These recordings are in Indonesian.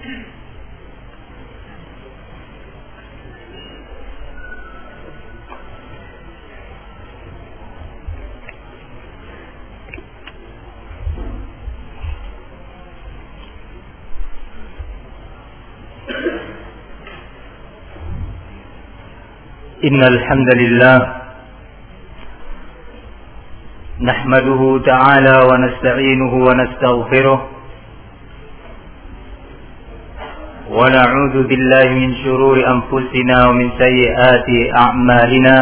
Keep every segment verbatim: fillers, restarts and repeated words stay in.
Innal hamdalillah nahmaduhu ta'ala wa nasta'inuhu wa nastaghfiruh wa na'udzu billahi min shururi anfusina wa min sayyiati a'malina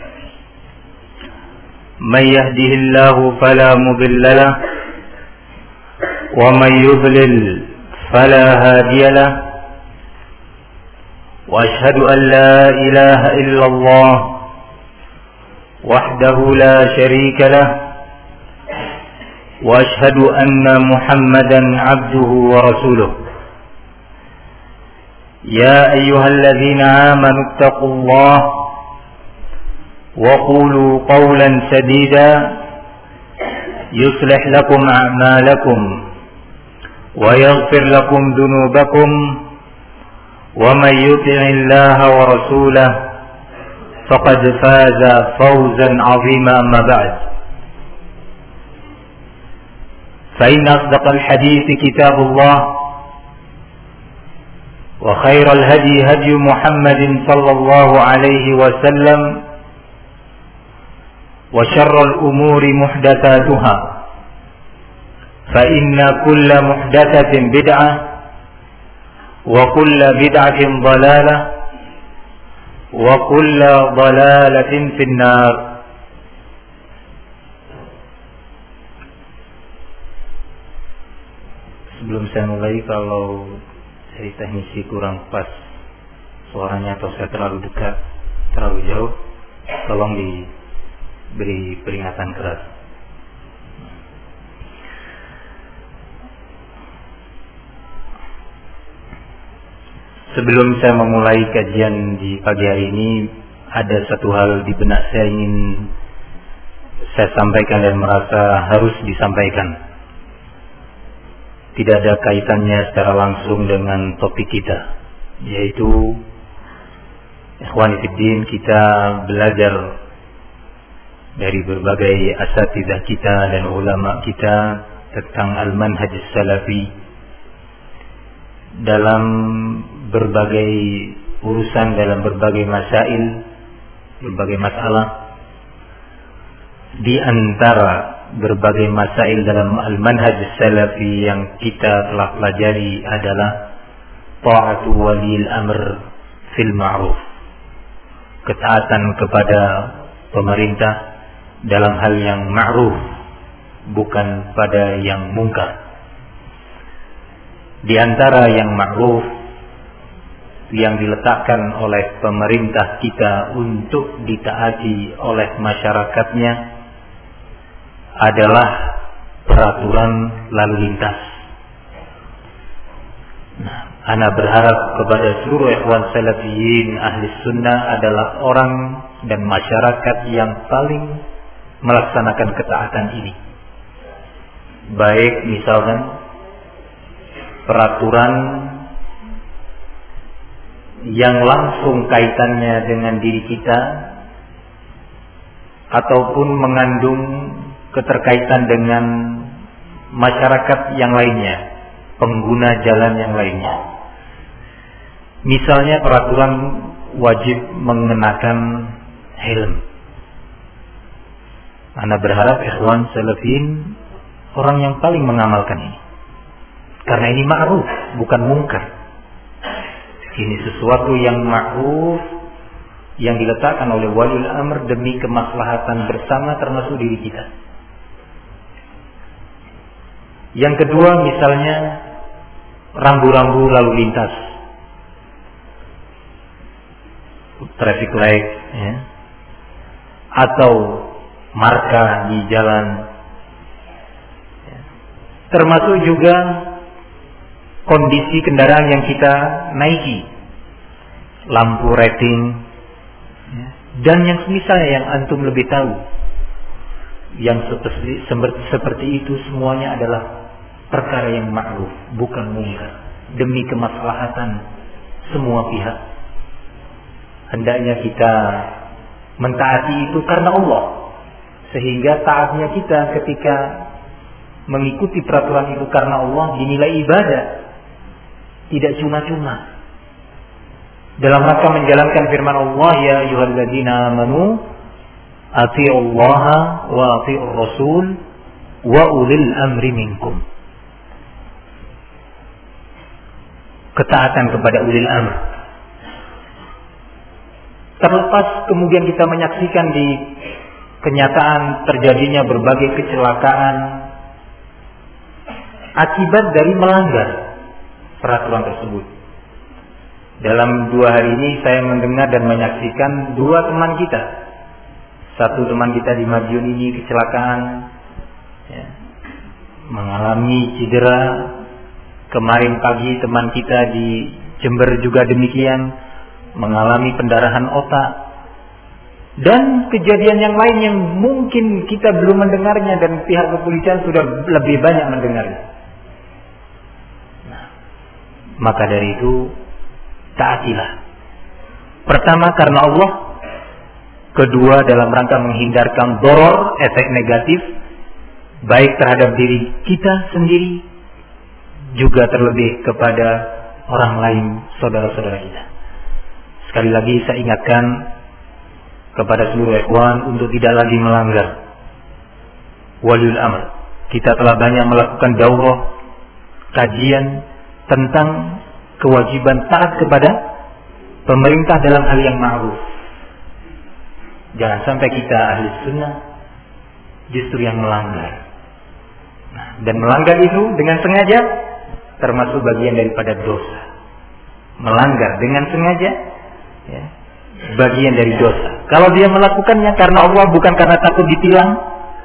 may yahdihillahu fala mudilla lahu wa may yudlil fala hadiya lahu وأشهد أن لا إله إلا الله وحده لا شريك له وأشهد أن محمدا عبده ورسوله يا أيها الذين آمنوا اتقوا الله وقولوا قولا سديدا يصلح لكم أعمالكم ويغفر لكم ذنوبكم ومن يطع الله ورسوله فقد فاز فوزا عظيما. أما بعد فإن أصدق الحديث كتاب الله وخير الهدي هدي محمد صلى الله عليه وسلم وشر الأمور محدثاتها فإن كل محدثة بدعة وكل بدعة ضلالة وكل ضلالة في النار. Sebelum saya mulai, kalau dari teknisi kurang pas suaranya atau saya terlalu dekat, terlalu jauh, tolong diberi peringatan keras. Sebelum saya memulai kajian di pagi hari ini, ada satu hal di benak saya ingin saya sampaikan dan merasa harus disampaikan. Tidak ada kaitannya secara langsung dengan topik kita, yaitu Ikhwani Fiddin, kita belajar dari berbagai asatidzah kita dan ulama kita tentang al-manhaj salafi dalam berbagai urusan, dalam berbagai masail, berbagai masalah. Di antara berbagai masail dalam al-manhaj salafi yang kita telah pelajari adalah ta'atu walil amr fil ma'ruf, ketaatan kepada pemerintah dalam hal yang ma'ruf, bukan pada yang mungkar. Di antara yang ma'ruf yang diletakkan oleh pemerintah kita untuk ditaati oleh masyarakatnya adalah peraturan lalu lintas. Nah, ana berharap kepada seluruh ikhwan salafiyin ahli sunnah adalah orang dan masyarakat yang paling melaksanakan ketaatan ini. Baik misalkan peraturan yang langsung kaitannya dengan diri kita ataupun mengandung keterkaitan dengan masyarakat yang lainnya, pengguna jalan yang lainnya. Misalnya peraturan wajib mengenakan helm. Ana berharap ikhwan salafin orang yang paling mengamalkan ini, karena ini ma'ruf bukan mungkar. Ini sesuatu yang ma'ruf yang diletakkan oleh waliul amr demi kemaslahatan bersama termasuk diri kita. Yang kedua misalnya rambu-rambu lalu lintas, traffic light, ya, atau marka di jalan, ya. Termasuk juga kondisi kendaraan yang kita naiki, lampu rating, ya, dan yang semisalnya yang antum lebih tahu. Yang seperti, seperti itu semuanya adalah perkara yang ma'ruf, bukan mungkar. demi kemaslahatan semua pihak. Hendaknya kita mentaati itu karena Allah, sehingga taatnya kita ketika mengikuti peraturan itu karena Allah dinilai ibadah, tidak cuma-cuma. Dalam rangka menjalankan firman Allah, ya ayyuhalladzina amanu atiiullaha wa atiiur rasul wa ulil amri minkum. Ketaatan kepada ulil amr. Terlepas kemudian kita menyaksikan di kenyataan terjadinya berbagai kecelakaan akibat dari melanggar peraturan tersebut. Dalam dua hari ini saya mendengar dan menyaksikan dua teman kita. Satu teman kita di Madiun ini kecelakaan, ya, mengalami cedera. Kemarin pagi teman kita di Jember juga demikian, mengalami pendarahan otak. Dan kejadian yang lain yang mungkin kita belum mendengarnya dan pihak kepolisian sudah lebih banyak mendengarnya. Nah, maka dari itu taatilah. Pertama karena Allah, kedua dalam rangka menghindarkan doror, efek negatif baik terhadap diri kita sendiri, juga terlebih kepada orang lain, saudara-saudara kita. Sekali lagi saya ingatkan kepada seluruh ikhwan untuk tidak lagi melanggar waliul amr. Kita telah banyak melakukan daurah kajian tentang kewajiban taat kepada pemerintah dalam hal yang ma'ruf. Jangan sampai kita ahli sunnah justru yang melanggar. Nah, dan melanggar itu dengan sengaja termasuk bagian daripada dosa. Melanggar dengan sengaja, ya, bagian dari dosa. Kalau dia melakukannya karena Allah, bukan karena takut ditilang,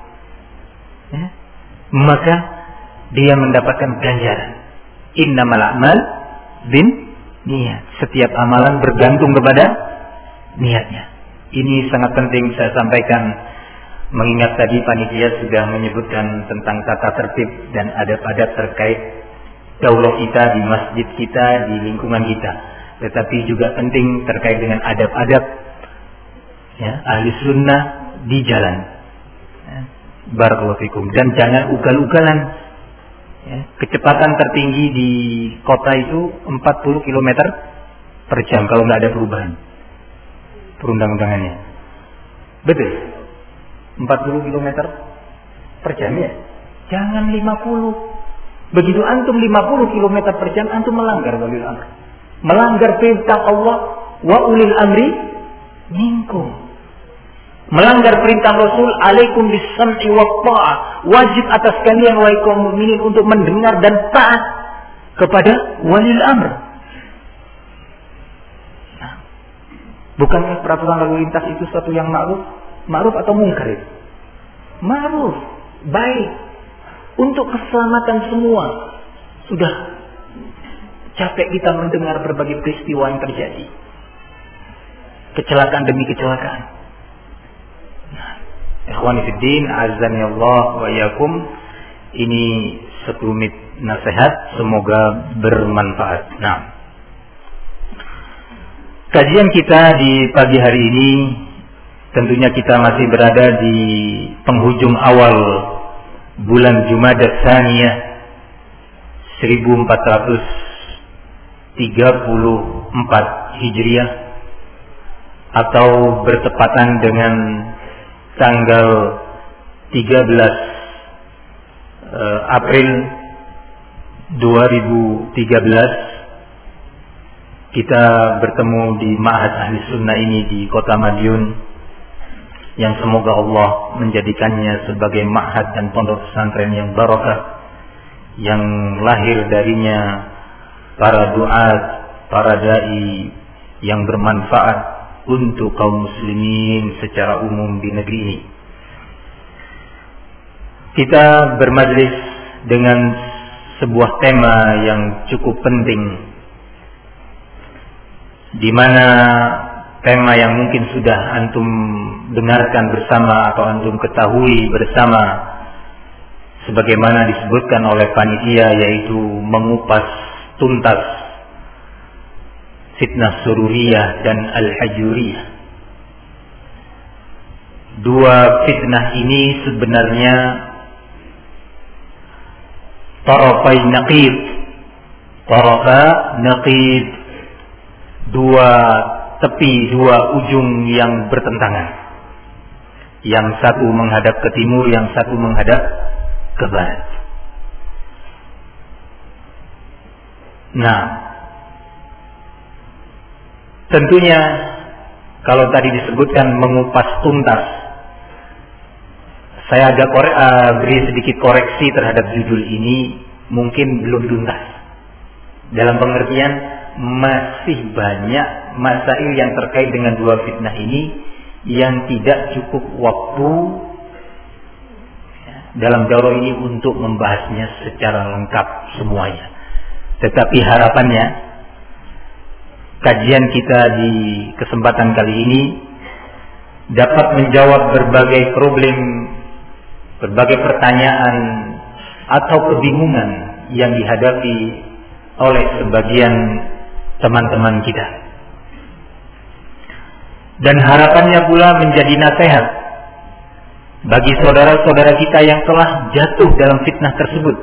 ya, maka dia mendapatkan ganjaran. Innamal a'mal bin niat. Setiap amalan bergantung kepada niatnya. Ini sangat penting saya sampaikan, mengingat tadi panitia sudah menyebutkan tentang tata tertib dan adab-adab terkait daurah kita di masjid kita, di lingkungan kita. Tetapi juga penting terkait dengan adab-adab, ya, ahli sunnah di jalan. Ya, barakallahu fikum. Dan jangan ugal-ugalan. Ya, kecepatan tertinggi di kota itu empat puluh kilometer per jam kalau nggak ada perubahan perundang-undangannya. Betul. empat puluh kilometer per jam, ya. Jangan lima puluh. Begitu antum lima puluh kilometer per jam, antum melanggar waliul amr. Melanggar perintah Allah, wa ulil amri minkum. Melanggar perintah Rasul, alaikum bis-sam'i wa ta'ah. Wajib atas kalian wahai kaum mukminin untuk mendengar dan taat kepada waliul amr. Nah, bukankah peraturan lalu lintas itu sesuatu yang ma'ruf? Ma'ruf atau mungkar itu? Ma'ruf, baik. Untuk keselamatan semua. Sudah capek kita mendengar berbagai peristiwa yang terjadi. Kecelakaan demi kecelakaan. Nah, ikhwani fiddin, azani Allah wa iyyakum. Ini sekelumit nasihat, semoga bermanfaat. Nah, kajian kita di pagi hari ini, tentunya kita masih berada di penghujung awal bulan Jumadah Tsaniyah seribu empat ratus tiga puluh empat Hijriah, atau bertepatan dengan tanggal tiga belas April dua ribu tiga belas. Kita bertemu di Ma'had Ahli Sunnah ini di kota Madiun, yang semoga Allah menjadikannya sebagai ma'had dan pondok pesantren yang barakah, yang lahir darinya para duat, para dai yang bermanfaat untuk kaum muslimin secara umum di negeri ini. Kita bermajlis dengan sebuah tema yang cukup penting, di mana tema yang mungkin sudah antum dengarkan bersama atau antum ketahui bersama, sebagaimana disebutkan oleh panitia, yaitu mengupas tuntas fitnah sururiyah dan al-hajuriyah. Dua fitnah ini sebenarnya tarafai naqid, tarafa naqid, dua tepi, dua ujung yang bertentangan. Yang satu menghadap ke timur, yang satu menghadap ke barat. Nah, tentunya kalau tadi disebutkan mengupas tuntas, saya agak kore- uh, beri sedikit koreksi terhadap judul ini, mungkin belum tuntas. Dalam pengertian masih banyak masail yang terkait dengan dua fitnah ini yang tidak cukup waktu dalam daurah ini untuk membahasnya secara lengkap semuanya. Tetapi harapannya kajian kita di kesempatan kali ini dapat menjawab berbagai problem, berbagai pertanyaan atau kebingungan yang dihadapi oleh sebagian teman-teman kita. Dan harapannya pula menjadi nasihat bagi saudara-saudara kita yang telah jatuh dalam fitnah tersebut,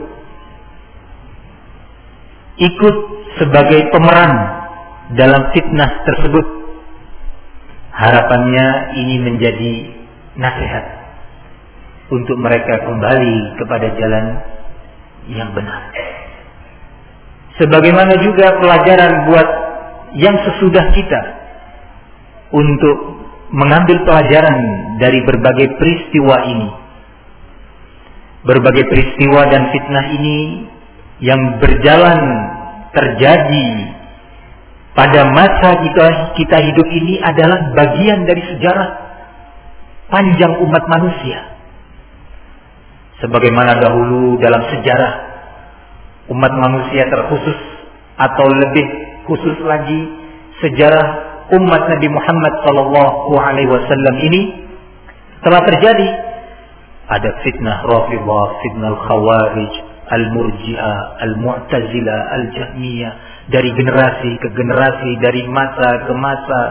ikut sebagai pemeran dalam fitnah tersebut. Harapannya ini menjadi nasihat untuk mereka kembali kepada jalan yang benar. Sebagaimana juga pelajaran buat yang sesudah kita untuk mengambil pelajaran dari berbagai peristiwa ini. Berbagai peristiwa dan fitnah ini yang berjalan terjadi pada masa kita, kita hidup ini adalah bagian dari sejarah panjang umat manusia. Sebagaimana dahulu dalam sejarah umat manusia terkhusus atau lebih khusus lagi sejarah umat Nabi Muhammad sallallahu alaihi wasallam ini telah terjadi. Ada fitnah Rafidhah, fitnah Khawarij, Al-Murji'ah, Al-Mu'tazilah, Al-Jahmiyah, dari generasi ke generasi, dari masa ke masa.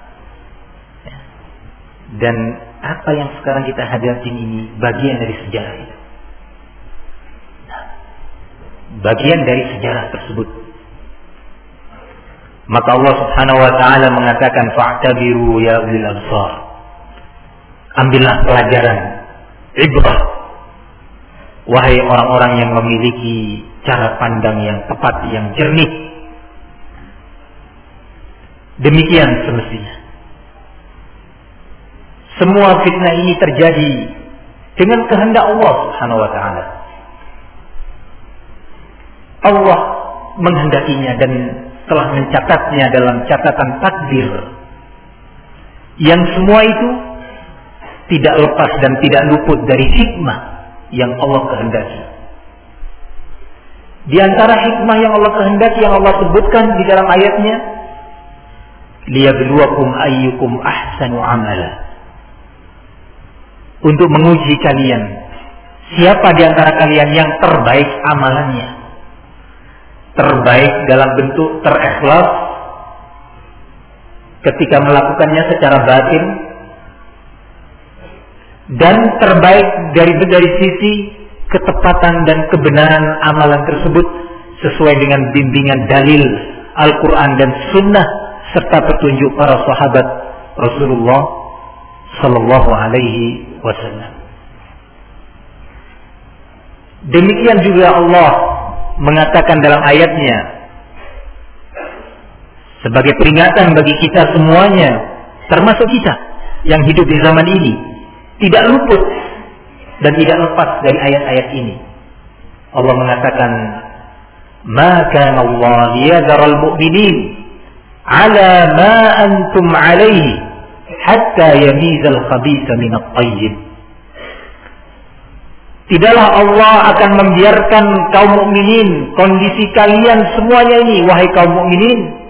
Dan apa yang sekarang kita hadapi ini bagian dari sejarah itu. Bagian dari sejarah tersebut. Maka Allah Subhanahu wa taala mengatakan fa'tabiru ya ulil absar. Ambillah pelajaran, ibrah, wahai orang-orang yang memiliki cara pandang yang tepat, yang jernih. Demikian semestinya. Semua fitnah ini terjadi dengan kehendak Allah Subhanahu wa taala. Allah menghendakinya dan telah mencatatnya dalam catatan takdir. Yang semua itu tidak lepas dan tidak luput dari hikmah yang Allah kehendaki. Di antara hikmah yang Allah kehendaki, yang Allah sebutkan di dalam ayatnya, liyabluwakum ayyukum ahsanu amala. Untuk menguji kalian, siapa di antara kalian yang terbaik amalannya. Terbaik dalam bentuk terikhlas ketika melakukannya secara batin, dan terbaik dari dari sisi ketepatan dan kebenaran amalan tersebut sesuai dengan bimbingan dalil Al-Quran dan Sunnah serta petunjuk para sahabat Rasulullah Sallallahu Alaihi Wasallam. Demikian juga Allah mengatakan dalam ayatnya sebagai peringatan bagi kita semuanya, termasuk kita yang hidup di zaman ini, tidak luput dan tidak lepas dari ayat-ayat ini. Allah mengatakan, "Ma kana Allah liyadharal mu'minin 'ala ma antum 'alaihi hatta yamizal khabitha minat thayyib." Tidaklah Allah akan membiarkan kaum mukminin kondisi kalian semuanya ini, wahai kaum mukminin,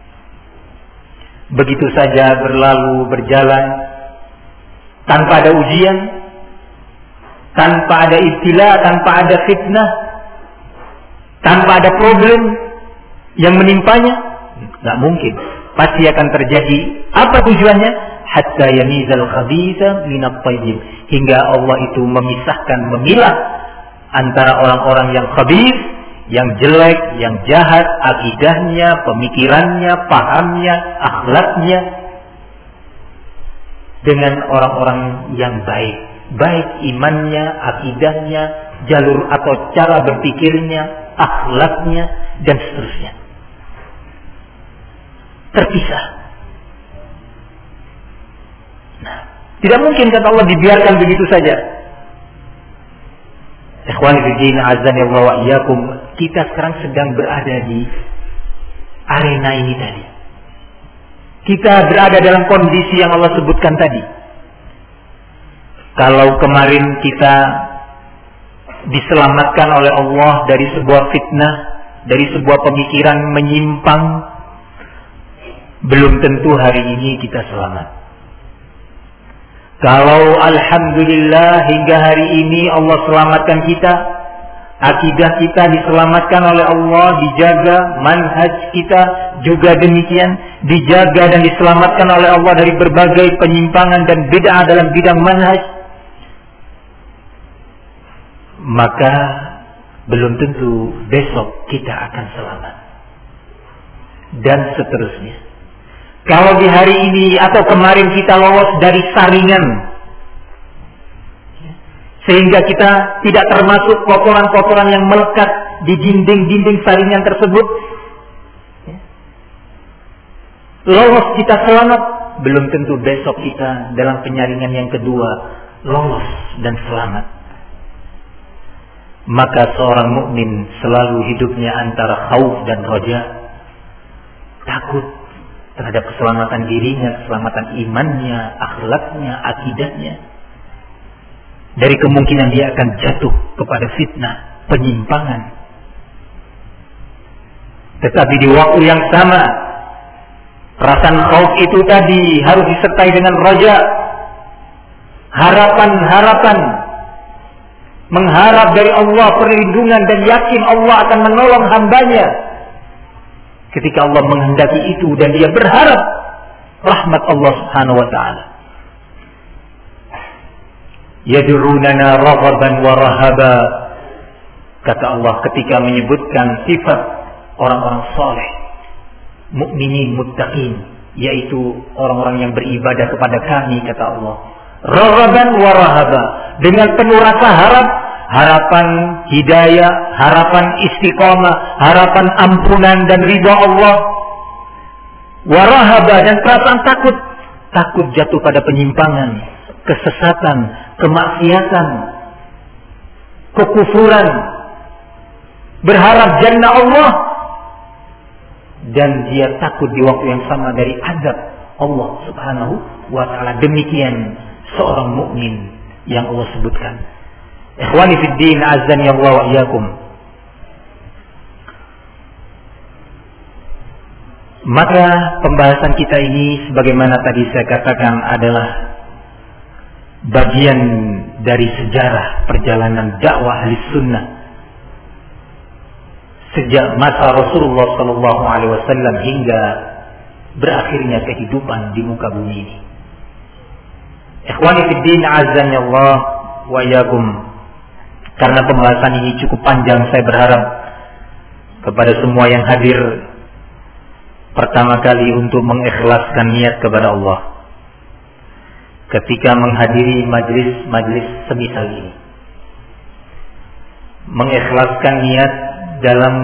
begitu saja berlalu berjalan tanpa ada ujian, tanpa ada ibtila, tanpa ada fitnah, tanpa ada problem, yang menimpanya? Nggak mungkin. Pasti akan terjadi. Apa tujuannya? Hatta yamizal khabitha minat thayyib, hingga Allah itu memisahkan, memilah antara orang-orang yang khabith, yang jelek, yang jahat, akidahnya, pemikirannya, pahamnya, akhlaknya, dengan orang-orang yang baik, baik imannya, akidahnya, jalur atau cara berpikirnya, akhlaknya, dan seterusnya. Terpisah. Nah, tidak mungkin kata Allah dibiarkan begitu saja. Ikhwani fi din, azan ya Allah wa iyyakum, kita sekarang sedang berada di arena ini tadi. Kita berada dalam kondisi yang Allah sebutkan tadi. Kalau kemarin kita diselamatkan oleh Allah dari sebuah fitnah, dari sebuah pemikiran menyimpang, belum tentu hari ini kita selamat. Kalau alhamdulillah hingga hari ini Allah selamatkan kita, akidah kita diselamatkan oleh Allah, dijaga, manhaj kita juga demikian, dijaga dan diselamatkan oleh Allah dari berbagai penyimpangan dan bid'ah dalam bidang manhaj, maka belum tentu besok kita akan selamat. Dan seterusnya. Kalau di hari ini atau kemarin kita lolos dari saringan, sehingga kita tidak termasuk kotoran-kotoran yang melekat di dinding-dinding saringan tersebut, lolos kita selamat, belum tentu besok kita dalam penyaringan yang kedua lolos dan selamat. Maka seorang mukmin selalu hidupnya antara khauf dan raja, takut terhadap keselamatan dirinya, keselamatan imannya, akhlaknya, akidahnya, dari kemungkinan dia akan jatuh kepada fitnah, penyimpangan. Tetapi di waktu yang sama, perasaan khauf itu tadi harus disertai dengan raja, harapan-harapan, mengharap dari Allah perlindungan dan yakin Allah akan menolong hambanya ketika Allah menghendaki itu, dan dia berharap rahmat Allah Subhanahu wa taala. Yad'unana raghaban wa rahaba, kata Allah ketika menyebutkan sifat orang-orang saleh, mukminin, muttaqin, yaitu orang-orang yang beribadah kepada kami, kata Allah. Raghaban wa rahaba, dengan penuh rasa harap, harapan hidayah, harapan istiqamah, harapan ampunan dan ridha Allah. Warahaba, dan perasaan takut, takut jatuh pada penyimpangan, kesesatan, kemaksiatan, kekufuran, berharap jannah Allah, dan dia takut di waktu yang sama dari azab Allah Subhanahu wa taala. Demikian seorang mukmin yang Allah sebutkan. Ikhwani fid din, azani Allah wa iyyakum. Maka pembahasan kita ini, sebagaimana tadi saya katakan, adalah bagian dari sejarah perjalanan dakwah ahli sunnah sejak masa Rasulullah Sallallahu Alaihi Wasallam hingga berakhirnya kehidupan di muka bumi ini. Ikhwani fid din, azani Allah wa iyyakum. Karena pembahasan ini cukup panjang, saya berharap kepada semua yang hadir pertama kali untuk mengikhlaskan niat kepada Allah ketika menghadiri majlis-majlis semisal ini. Mengikhlaskan niat dalam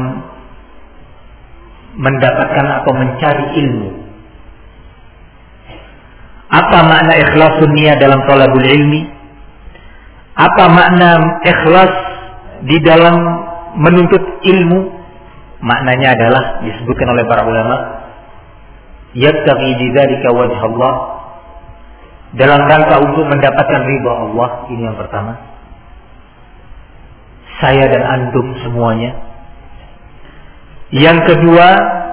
mendapatkan atau mencari ilmu. Apa makna ikhlasun niat dalam thalabul ilmi? Apa makna ikhlas di dalam menuntut ilmu? Maknanya adalah disebutkan oleh para ulama, yabtaghi bidzalika wajh Allah, dalam rangka untuk mendapatkan ridha Allah. Ini yang pertama. Saya dan antum semuanya. Yang kedua,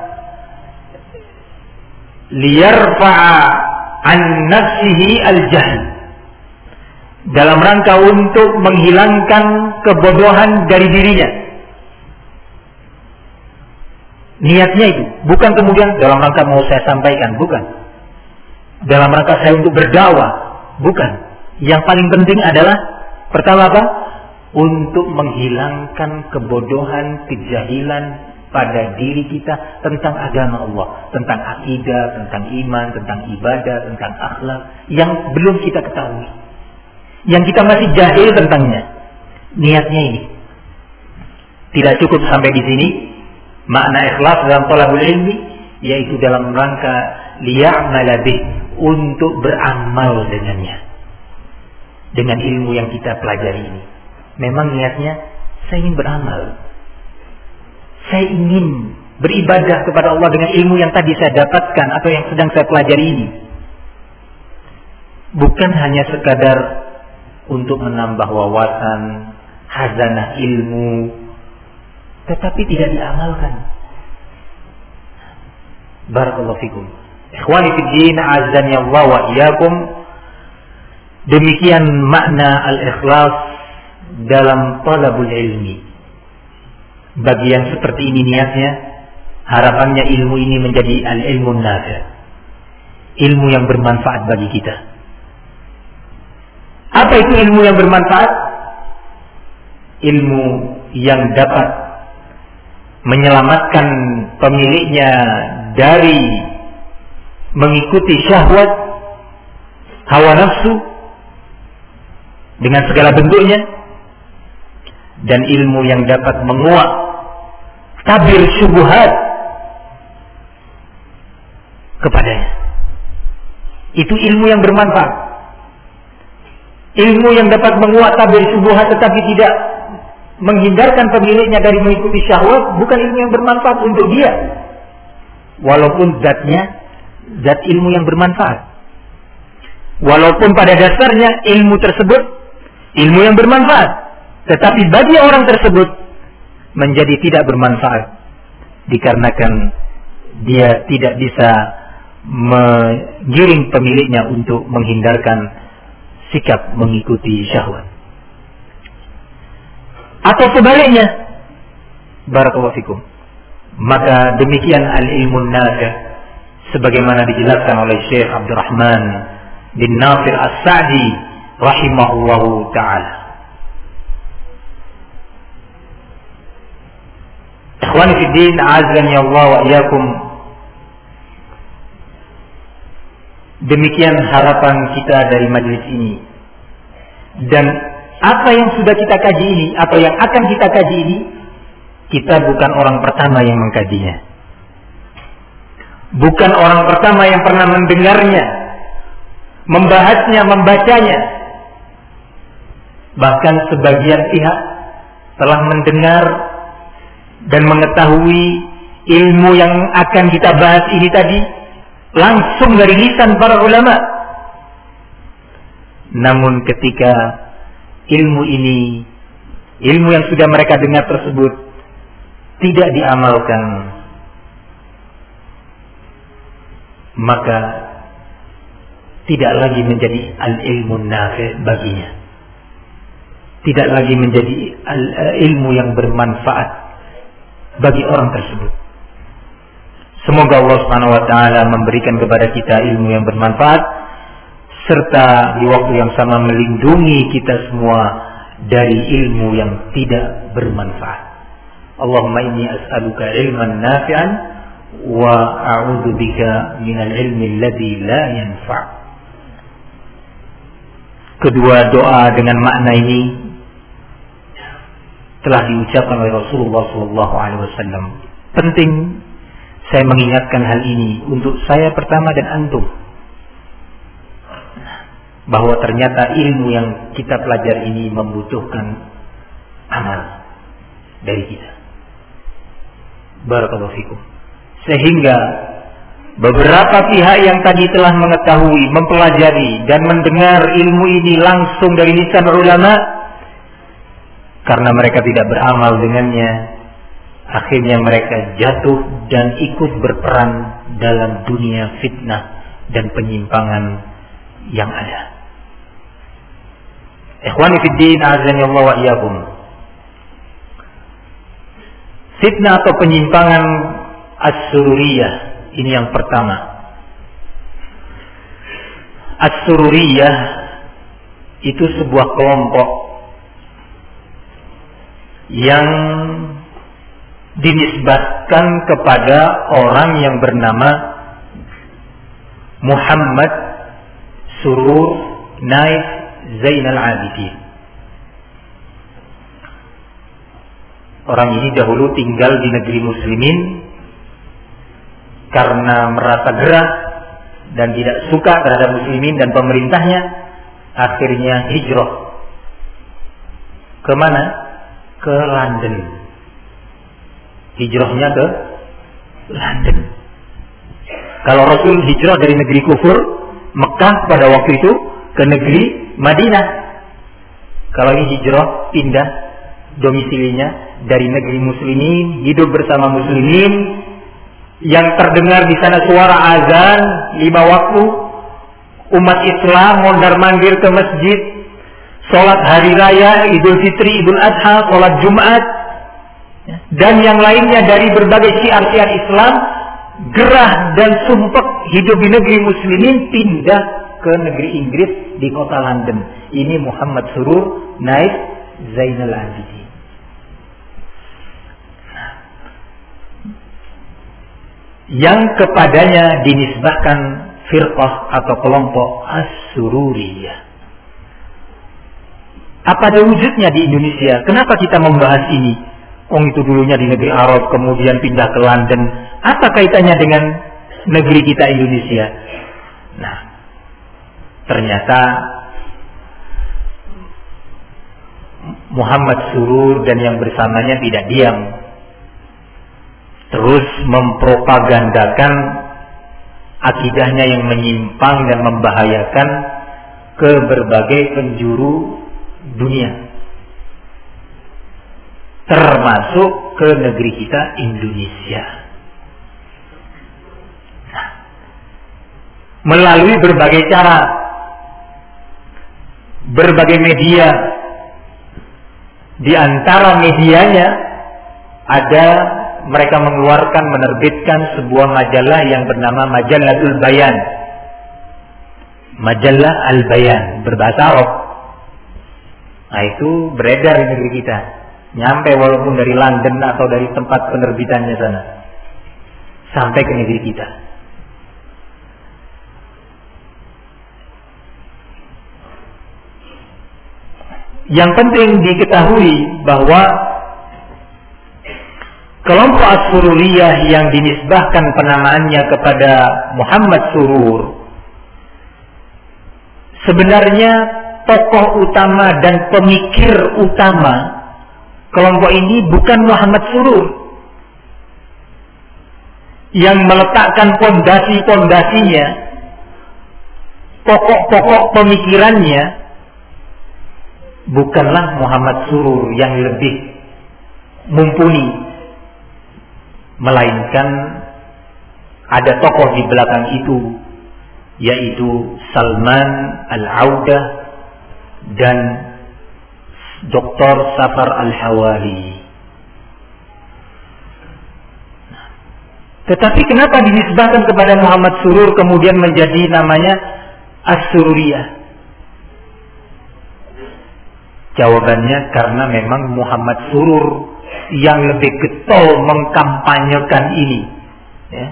liyarfa'a an nafsihi al-jahl, dalam rangka untuk menghilangkan kebodohan dari dirinya. Niatnya itu bukan kemudian dalam rangka mau saya sampaikan, bukan. Dalam rangka saya untuk berdakwah, bukan. Yang paling penting adalah pertama apa? Untuk menghilangkan kebodohan, kejahilan pada diri kita tentang agama Allah, tentang akidah, tentang iman, tentang ibadah, tentang akhlak yang belum kita ketahui, yang kita masih jahil tentangnya. Niatnya ini tidak cukup sampai di sini. Makna ikhlas dalam thalabul ilmi yaitu dalam rangka liya'mala bih, untuk beramal dengannya, dengan ilmu yang kita pelajari ini. Memang niatnya saya ingin beramal, saya ingin beribadah kepada Allah dengan ilmu yang tadi saya dapatkan atau yang sedang saya pelajari ini. Bukan hanya sekadar untuk menambah wawasan, hazanah ilmu, tetapi tidak diamalkan. Barakallahu fikum. Ikhwani fid din, azani Allah wa iyyakum. Demikian makna al-ikhlas dalam talabul ilmi. Bagi yang seperti ini niatnya, harapannya ilmu ini menjadi al-ilmu nafi', ilmu yang bermanfaat bagi kita. Apa itu ilmu yang bermanfaat? Ilmu yang dapat menyelamatkan pemiliknya dari mengikuti syahwat, hawa nafsu dengan segala bentuknya, dan ilmu yang dapat menguak tabir syubhat kepadanya. Itu ilmu yang bermanfaat. Ilmu yang dapat menguak tabir syubhat tetapi tidak menghindarkan pemiliknya dari mengikuti syahwat, bukan ilmu yang bermanfaat untuk dia, walaupun zatnya zat ilmu yang bermanfaat. Walaupun pada dasarnya ilmu tersebut ilmu yang bermanfaat, tetapi bagi orang tersebut menjadi tidak bermanfaat dikarenakan dia tidak bisa menggiring pemiliknya untuk menghindarkan sikap mengikuti syahwat. Atau sebaliknya, barakallahu fikum. Maka demikian al-ilmu nafi' sebagaimana dijelaskan oleh Syekh Abdurrahman bin Nasir As-Sa'di rahimahullahu ta'ala. Ikhwani fid din, azani Allah wa iyyakum. Demikian harapan kita dari majelis ini. Dan apa yang sudah kita kaji ini atau yang akan kita kaji ini, kita bukan orang pertama yang mengkajinya. Bukan orang pertama yang pernah mendengarnya, membahasnya, membacanya. Bahkan sebagian pihak telah mendengar dan mengetahui ilmu yang akan kita bahas ini tadi langsung dari lisan para ulama. Namun ketika ilmu ini, ilmu yang sudah mereka dengar tersebut tidak diamalkan, maka tidak lagi menjadi al-ilmu nafi' baginya, tidak lagi menjadi ilmu yang bermanfaat bagi orang tersebut. Semoga Allah Subhanahu wa taala memberikan kepada kita ilmu yang bermanfaat, serta di waktu yang sama melindungi kita semua dari ilmu yang tidak bermanfaat. Allahumma inni as'aluka ilman nafi'an wa a'udzu bika minal ilmi alladzi la yanfa'. Kedua doa dengan makna ini telah diucapkan oleh Rasulullah sallallahu alaihi wasallam. Penting saya mengingatkan hal ini untuk saya pertama dan antum, bahwa ternyata ilmu yang kita pelajari ini membutuhkan amal dari kita. Barakallahu fikum. Sehingga beberapa pihak yang tadi telah mengetahui, mempelajari dan mendengar ilmu ini langsung dari lisan ulama, karena mereka tidak beramal dengannya, akhirnya mereka jatuh dan ikut berperan dalam dunia fitnah dan penyimpangan yang ada. Ikhwani fid din, azani Allah wa iyyakum. Fitnah atau penyimpangan As-Sururiyah. Ini yang pertama. As-Sururiyah itu sebuah kelompok yang dinisbatkan kepada orang yang bernama Muhammad Surur Naif Zainal Abidin. Orang ini dahulu tinggal di negeri muslimin, karena merasa gerah dan tidak suka terhadap muslimin dan pemerintahnya, akhirnya hijrah. Kemana? Ke London. Hijrahnya ke London. Kalau Rasul hijrah dari negeri kufur Mekah pada waktu itu ke negeri Madinah. Kalau ini hijrah pindah domisilinya dari negeri muslimin, hidup bersama muslimin, yang terdengar di sana suara azan lima waktu, umat Islam mondar-mandir ke masjid, sholat hari raya, Idul Fitri, Idul Adha, sholat Jumat, dan yang lainnya dari berbagai syiar-syiar Islam, gerah dan sumpek hidup di negeri muslimin, pindah ke negeri Inggris di kota London. Ini Muhammad Surur Naif Zainal Abidin. Yang kepadanya dinisbahkan firqah atau kelompok As-Sururiyah. Apa ada wujudnya di Indonesia? Kenapa kita membahas ini? Oh, itu dulunya di negeri Arab, kemudian pindah ke London. Apa kaitannya dengan negeri kita Indonesia? Nah, ternyata Muhammad Surur dan yang bersamanya tidak diam, terus mempropagandakan akidahnya yang menyimpang dan membahayakan ke berbagai penjuru dunia, termasuk ke negeri kita Indonesia. Nah, melalui berbagai cara, berbagai media. Di antara medianya ada mereka mengeluarkan, menerbitkan sebuah majalah yang bernama Majallatul Bayan. Majalah Al-Bayan berbahasa Arab. Nah, itu beredar di negeri kita, nyampe walaupun dari London atau dari tempat penerbitannya sana, sampai ke negeri kita. Yang penting diketahui bahwa kelompok As-Sururiyah yang dinisbahkan penamaannya kepada Muhammad Surur, sebenarnya tokoh utama dan pemikir utama kelompok ini bukan Muhammad Surur. Yang meletakkan pondasi-pondasinya, pokok-pokok pemikirannya, bukanlah Muhammad Surur yang lebih mumpuni, melainkan ada tokoh di belakang itu, yaitu Salman Al-Audah dan Doktor Safar Al-Hawali. Tetapi kenapa dinisbahkan kepada Muhammad Surur kemudian menjadi namanya As-Sururiyah? Jawabannya karena memang Muhammad Surur yang lebih getol mengkampanyekan ini, ya.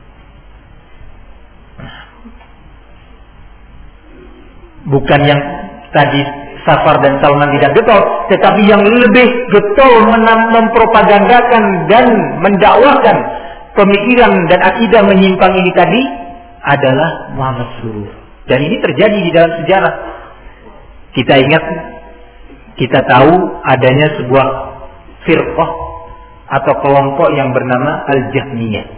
Bukan yang tadi Safar dan Salman tidak getol, tetapi yang lebih getol mempropagandakan dan mendakwakan pemikiran dan akidah menyimpang ini tadi adalah Muhammad Surur. Dan ini terjadi di dalam sejarah. Kita ingat, kita tahu adanya sebuah firqah atau kelompok yang bernama Al-Jahmiyah.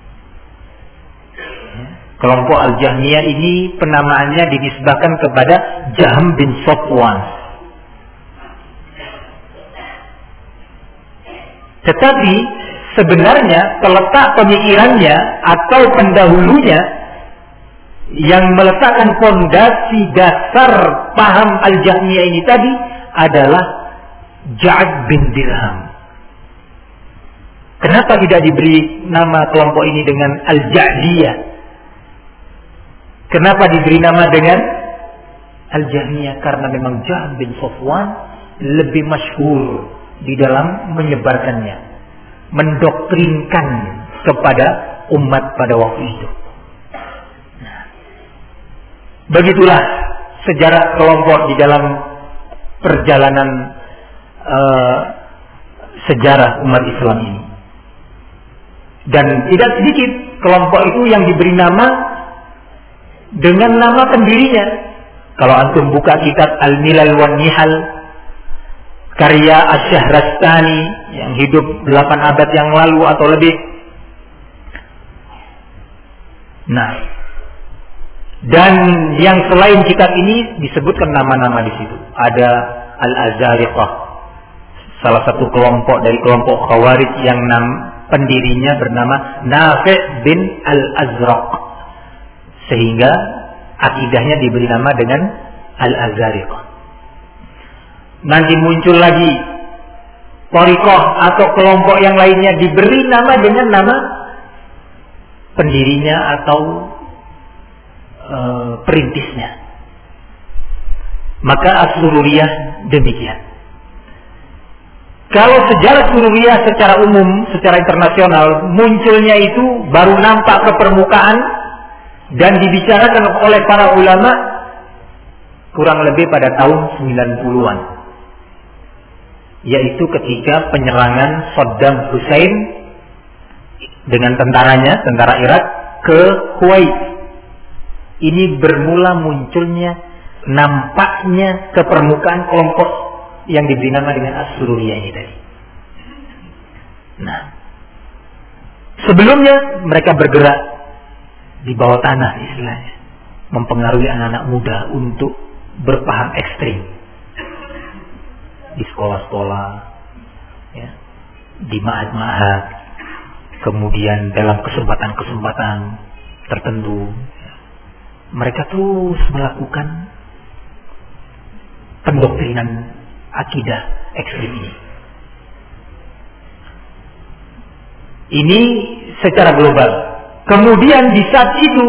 Kelompok Al-Jahmiyah ini penamaannya dinisbahkan kepada Jahm bin Safwan. Tetapi sebenarnya terletak pemikirannya atau pendahulunya yang meletakkan fondasi dasar paham Al-Jahmiyah ini tadi adalah Ja'ad bin Dirham. Kenapa tidak diberi nama kelompok ini dengan Al-Ja'diyah? Kenapa diberi nama dengan Al-Jahmiyah? Karena memang Jahm bin Safwan lebih masyhur di dalam menyebarkannya, mendoktrinkan kepada umat pada waktu itu. Nah, begitulah sejarah kelompok di dalam perjalanan uh, sejarah umat Islam ini. Dan tidak sedikit kelompok itu yang diberi nama dengan nama pendirinya. Kalau antum buka kitab Al-Milal wan Nihal karya Asy-Syahrastani yang hidup delapan abad yang lalu atau lebih. Nah, dan yang selain kitab ini disebutkan nama-nama di situ. Ada Al-Azariqah, salah satu kelompok dari kelompok Khawarij yang nam, pendirinya bernama Nafi' bin Al-Azraq, sehingga akidahnya diberi nama dengan Al-Azariqah. Nanti muncul lagi Thariqah atau kelompok yang lainnya diberi nama dengan nama pendirinya atau e, perintisnya. Maka As-Sururiyah demikian. Kalau sejarah Sururiyah secara umum, secara internasional, munculnya itu baru nampak ke permukaan dan dibicarakan oleh para ulama kurang lebih pada tahun sembilan puluhan. Yaitu ketika penyerangan Saddam Hussein dengan tentaranya, tentara Irak, ke Kuwait. Ini bermula munculnya, nampaknya ke permukaan kelompok yang diberi nama dengan As-Sururiyah ini tadi. Nah, sebelumnya mereka bergerak di bawah tanah istilahnya, mempengaruhi anak-anak muda untuk berpaham ekstrim di sekolah-sekolah, ya, di ma'had-ma'had, kemudian dalam kesempatan-kesempatan tertentu mereka terus melakukan pendoktrinan akidah ekstrim ini. Ini secara global. Kemudian di saat itu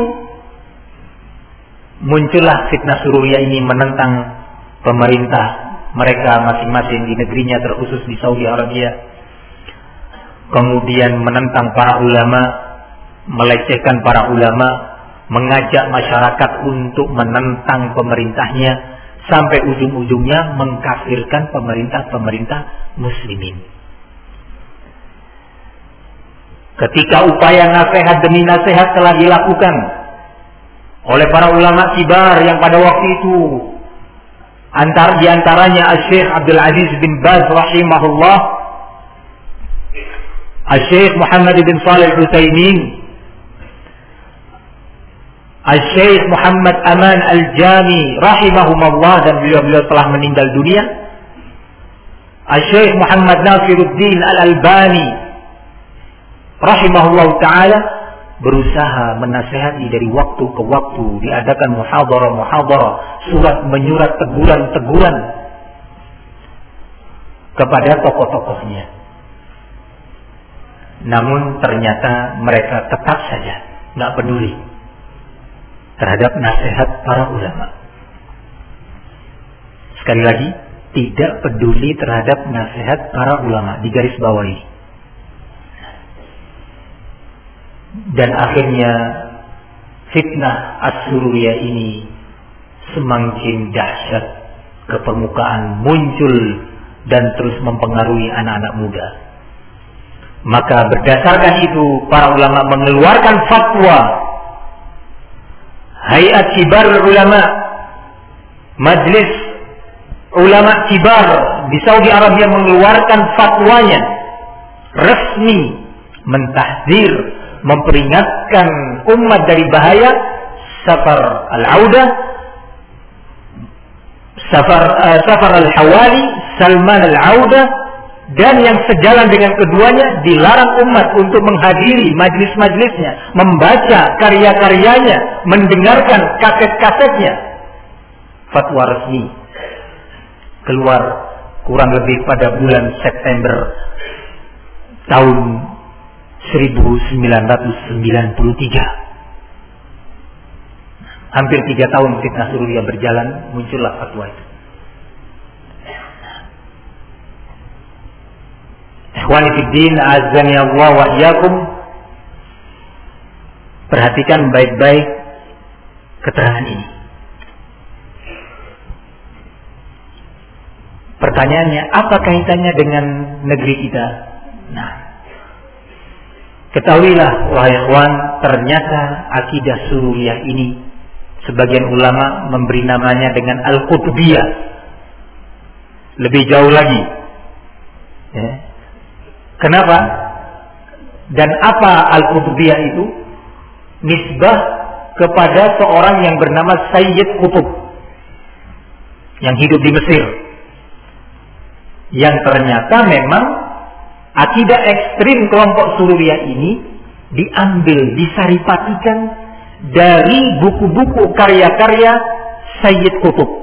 muncullah fitnah Sururiyah ini menentang pemerintah mereka masing-masing di negerinya, terkhusus di Saudi Arabia. Kemudian menentang para ulama, melecehkan para ulama, mengajak masyarakat untuk menentang pemerintahnya, sampai ujung-ujungnya mengkafirkan pemerintah-pemerintah muslimin. Ketika upaya nasihat demi nasihat telah dilakukan oleh para ulama kibar yang pada waktu itu, antar diantaranya Asy-Syaikh Abdul Aziz bin Baz rahimahullah, Asy-Syaikh Muhammad bin Shalih Al-Utsaimin, Asy-Syaikh Muhammad Aman Al-Jami rahimahumullah, dan beliau-beliau telah meninggal dunia. Asy-Syaikh Muhammad Nasiruddin Al-Albani rahimahullah ta'ala berusaha menasihati dari waktu ke waktu, diadakan muhadharah-muhadharah, surat menyurat teguran-teguran kepada tokoh-tokohnya. Namun ternyata mereka tetap saja nggak peduli terhadap nasihat para ulama. Sekali lagi, tidak peduli terhadap nasihat para ulama, digarisbawahi. Dan akhirnya fitnah As-Sururiyah ini semakin dahsyat ke permukaan, muncul dan terus mempengaruhi anak-anak muda. Maka berdasarkan itu para ulama mengeluarkan fatwa. Hayat Kibar Ulama, Majlis Ulama Kibar di Saudi Arabia mengeluarkan fatwanya resmi mentahdzir, memperingatkan umat dari bahaya Safar Al-Audah, Safar uh, Safar Al-Hawali, Salman Al-Audah, dan yang sejalan dengan keduanya dilarang umat untuk menghadiri majlis-majlisnya, membaca karya-karyanya, mendengarkan kaset-kasetnya. Fatwa resmi keluar kurang lebih pada bulan September tahun seribu sembilan ratus sembilan puluh tiga. Hampir tiga tahun fitnah sururiyah berjalan, muncullah fatwa itu. Ikhwani fiddin, azani Allah wa iyyakum. Perhatikan baik-baik keterangan ini. Pertanyaannya, apa kaitannya dengan negeri kita? Nah, ketahuilah wahai ikhwan, ternyata akidah sururiyah ini sebagian ulama memberi namanya dengan Al-Qutbiyah. Lebih jauh lagi. Ya. Kenapa? Dan apa Al-Qutbiyah itu? Nisbah kepada seorang yang bernama Sayyid Qutb yang hidup di Mesir, yang ternyata memang akidah ekstrim kelompok sururiyah ini diambil, disaripatikan dari buku-buku karya-karya Sayyid Qutb.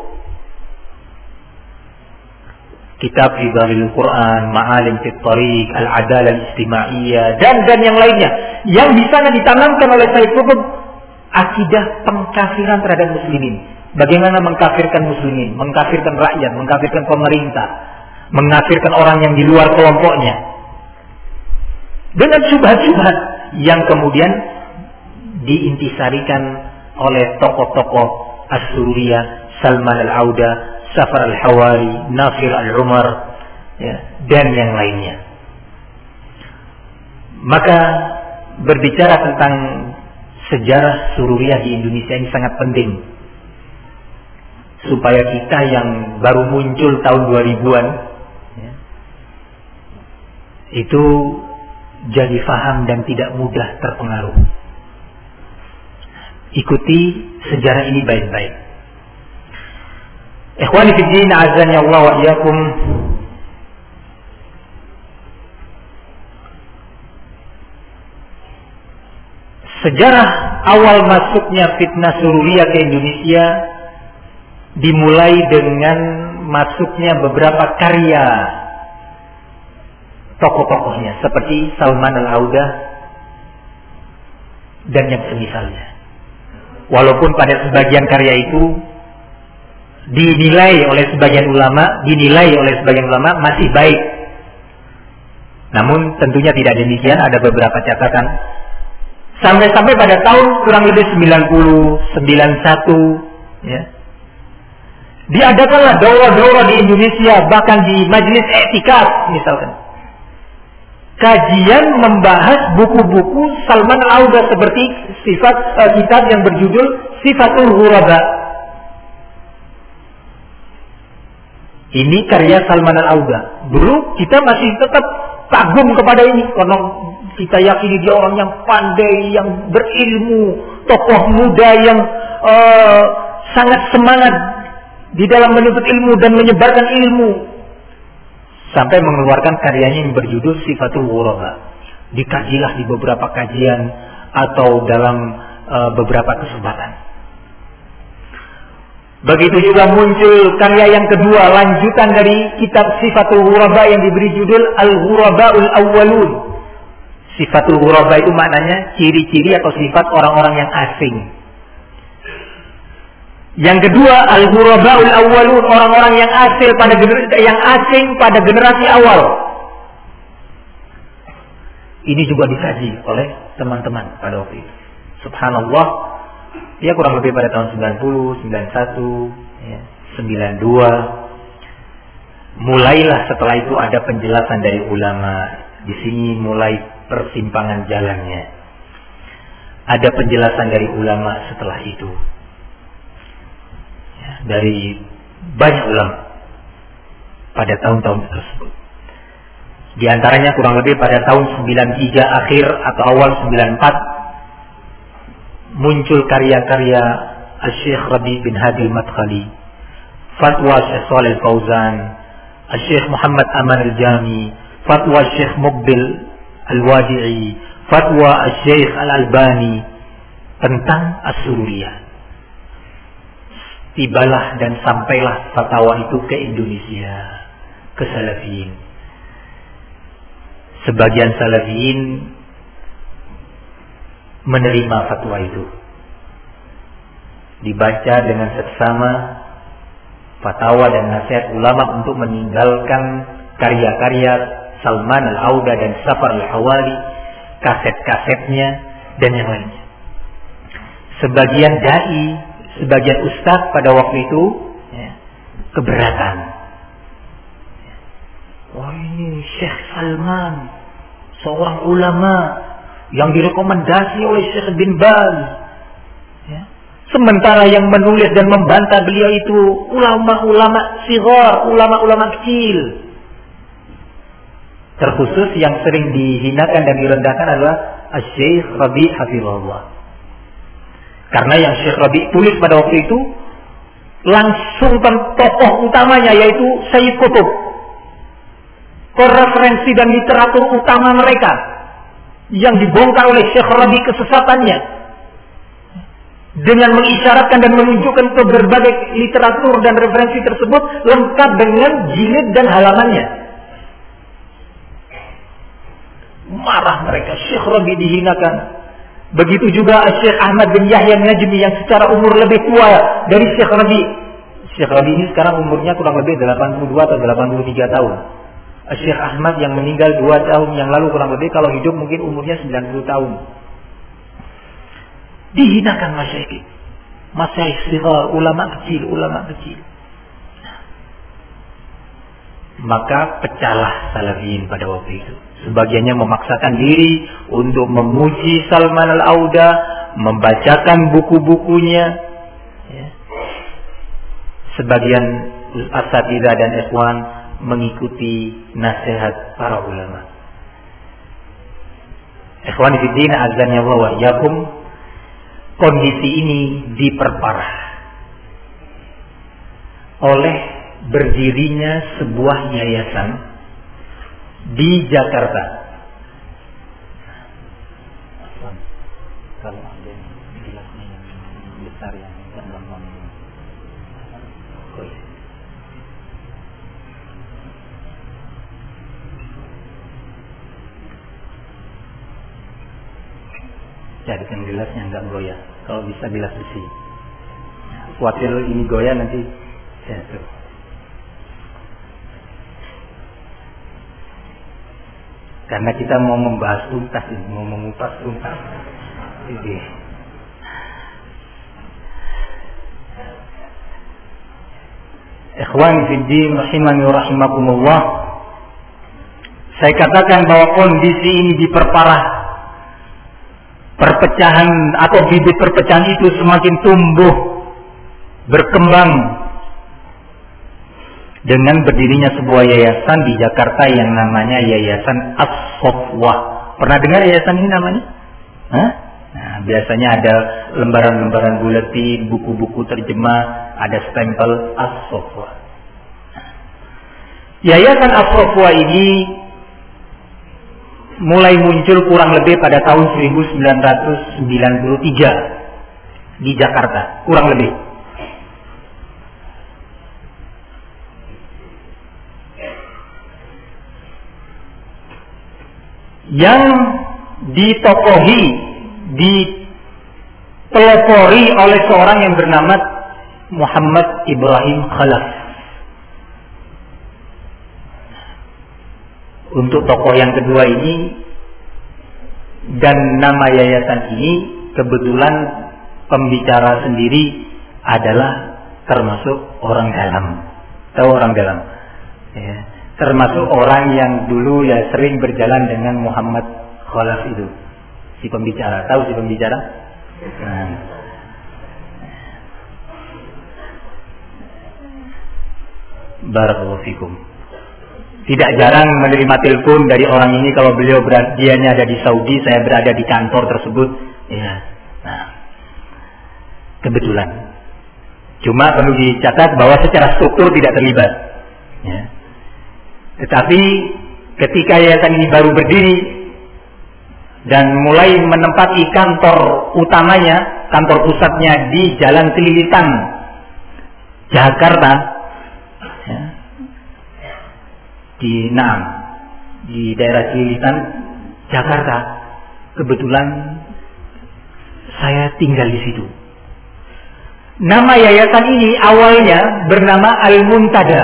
Kitab Fidhalil Quran, Ma'alim Fit Tariq, Al-Adalah Al-Istimaiyah, dan dan yang lainnya, yang di sana ditanamkan oleh Sayyid Qutb akidah pengkafiran terhadap muslimin. Bagaimana mengkafirkan muslimin, mengkafirkan rakyat, mengkafirkan pemerintah, mengkafirkan orang yang di luar kelompoknya, dengan syubhat-syubhat yang kemudian diintisarikan oleh tokoh-tokoh As-Sururiyah, Salman Al-Auda, Safar Al-Hawari, Nasir Al-Umar, ya, dan yang lainnya. Maka berbicara tentang sejarah sururiyah di Indonesia ini sangat penting, supaya kita yang baru muncul tahun dua ribuan ya, itu jadi faham dan tidak mudah terpengaruh. Ikuti sejarah ini baik-baik. Ikhwani fi din, azani Allah wa iyyakum. Sejarah awal masuknya fitnah sururiyah ke Indonesia dimulai dengan masuknya beberapa karya tokoh-tokohnya seperti Salman Al-Auda dan yang semisalnya. Walaupun pada sebagian karya itu dinilai oleh sebagian ulama, dinilai oleh sebagian ulama masih baik. Namun tentunya tidak demikian, ada beberapa catatan. Sampai-sampai pada tahun kurang lebih sembilan puluh, sembilan puluh satu ya, diadakanlah daurah-daurah di Indonesia, bahkan di majelis i'tikaf misalkan, kajian membahas buku-buku Salman Al-Auda seperti sifat uh, kitab yang berjudul Sifatul Ghuraba. Ini karya Salman Al-Auda. Dulu kita masih tetap kagum kepada ini karena kita yakini dia orang yang pandai, yang berilmu, tokoh muda yang uh, sangat semangat di dalam menuntut ilmu dan menyebarkan ilmu, sampai mengeluarkan karyanya yang berjudul Sifatul Ghuraba. Dikajilah di beberapa kajian atau dalam uh, beberapa kesempatan. Begitu juga muncul karya yang kedua, lanjutan dari kitab Sifatul Ghuraba yang diberi judul Al-Ghurabaul Awwalun. Sifatul Ghuraba itu maknanya ciri-ciri atau sifat orang-orang yang asing. Yang kedua, Al-Ghurabaul Awwalun, orang-orang yang asing pada generasi, yang asing pada generasi awal. Ini juga dikaji oleh teman-teman pada waktu itu. Subhanallah. Ya kurang lebih pada tahun sembilan puluh, sembilan puluh satu, ya, sembilan puluh dua. Mulailah setelah itu ada penjelasan dari ulama. Di sini mulai persimpangan jalannya. Ada penjelasan dari ulama setelah itu. Ya, dari banyak ulama pada tahun-tahun tersebut. Di antaranya kurang lebih pada tahun sembilan puluh tiga akhir atau awal sembilan puluh empat muncul karya-karya Syekh Rabi bin Hadi Al-Madkhali, fatwa Syekh Shalih Al-Fauzan, Syekh Muhammad Aman Al-Jami, fatwa Syekh Muqbil Al-Wadi'i, fatwa Syekh Al-Albani tentang As-Sururiyah. Tibalah dan sampailah fatwa itu ke Indonesia, ke Salafiyin. Sebagian Salafiyin menerima fatwa itu. Dibaca dengan seksama fatwa dan nasihat ulama untuk meninggalkan karya-karya Salman Al-Auda dan Safar Al-Hawali, kaset-kasetnya dan yang lainnya. Sebagian dai, sebagian ustaz pada waktu itu ya, keberatan. Wah, ini Syekh Salman, seorang ulama yang direkomendasi oleh Syekh bin Baz. Ya. Sementara yang menulis dan membantah beliau itu ulama-ulama sighar, ulama-ulama kecil. Terkhusus yang sering dihinakan dan direndahkan adalah Syekh Rabi' hafizahullah. Karena yang Syekh Rabi' tulis pada waktu itu langsung tokoh utamanya yaitu Sayyid Qutb. Referensi dan literatur utama mereka yang dibongkar oleh Syekh Rabi' kesesatannya dengan mengisyaratkan dan menunjukkan ke berbagai literatur dan referensi tersebut lengkap dengan jilid dan halamannya. Marah mereka, Syekh Rabi' dihinakan. Begitu juga Syekh Ahmad bin Yahya Najmi yang secara umur lebih tua dari Syekh Rabi'. Syekh Rabi' ini sekarang umurnya kurang lebih delapan puluh dua atau delapan puluh tiga tahun. Syekh Ahmad yang meninggal dua tahun yang lalu kurang lebih, kalau hidup mungkin umurnya sembilan puluh tahun. Dihinakan masyaikh. Masyaikh sighar, ulama kecil, ulama kecil. Maka pecahlah Salafiyin pada waktu itu. Sebagiannya memaksakan diri untuk memuji Salman Al-Auda, membacakan buku-bukunya. Ya. Sebagian asatidzah dan ikhwan mengikuti nasihat para ulama. Ikhwan fillah azza wa iyyakum, kondisi ini diperparah oleh berdirinya sebuah yayasan di Jakarta. Kalau ada gelasnya yang besar yang gampang. Oh iya. Carikan gelas yang enggak goyah. Kalau bisa gelas besi. Khawatir ini goyah nanti jatuh. Karena kita mau membahas tuntas ini, mau mengupas tuntas. Jadi, ikhwan fiddin rahimani wa rahimakumullah, saya katakan bahwa kondisi ini diperparah. Perpecahan atau bibit perpecahan itu semakin tumbuh, berkembang dengan berdirinya sebuah yayasan di Jakarta yang namanya Yayasan As-Sofwah. Pernah dengar yayasan ini namanya? Hah? Nah, biasanya ada lembaran-lembaran buletin, buku-buku terjemah, ada stempel As-Sofwah. Yayasan As-Sofwah ini mulai muncul kurang lebih pada tahun seribu sembilan ratus sembilan puluh tiga di Jakarta, kurang lebih. Yang ditokohi, dipelopori oleh seorang yang bernama Muhammad Ibrahim Khalaf. Untuk tokoh yang kedua ini dan nama yayasan ini, kebetulan pembicara sendiri adalah termasuk orang dalam. Tahu orang dalam? Ya. Termasuk orang yang dulu ya sering berjalan dengan Muhammad Khalaf itu, si pembicara. Tahu si pembicara? Nah. Barakallahu fikum. Tidak jarang menerima telepon dari orang ini kalau beliau berada, dianya ada di Saudi, saya berada di kantor tersebut. Ya. Nah. Kebetulan. Cuma perlu dicatat bahwa secara struktur tidak terlibat. Ya. Tetapi ketika yayasan ini baru berdiri dan mulai menempati kantor utamanya, kantor pusatnya di Jalan Celilitan, Jakarta, ya, di Naam, di daerah Celilitan, Jakarta, kebetulan saya tinggal di situ. Nama yayasan ini awalnya bernama Al-Muntada.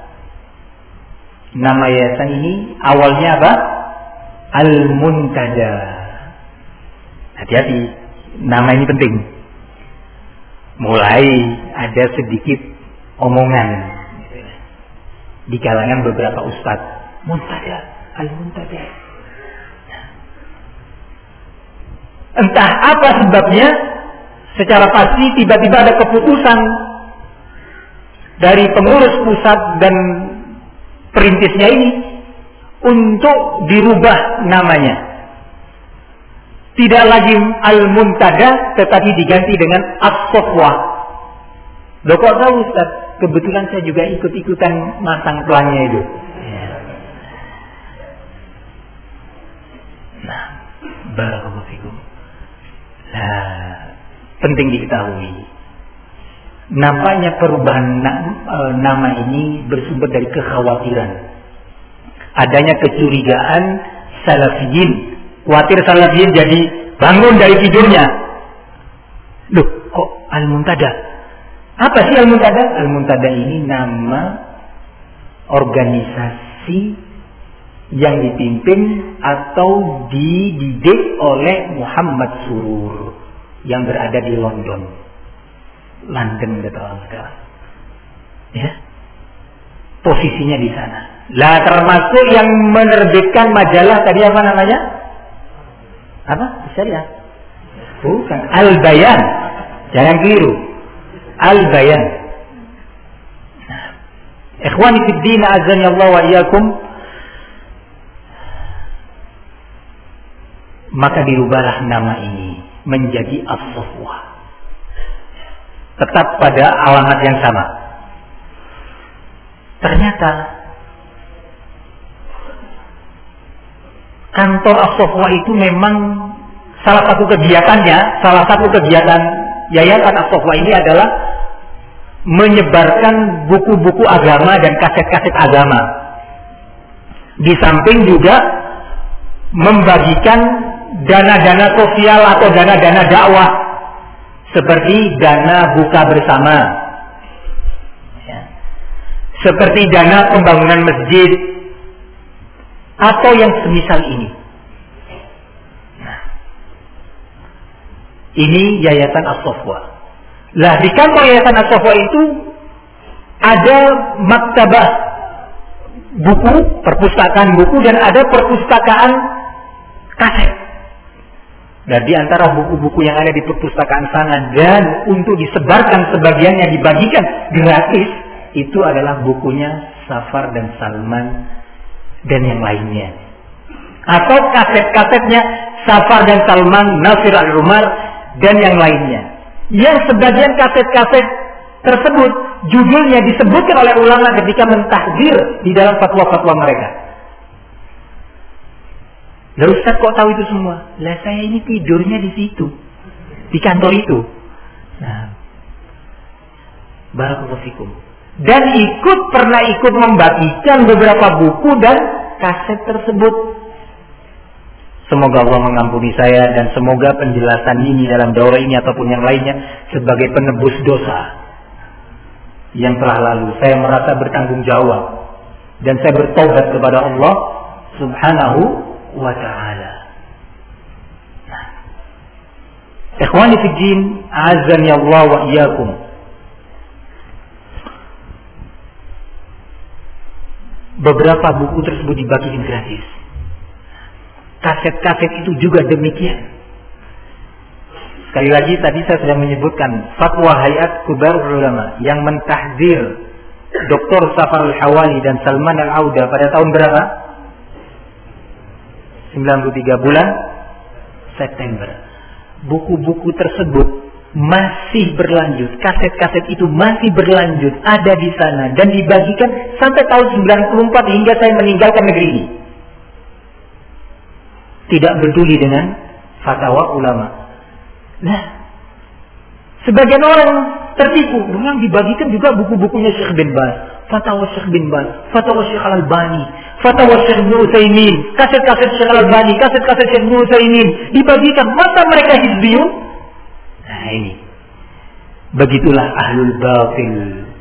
Nama yayasan ini awalnya apa? Al-Muntada. Hati-hati, nama ini penting. Mulai ada sedikit omongan di kalangan beberapa ustadz. Muntada, Al-Muntada. Entah apa sebabnya, secara pasti tiba-tiba ada keputusan dari pengurus pusat dan perintisnya ini untuk dirubah namanya. Tidak lagi Al-Muntada, tetapi diganti dengan As-Sofwah. Loh kok tahu Ustaz? Kebetulan saya juga ikut-ikutan masang pelannya itu. Nah, barakallahu fikum. Nah, penting diketahui. Nampaknya perubahan nama ini bersumber dari kekhawatiran. Adanya kecurigaan Salafiyin. Khawatir Salafiyin jadi bangun dari tidurnya. Loh, kok Al-Muntada? Apa sih Al-Muntada? Al-Muntada ini nama organisasi yang dipimpin atau dididik oleh Muhammad Surur yang berada di London. London kata orang sekarang. Ya. Posisinya di sana. Lah termasuk yang menerbitkan majalah tadi apa namanya? Apa? Syariah. Bukan Al-Bayan. Jangan keliru. Al-Bayan. Nah. Ikhwani fid din azani Allah wa iyyakum. Maka dirubahlah nama ini menjadi As-Sofwah. Tetap pada alamat yang sama. Ternyata kantor As-Sofwah itu memang salah satu kegiatannya, salah satu kegiatan yayasan As-Sofwah ini adalah menyebarkan buku-buku agama dan kaset-kaset agama. Di samping juga membagikan dana-dana sosial atau dana-dana dakwah seperti dana buka bersama, ya. Seperti dana pembangunan masjid atau yang semisal ini. Nah, ini yayasan As-Sofwah. Lah di kantor yayasan As-Sofwah itu ada maktabah buku, perpustakaan buku, dan ada perpustakaan kaset. Dan di antara buku-buku yang ada di perpustakaan sana dan untuk disebarkan sebagiannya dibagikan gratis, itu adalah bukunya Safar dan Salman dan yang lainnya. Atau kaset-kasetnya Safar dan Salman, Nasir Al-Rumar dan yang lainnya. Yang sebagian kaset-kaset tersebut judulnya disebutkan oleh ulama ketika mentahdzir di dalam fatwa-fatwa mereka. Lah Ustaz kok tahu itu semua? Lah saya ini tidurnya di situ, di kantor itu. Nah, barakallahu fikum. Dan ikut pernah ikut membagikan beberapa buku dan kaset tersebut. Semoga Allah mengampuni saya dan semoga penjelasan ini dalam daurah ini ataupun yang lainnya sebagai penebus dosa yang telah lalu. Saya merasa bertanggung jawab dan saya bertaubat kepada Allah Subhanahu wa ta'ala. Nah. Ikhwani fi din, azani Allah wa iyyakum. Beberapa buku tersebut dibagikan gratis. Kaset-kaset itu juga demikian. Sekali lagi tadi saya sudah menyebutkan fatwa Hayat Kubar Ulama yang mentahdzir Doktor Safar Al-Hawali dan Salman Al-Auda pada tahun berapa? sembilan puluh tiga bulan September. Buku-buku tersebut masih berlanjut, kaset-kaset itu masih berlanjut ada di sana dan dibagikan sampai tahun sembilan puluh empat hingga saya meninggalkan negeri ini. Tidak peduli dengan fatwa ulama. Nah, sebagian orang tertipu dengan dibagikan juga buku-bukunya Syekh bin Baz, fatwa Syekh bin Baz, fatwa Syekh Al-Albani, fatwa Syekh Ibnu Utsaimin, kaset-kaset Syekh Al-Albani, kaset-kaset Syekh Ibnu Utsaimin dibagikan. Masa mereka hizbiyun? Nah ini, begitulah ahlul batil.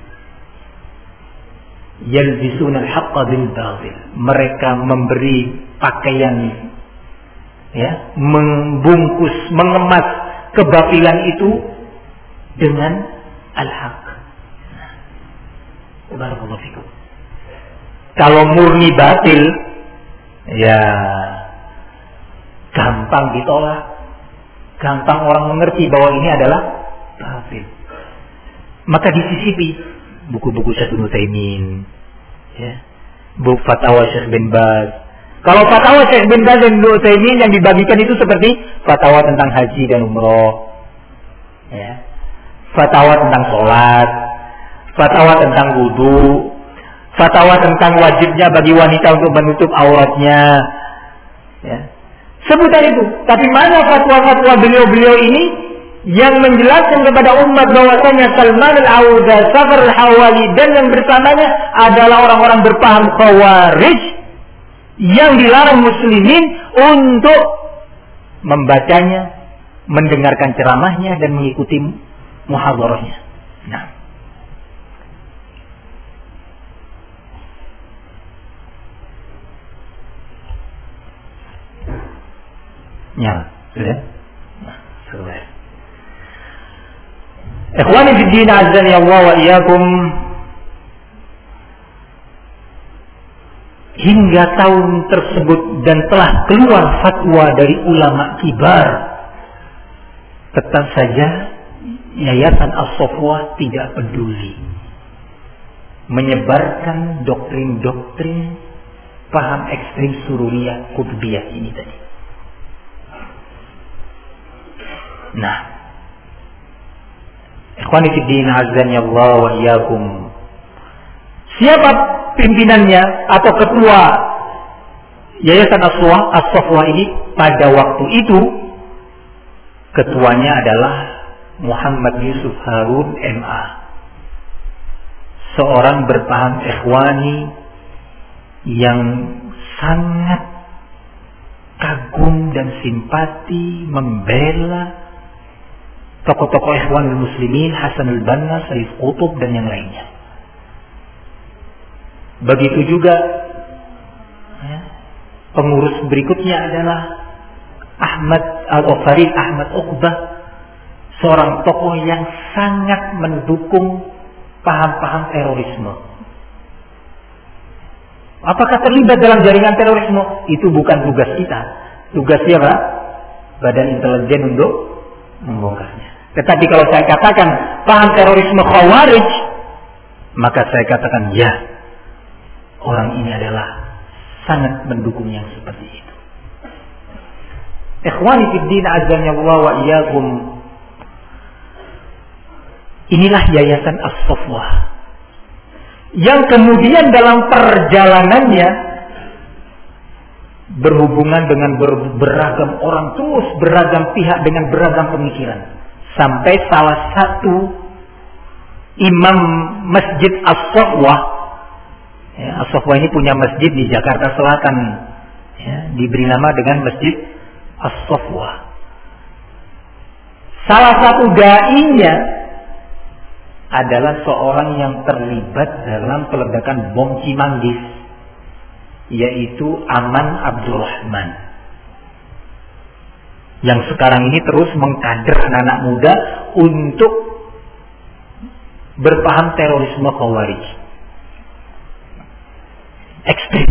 Yalbisuna al-haqqa bil batil. Mereka memberi pakaian, ya, membungkus, mengemas kebatilan itu dengan al-haq. Barakallahu fikum. Kalau murni batil, ya gampang ditolak, gampang orang mengerti bahwa ini adalah batil. Maka disisipi buku-buku Syekh Ibnu Utsaimin, ya, buku fatwa Syekh bin Baz. Kalau fatwa Syekh bin Baz dan Ibnu Utsaimin yang dibagikan itu seperti fatwa tentang haji dan umroh, ya, fatwa tentang sholat, fatwa tentang wudu, fatwa tentang wajibnya bagi wanita untuk menutup auratnya, ya. Sebutan itu. Tapi mana fatwa-fatwa beliau-beliau ini yang menjelaskan kepada umat bahwasanya Salman al-Auza, Safar al-Hawali dan yang bersamanya adalah orang-orang berpaham Khawarij yang dilarang muslimin untuk membacanya, mendengarkan ceramahnya dan mengikuti muhadharahnya. Nah, ya, sudah. Nah, selesai. Ikhwani fi din, azani Allah wa iyyakum. Hingga tahun tersebut dan telah keluar fatwa dari ulama kibar, tetap saja Yayasan As-Safwah tidak peduli menyebarkan doktrin-doktrin paham ekstrim sururiyah kutubiyah ini tadi. Nah, ikhwani fi din, azani Allah wa iyyakum. Siapa pimpinannya atau ketua Yayasan As-Safwah ini pada waktu itu? Ketuanya adalah Muhammad Yusuf Harun M A, seorang berpaham ikhwani yang sangat kagum dan simpati membela tokoh-tokoh Ikhwanul Muslimin, Hasan al-Banna, Sayyid Qutb dan yang lainnya. Begitu juga, ya, pengurus berikutnya adalah Ahmad al-Farid Ahmad Uqbah, seorang tokoh yang sangat mendukung paham-paham terorisme. Apakah terlibat dalam jaringan terorisme? Itu bukan tugas kita. Tugas siapa? Badan intelijen untuk membongkarnya. Tetapi kalau saya katakan paham terorisme Khawarij, maka saya katakan ya, orang ini adalah sangat mendukung yang seperti itu. Ikhwani fid din, azza wa iyyakum. Inilah Yayasan As-Safwah yang kemudian dalam perjalanannya berhubungan dengan ber- beragam orang, terus beragam pihak dengan beragam pemikiran, sampai salah satu imam Masjid As-Safwah, ya, As-Safwah ini punya masjid di Jakarta Selatan, ya, diberi nama dengan Masjid As-Safwah. Salah satu dai-nya adalah seorang yang terlibat dalam peledakan bom Cimanggis, yaitu Aman Abdurrahman, yang sekarang ini terus mengkader anak-anak muda untuk berpaham terorisme Khawarij ekstrim.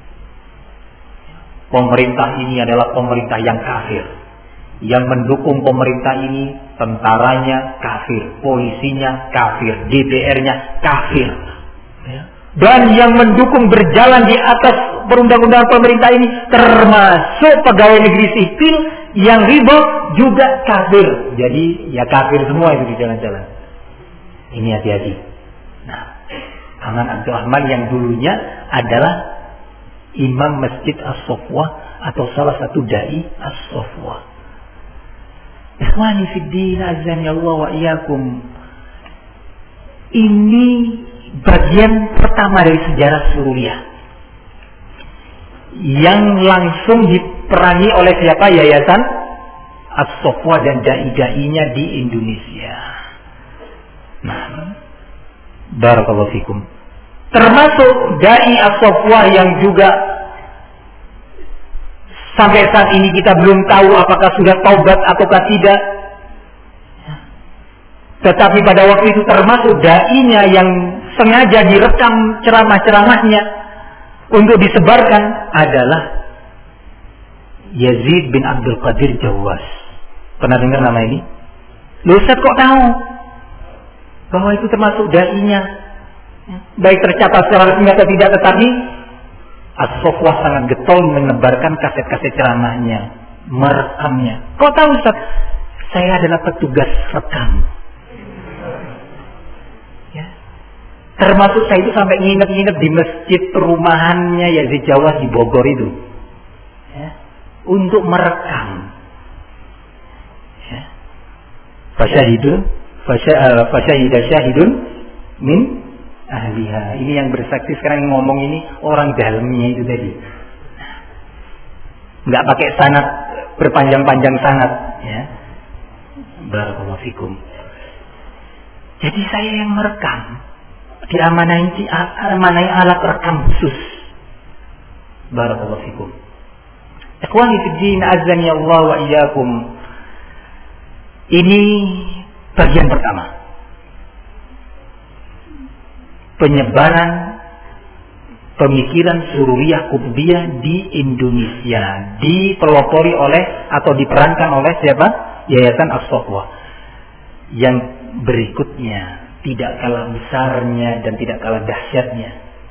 Pemerintah ini adalah pemerintah yang kafir. Yang mendukung pemerintah ini tentaranya kafir, polisinya kafir, D P R-nya kafir, dan yang mendukung berjalan di atas perundang-undangan pemerintah ini termasuk pegawai negeri sipil yang riba juga kafir. Jadi ya kafir semua itu di jalan-jalan. Ini hati-hati. Nah, Aman Abdurrahman yang dulunya adalah imam Masjid As-Safwah atau salah satu dai As-Safwah. Ikhwani fid din, azani Allah wa iyyakum. Ini bagian pertama dari sejarah Sururiyah yang langsung diperangi oleh siapa? Yayasan as-Sofwa dan dai-dainya di Indonesia. Nah, barakallahu fikum. Termasuk dai as-Sofwa yang juga sampai saat ini kita belum tahu apakah sudah taubat ataukah tidak. Tetapi pada waktu itu termasuk dai-nya yang sengaja direkam ceramah-ceramahnya untuk disebarkan adalah Yazid bin Abdul Qadir Jawas. Pernah dengar nama ini? Loh, Ustaz kok tahu bahwa itu termasuk dai-nya? Baik tercatat secara resmi atau tidak, tetapi as-Sofwa sangat getol menebarkan kaset-kaset ceramahnya, merekamnya. Kok tahu Ustaz? Saya adalah petugas rekam. Ya. Termasuk saya itu sampai nginep-nginep di masjid perumahannya Yazid Jawas di Bogor itu, ya, untuk merekam. Ya. Fasyahidun, fasyahidah syahidun min ahliha. Ini yang bersaksi sekarang yang ngomong ini orang dalamnya itu tadi. Nggak pakai sanad berpanjang-panjang sanad, ya. Barakallahu fikum. Jadi saya yang merekam, diamanai diamanai alat rekam khusus. Barakallahu fikum. Ikhwani fid din, azani Allah wa iyyakum. Ini bagian pertama. Penyebaran pemikiran sururiyah kutbiyah di Indonesia dipelopori oleh atau diperankan oleh siapa? Yayasan as-Sofwa. Yang berikutnya tidak kalah besarnya dan tidak kalah dahsyatnya,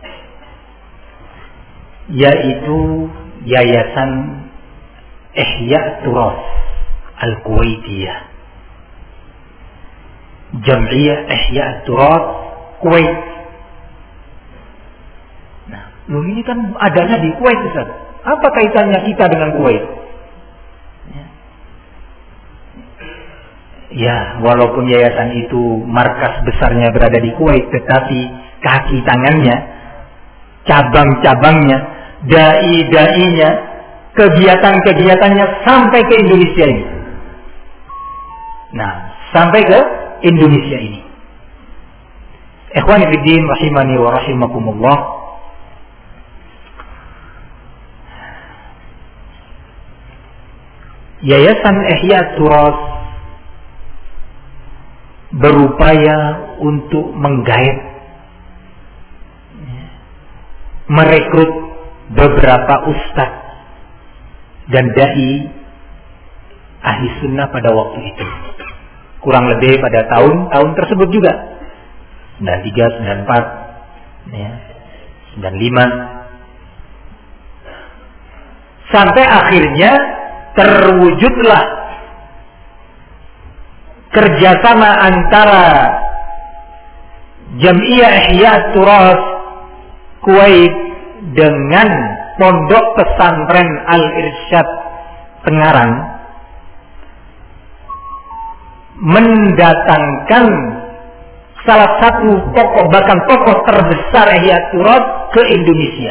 yaitu Yayasan Ihya Turas Al-Kuwaitiyah, Jam'iyah Ihya Turas Kuwait. Nah, loh ini kan adanya di Kuwait, Ustaz. Apa kaitannya kita dengan Kuwait? Ya, walaupun yayasan itu markas besarnya berada di Kuwait, tetapi kaki tangannya, cabang-cabangnya, dai-dainya, kegiatan-kegiatannya sampai ke Indonesia ini. Nah, sampai ke Indonesia ini. Ikhwani fiddin rahimani wa rahimakumullah. Yayasan Ihya Turas berupaya untuk menggait, merekrut beberapa ustadz dan dai ahli sunnah pada waktu itu, kurang lebih pada tahun-tahun tersebut juga, sembilan tiga, sembilan empat, ya, sembilan lima, sampai akhirnya terwujudlah kerjasama antara Jam'iyah Ihya Turas Kuwait dengan Pondok Pesantren Al-Irsyad Tengaran, mendatangkan salah satu tokoh, bahkan tokoh terbesar Ihya Turas ke Indonesia,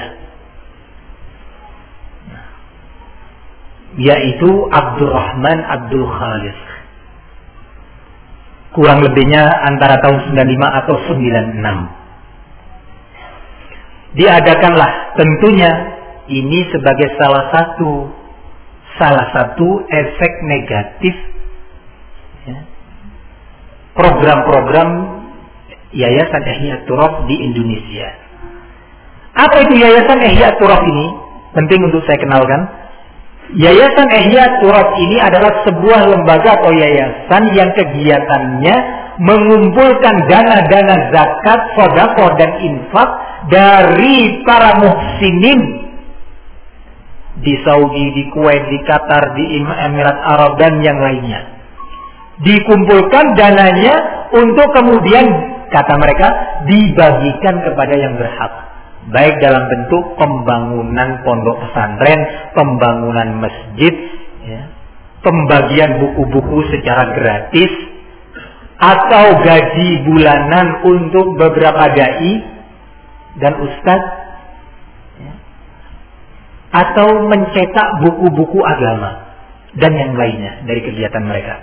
yaitu Abdurrahman Abdul Khaliq. Kurang lebihnya antara tahun sembilan lima atau sembilan enam. Diadakanlah tentunya ini sebagai salah satu salah satu efek negatif, ya, program-program Yayasan Ihya Turas di Indonesia. Apa itu Yayasan Ihya Turas ini? Penting untuk saya kenalkan. Yayasan Ihya Turas ini adalah sebuah lembaga atau yayasan yang kegiatannya mengumpulkan dana-dana zakat, sedekah dan infak dari para muhsinin di Saudi, di Kuwait, di Qatar, di Emirat Arab dan yang lainnya. Dikumpulkan dananya untuk kemudian, kata mereka, dibagikan kepada yang berhak. Baik dalam bentuk pembangunan pondok pesantren, pembangunan masjid, ya, pembagian buku-buku secara gratis, atau gaji bulanan untuk beberapa dai dan ustadz, ya, atau mencetak buku-buku agama. dan yang lainnya dari kegiatan mereka.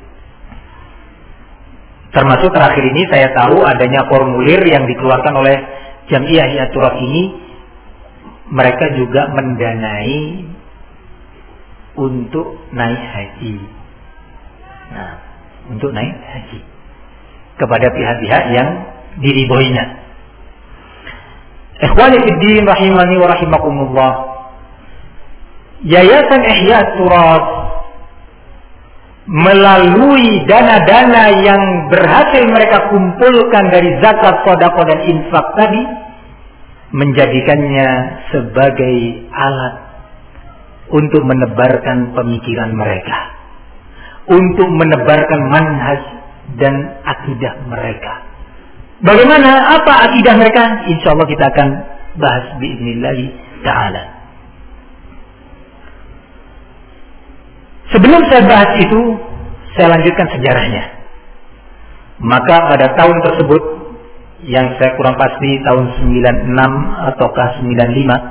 Termasuk terakhir ini saya tahu adanya formulir yang dikeluarkan oleh Jam'iyah Ihya Turath ini, mereka juga mendanai untuk naik haji. Nah, untuk naik haji kepada pihak-pihak yang diridhoinya. Ikhwani fiddin rahimani wa rahimakumullah. Yayasan Ihya Turath melalui dana-dana yang berhasil mereka kumpulkan dari zakat, sedekah dan infak tadi, menjadikannya sebagai alat untuk menebarkan pemikiran mereka, untuk menebarkan manhaj dan akidah mereka. Bagaimana? Apa akidah mereka? Insya Allah kita akan bahas biiznillah ta'ala. Sebelum saya bahas itu, saya lanjutkan sejarahnya. Maka pada tahun tersebut, yang saya kurang pasti tahun sembilan puluh enam ataukah sembilan puluh lima,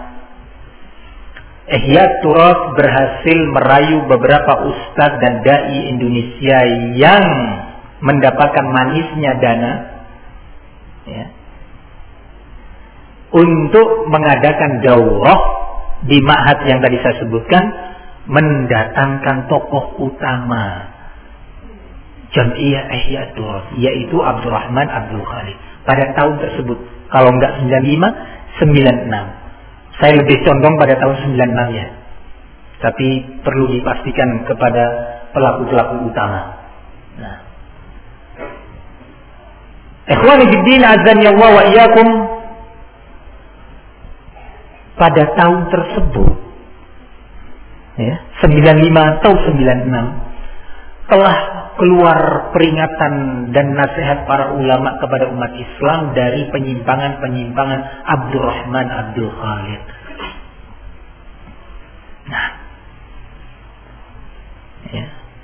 Ihya Turath berhasil merayu beberapa ustadz dan dai Indonesia yang mendapatkan manisnya dana, ya, untuk mengadakan daurah di ma'had yang tadi saya sebutkan, mendatangkan tokoh utama Jam'iyah Ihya Turath, yaitu Abdurrahman Abdul Khalid pada tahun tersebut. Kalau enggak sembilan puluh lima, sembilan puluh enam. Saya lebih condong pada tahun sembilan puluh enam ya. Tapi perlu dipastikan kepada pelaku-pelaku utama. Nah, ikhwani fiddin azani Allah wa iyyakum, pada tahun tersebut ya, sembilan puluh lima atau sembilan puluh enam, telah keluar peringatan dan nasihat para ulama kepada umat Islam dari penyimpangan-penyimpangan Abdurrahman Abdul Khalid. Nah, ya.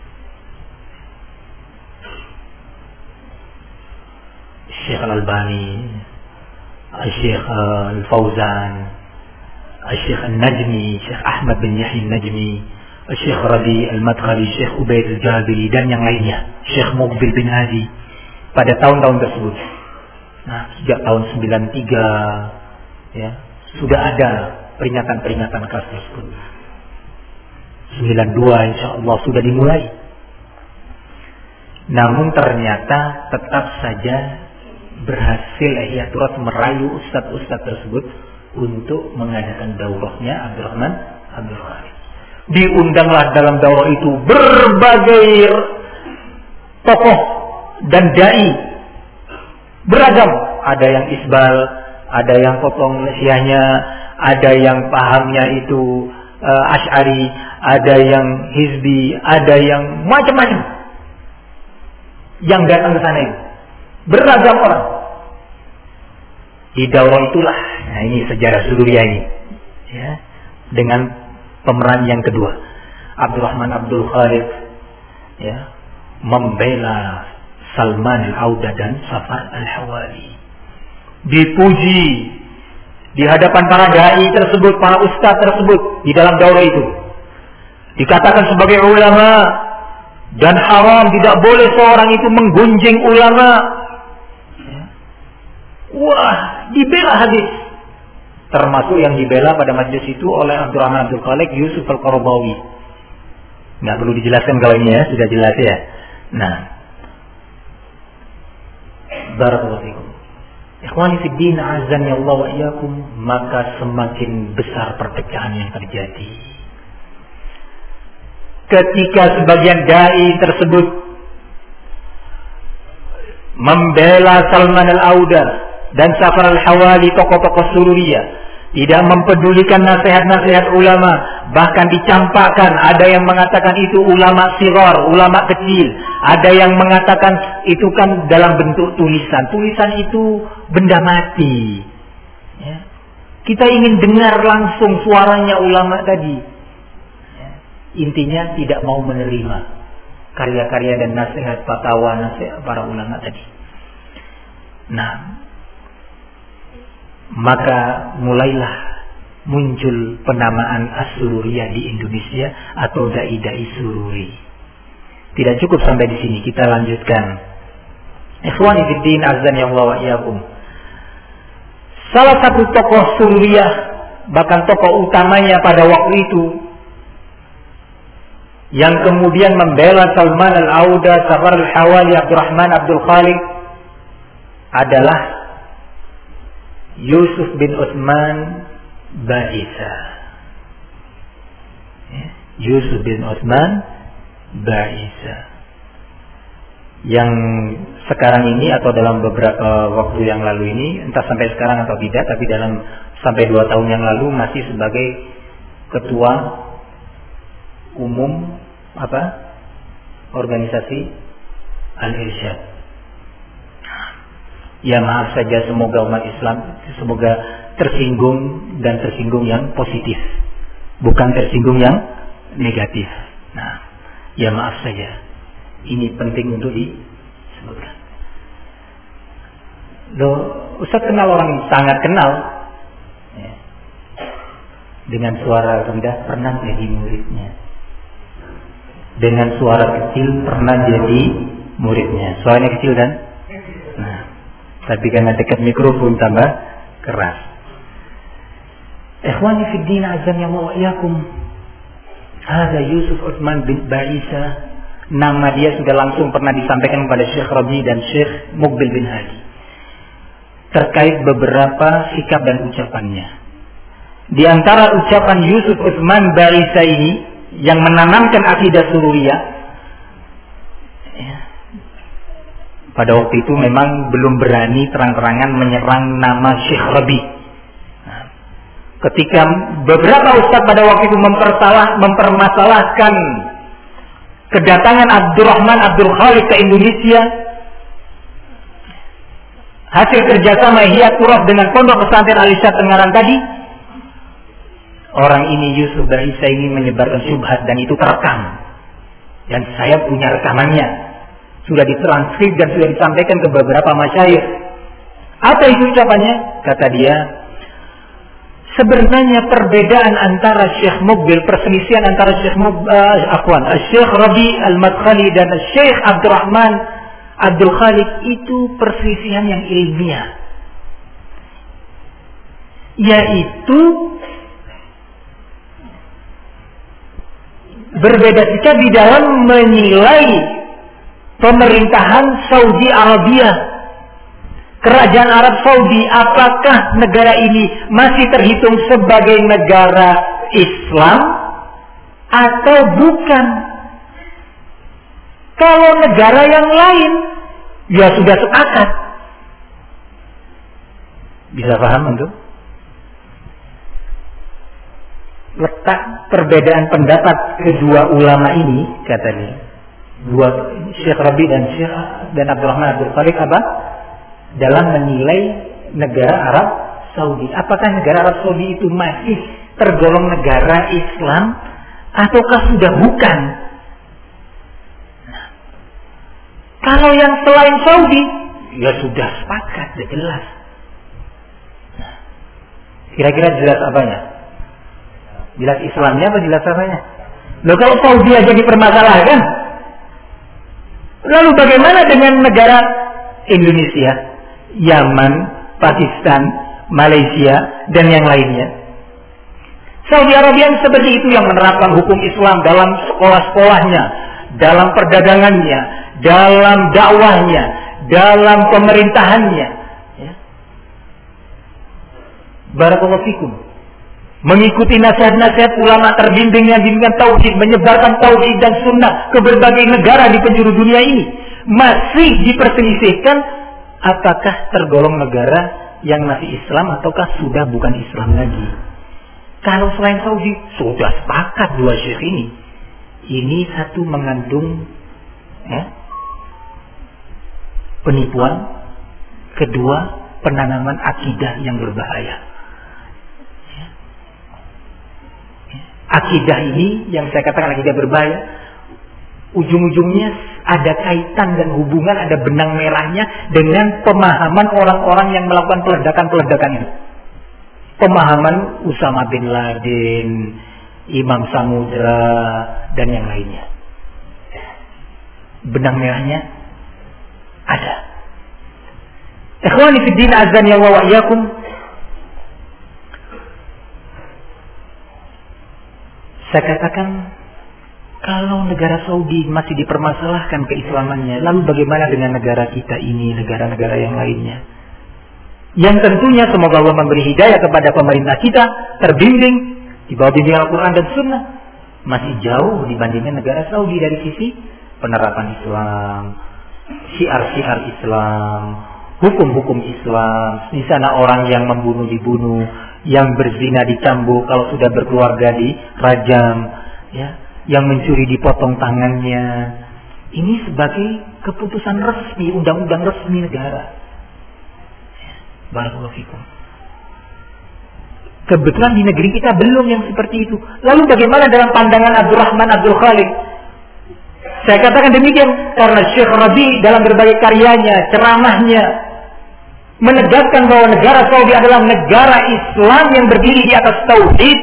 Syekh Al-Albani, Syekh Al-Fauzan, Syekh Al-Najmi, Syekh Ahmad bin Yahya Al-Najmi, Syekh Rabi Al-Madkhali, Syekh Ubaid Al-Jabiri, dan yang lainnya, Syekh Muqbil bin Hadi, pada tahun-tahun tersebut. Nah, sejak tahun sembilan puluh tiga ya, sudah ada peringatan-peringatan keras tersebut. sembilan puluh dua insya Allah sudah dimulai. Namun ternyata tetap saja berhasil Ihya Turath merayu ustadz-ustadz tersebut untuk mengadakan daurahnya Abdurrahman Abdul Khalid. Diundanglah dalam daurah itu berbagai tokoh dan dai beragam. Ada yang isbal, ada yang potong syiahnya, ada yang pahamnya itu uh, Asy'ari, ada yang hizbi, ada yang macam-macam yang datang ke sana itu. Beragam orang. Di daurah itulah, nah ini sejarah Suriah ini, ya, dengan pemeran yang kedua, Abdurrahman Abdul Khalid, ya, membela Salman Al-Auda dan Safar Al-Hawali. Dipuji di hadapan para dai tersebut, para ustaz tersebut di dalam daurah itu. Dikatakan sebagai ulama dan haram, tidak boleh seorang itu menggunjing ulama. Wah, dibela hadis. Termasuk yang dibela pada majlis itu oleh Abdurrahman Abdul Khalid, Yusuf Al-Qaradawi. Nggak perlu dijelaskan kalau ini ya, sudah jelas ya. Nah, barakallahu fikum. Ikhwani fi din, azani Allah wa iyyakum, maka semakin besar perpecahan yang terjadi. Ketika sebagian dai tersebut membela Salman Al-Auda dan Safar Al-Hawali, tokoh-tokoh Sururiyah, tidak mempedulikan nasihat-nasihat ulama, bahkan dicampakkan. Ada yang mengatakan itu ulama sigar, ulama kecil. Ada yang mengatakan itu kan dalam bentuk tulisan. Tulisan itu benda mati. Ya. Kita ingin dengar langsung suaranya ulama tadi. Ya. Intinya tidak mau menerima karya-karya dan nasihat, fatwa, nasihat para ulama tadi. Nah, maka mulailah muncul penamaan As-Sururiyah di Indonesia atau dai-dai sururi. Tidak cukup sampai di sini, kita lanjutkan. Ikhwani fiddin azan ya Allah wa iyyakum. Salah satu tokoh Sururiyah, bahkan tokoh utamanya pada waktu itu, yang kemudian membela Salman al-Auda, Safar al-Hawali, Abdurrahman Abdul Khaliq, adalah Yusuf bin Utsman Ba'isa. Yusuf bin Utsman Ba'isa, yang sekarang ini atau dalam beberapa waktu yang lalu ini, entah sampai sekarang atau tidak, tapi dalam sampai dua tahun yang lalu masih sebagai ketua umum apa organisasi Al-Irsyad. Ya maaf saja, semoga umat Islam semoga tersinggung dan tersinggung yang positif, bukan tersinggung yang negatif. Nah, ya maaf saja, ini penting untuk disebutkan. Loh, Ustaz kenal orang, sangat kenal, ya. Dengan suara rendah pernah jadi muridnya, dengan suara kecil pernah jadi muridnya. Suaranya kecil kan? Nah, tapi karena dekat mikrofon tambah keras. Ikhwani fi din azan ya wa iyyakum. Ada Yusuf Utsman bin Ba'isa, nama dia sudah langsung pernah disampaikan kepada Syekh Rabi dan Syekh Muqbil bin Hadi terkait beberapa sikap dan ucapannya. Di antara ucapan Yusuf Utsman Ba'isa ini yang menanamkan akidah Sururiyah, ya, pada waktu itu memang belum berani terang-terangan menyerang nama Syekh Rabi. Nah, ketika beberapa ustaz pada waktu itu mempersalah, mempermasalahkan kedatangan Abdurrahman Abdul Khaliq ke Indonesia, hasil kerjasama Ihya Turaf dengan Pondok Pesantren Al-Irsyad Tengaran tadi, orang ini Yusuf Ba'isa ini menyebarkan syubhat dan itu terekam. Dan saya punya rekamannya. Sudah ditranskrip dan sudah disampaikan ke beberapa masyayikh. Apa itu ucapannya? Kata dia, sebenarnya perbedaan antara Syekh Muqbil, perselisihan antara Syekh Muqbil, uh, Afwan, Syekh Rabi Al-Madkhali dan Syekh Abdurrahman Abdul Khaliq itu perselisihan yang ilmiah. Yaitu berbeda sikap di dalam menilai pemerintahan Saudi Arabia, kerajaan Arab Saudi, apakah negara ini masih terhitung sebagai negara Islam atau bukan. Kalau negara yang lain, ya sudah sepakat. Bisa paham untuk letak perbedaan pendapat kedua ulama ini, katanya dua Syekh Rabi dan Syekh dan Abdurrahman Abdul Khaliq apa? Dalam menilai negara Arab Saudi. Apakah negara Arab Saudi itu masih tergolong negara Islam ataukah sudah bukan? Nah, kalau yang selain Saudi, ya sudah sepakat, sudah jelas. Nah, kira-kira jelas apanya? Jelas Islamnya apa jelas apanya? Loh, kalau Saudi aja dipermasalahkan, lalu bagaimana dengan negara Indonesia, Yaman, Pakistan, Malaysia, dan yang lainnya? Saudi Arabia seperti itu yang menerapkan hukum Islam dalam sekolah-sekolahnya, dalam perdagangannya, dalam dakwahnya, dalam pemerintahannya. Ya. Barakallahu fikum. Mengikuti nasihat-nasihat ulama terbimbing yang bimbingan tauhid, menyebarkan tauhid dan sunnah ke berbagai negara di penjuru dunia ini, masih diperselisihkan apakah tergolong negara yang masih Islam ataukah sudah bukan Islam lagi. Kalau selain Saudi sudah sepakat dua syekh ini, ini satu mengandung ya, penipuan, kedua penanaman akidah yang berbahaya. Akidah ini yang saya katakan akidah berbahaya, ujung-ujungnya ada kaitan dan hubungan, ada benang merahnya dengan pemahaman orang-orang yang melakukan peledakan-peledakan itu. pemahaman Usama bin Laden, Imam Samudra, dan yang lainnya. Benang merahnya ada. Ikhwani fiddin azan ya wa iyyakum. Saya katakan, kalau negara Saudi masih dipermasalahkan keislamannya, lalu bagaimana dengan negara kita ini, negara-negara yang lainnya? Yang tentunya semoga Allah memberi hidayah kepada pemerintah kita, terbimbing di bawah bimbingan Al-Quran dan Sunnah, masih jauh dibandingkan negara Saudi dari sisi penerapan Islam, syiar-syiar Islam, hukum-hukum Islam. Di sana orang yang membunuh dibunuh, yang berzina dicambuk, kalau sudah berkeluarga dirajam, ya, yang mencuri dipotong tangannya. Ini sebagai keputusan resmi, undang-undang resmi negara. Barakallahu fikum. Kebetulan di negeri kita belum yang seperti itu. Lalu bagaimana dalam pandangan Abdurrahman Abdul Khaliq? Saya katakan demikian karena Syekh Rabi dalam berbagai karyanya, ceramahnya, menegaskan bahwa negara Saudi adalah negara Islam yang berdiri di atas tauhid.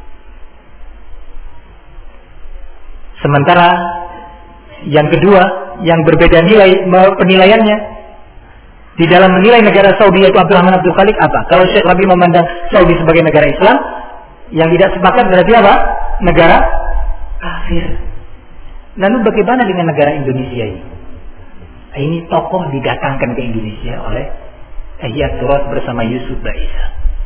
Sementara yang kedua, yang berbeda nilai penilaiannya di dalam menilai negara Saudi, yaitu Abdurrahman Abdul Khaliq, apa? Kalau Syekh Rabi memandang Saudi sebagai negara Islam, yang tidak sepakat berarti apa? Negara kafir. Lalu bagaimana dengan negara Indonesia ini? Ini tokoh didatangkan ke Indonesia oleh Ihya Turas bersama Yusuf Baisa.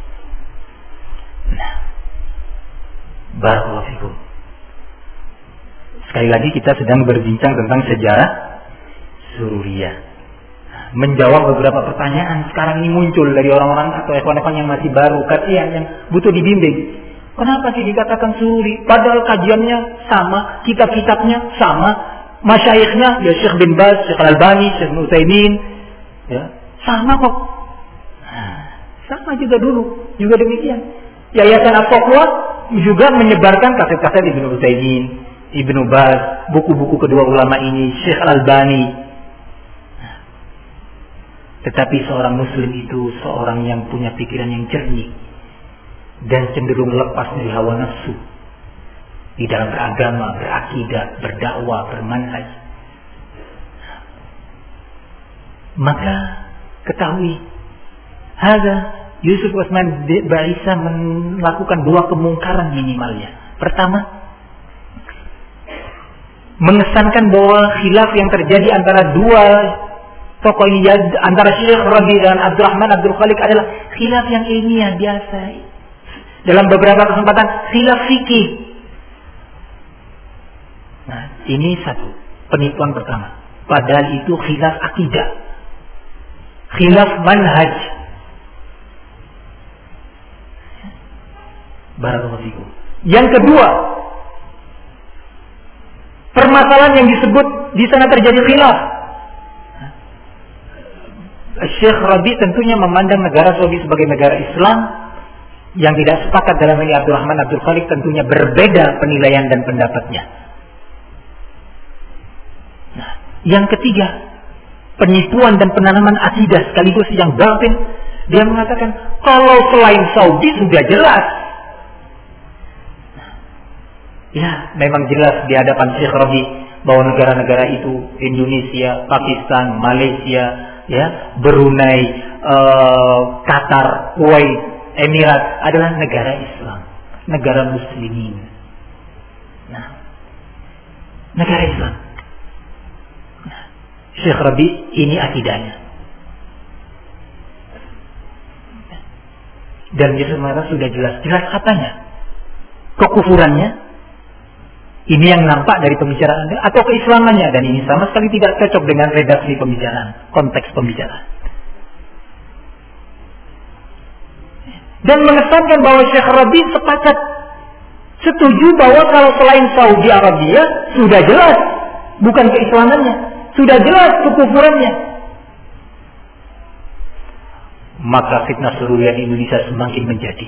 Nah, barakallahu fikum. Sekali lagi kita sedang berbincang tentang sejarah Suriah. Menjawab beberapa pertanyaan sekarang ini muncul dari orang-orang atau ikhwan-ikhwan yang masih baru, kasihan, yang butuh dibimbing. Kenapa sih dikatakan Suri? Padahal kajiannya sama, kitab-kitabnya sama, masyayikhnya ya Syekh bin Baz, Syekh Al-Albani, Syekh Utsaimin, ya sama kok. Nah, sama juga dulu, juga demikian. Yayasan At-Taqwa juga menyebarkan kaset-kaset Ibnu Utsaimin, Ibnu Baz, buku-buku kedua ulama ini, Syekh Al-Albani. Tetapi seorang muslim itu seorang yang punya pikiran yang jernih dan cenderung lepas dari hawa nafsu di dalam beragama, berakidah, berdakwah, bermanhaj. Maka ketahui, hadza Yusuf Utsman Baisa melakukan dua kemungkaran minimalnya. Pertama, mengesankan bahwa khilaf yang terjadi antara dua tokoh ini, antara Syekh Rabi dan Abdurrahman Abdul Khaliq, adalah khilaf yang ilmiah biasa. Dalam beberapa kesempatan khilaf fikih. Nah, ini satu penipuan pertama. Padahal itu khilaf akidah, khilaf manhaj. Barakallahu fikum. Yang kedua, permasalahan yang disebut di sana terjadi khilaf. Syekh Rabi tentunya memandang negara Saudi sebagai negara Islam. Yang tidak sepakat dalam ini Abdurrahman Abdul Khaliq tentunya berbeda penilaian dan pendapatnya. Nah, yang ketiga, penipuan dan penanaman akidah sekaligus yang batin. Dia mengatakan kalau selain Saudi sudah jelas. Ya, memang jelas di hadapan Syekh Rabi bahwa negara-negara itu Indonesia, Pakistan, Malaysia, ya, Brunei, uh, Qatar, Kuwait, Emirat adalah negara Islam, negara Muslimin. Nah, negara Islam. Nah, Syekh Rabi ini akidahnya. Dan Yusuf Mata sudah jelas-jelas katanya kekufurannya. Ini yang nampak dari pembicaraan atau keislamannya, dan ini sama sekali tidak cocok dengan redaksi pembicaraan, konteks pembicaraan. Dan mengesankan bahwa Syekh Rabi sepakat setuju bahwa kalau selain Saudi Arabia sudah jelas bukan keislamannya, sudah jelas kekufurannya. Maka fitnah Suriah di Indonesia semakin menjadi.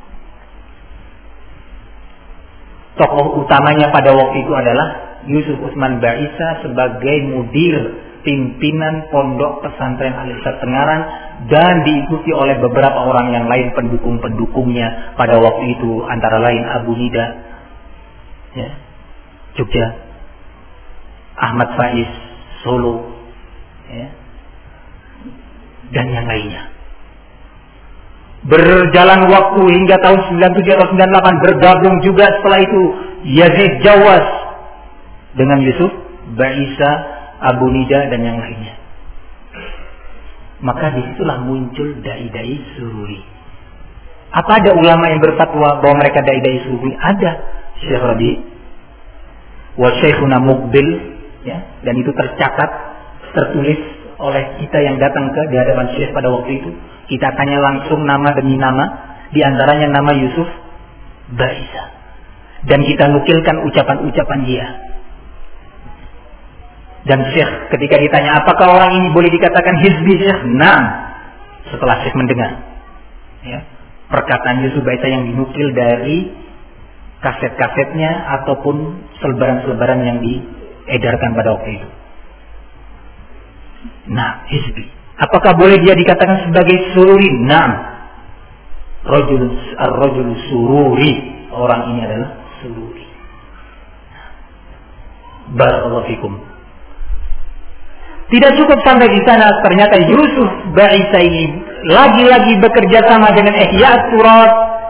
Tokoh utamanya pada waktu itu adalah Yusuf Utsman Baisa sebagai mudir pimpinan Pondok Pesantren Al-Irsyad Tengaran dan diikuti oleh beberapa orang yang lain pendukung-pendukungnya pada waktu itu, antara lain Abu Nida, ya, Jogja, Ahmad Faiz, Solo, ya, dan yang lainnya. Berjalan waktu hingga tahun sembilan puluh tujuh atau sembilan puluh delapan, bergabung juga setelah itu Yazid Jawas dengan Yusuf Ba'isa, Abu Nida dan yang lainnya. Maka disitulah muncul dai-dai sururi. Apa ada ulama yang berfatwa bahwa mereka dai-dai sururi? Ada. Syekh Rabi wa Syekhuna Muqbil, ya, dan itu tercatat, tertulis oleh kita yang datang ke di hadapan Syekh pada waktu itu. Kita tanya langsung nama demi nama, di antaranya nama Yusuf Ba'isa, dan kita nukilkan ucapan-ucapan dia. Dan Syekh ketika ditanya apakah orang ini boleh dikatakan hizbi, Syekh, nah, setelah Syekh mendengar, ya, perkataan Yusuf Ba'isa yang dinukil dari kaset-kasetnya ataupun selebaran-selebaran yang diedarkan pada waktu itu. Nah, hizbi. Apakah boleh dia dikatakan sebagai sururi? Nah, rajul ar-rajul sururi, orang ini adalah sururi. Barakallahu fikum. Tidak cukup sampai di sana, ternyata Yusuf Ba'isa ini lagi-lagi bekerja sama dengan Ihya Turat.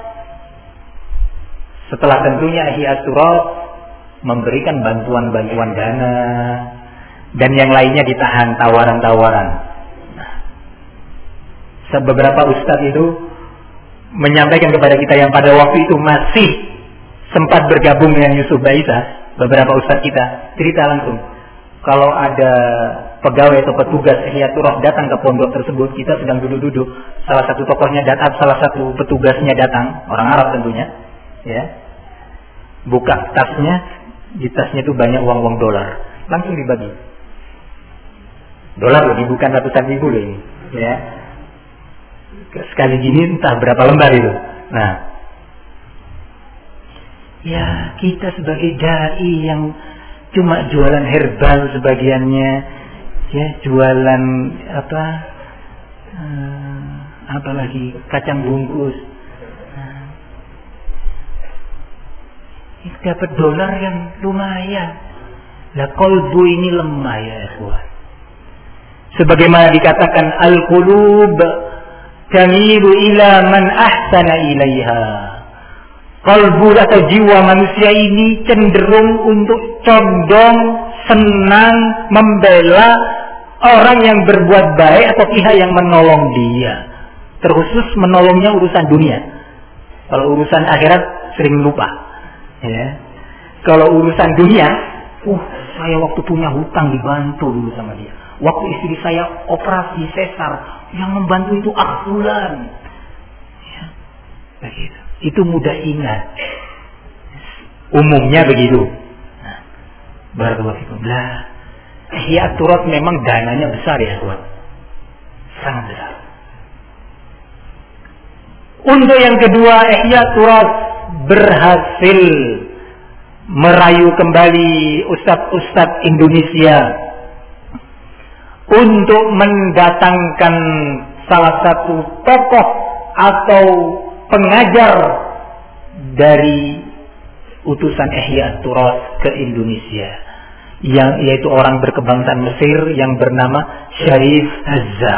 Setelah tentunya Ihya Turat memberikan bantuan-bantuan dana dan yang lainnya ditahan tawaran-tawaran. Beberapa ustadz itu menyampaikan kepada kita yang pada waktu itu masih sempat bergabung dengan Yusuf Ba'isa, beberapa ustadz kita cerita langsung, kalau ada pegawai atau petugas Ihya Turat datang ke pondok tersebut, kita sedang duduk-duduk, salah satu tokohnya datang, salah satu petugasnya datang, orang Arab tentunya, ya, buka tasnya, di tasnya itu banyak uang-uang dolar, langsung dibagi. Dolar loh, bukan ratusan ribu loh ini, ya. Sekali gini entah berapa lembar itu. Nah, ya kita sebagai dai yang cuma jualan herbal sebagiannya, ya, jualan apa, hmm, apa lagi, kacang bungkus. Nah, dapat dolar yang lumayan. Lah qalbu ini lemah ya ikhwan. Sebagaimana dikatakan al-qulub tamilu ila man ahsana ilaiha. Kalbu atau jiwa manusia ini cenderung untuk condong, senang, membela orang yang berbuat baik atau pihak yang menolong dia. Terkhusus menolongnya urusan dunia. Kalau urusan akhirat sering lupa. Ya. Kalau urusan dunia, uh, saya waktu punya hutang dibantu dulu sama dia. Waktu istri saya operasi sesar, yang membantu itu akhulan, ya, begitu. Itu mudah ingat. Umumnya begitu. Nah, barakallahu fikum. Lah, Ihya Turat memang dananya besar ya, kawan. Sangat besar. Untuk yang kedua, Ihya Turat berhasil merayu kembali ustadz-ustadz Indonesia untuk mendatangkan salah satu tokoh atau pengajar dari utusan Ihya Turat ke Indonesia, yang yaitu orang berkebangsaan Mesir yang bernama Syarif Hazza.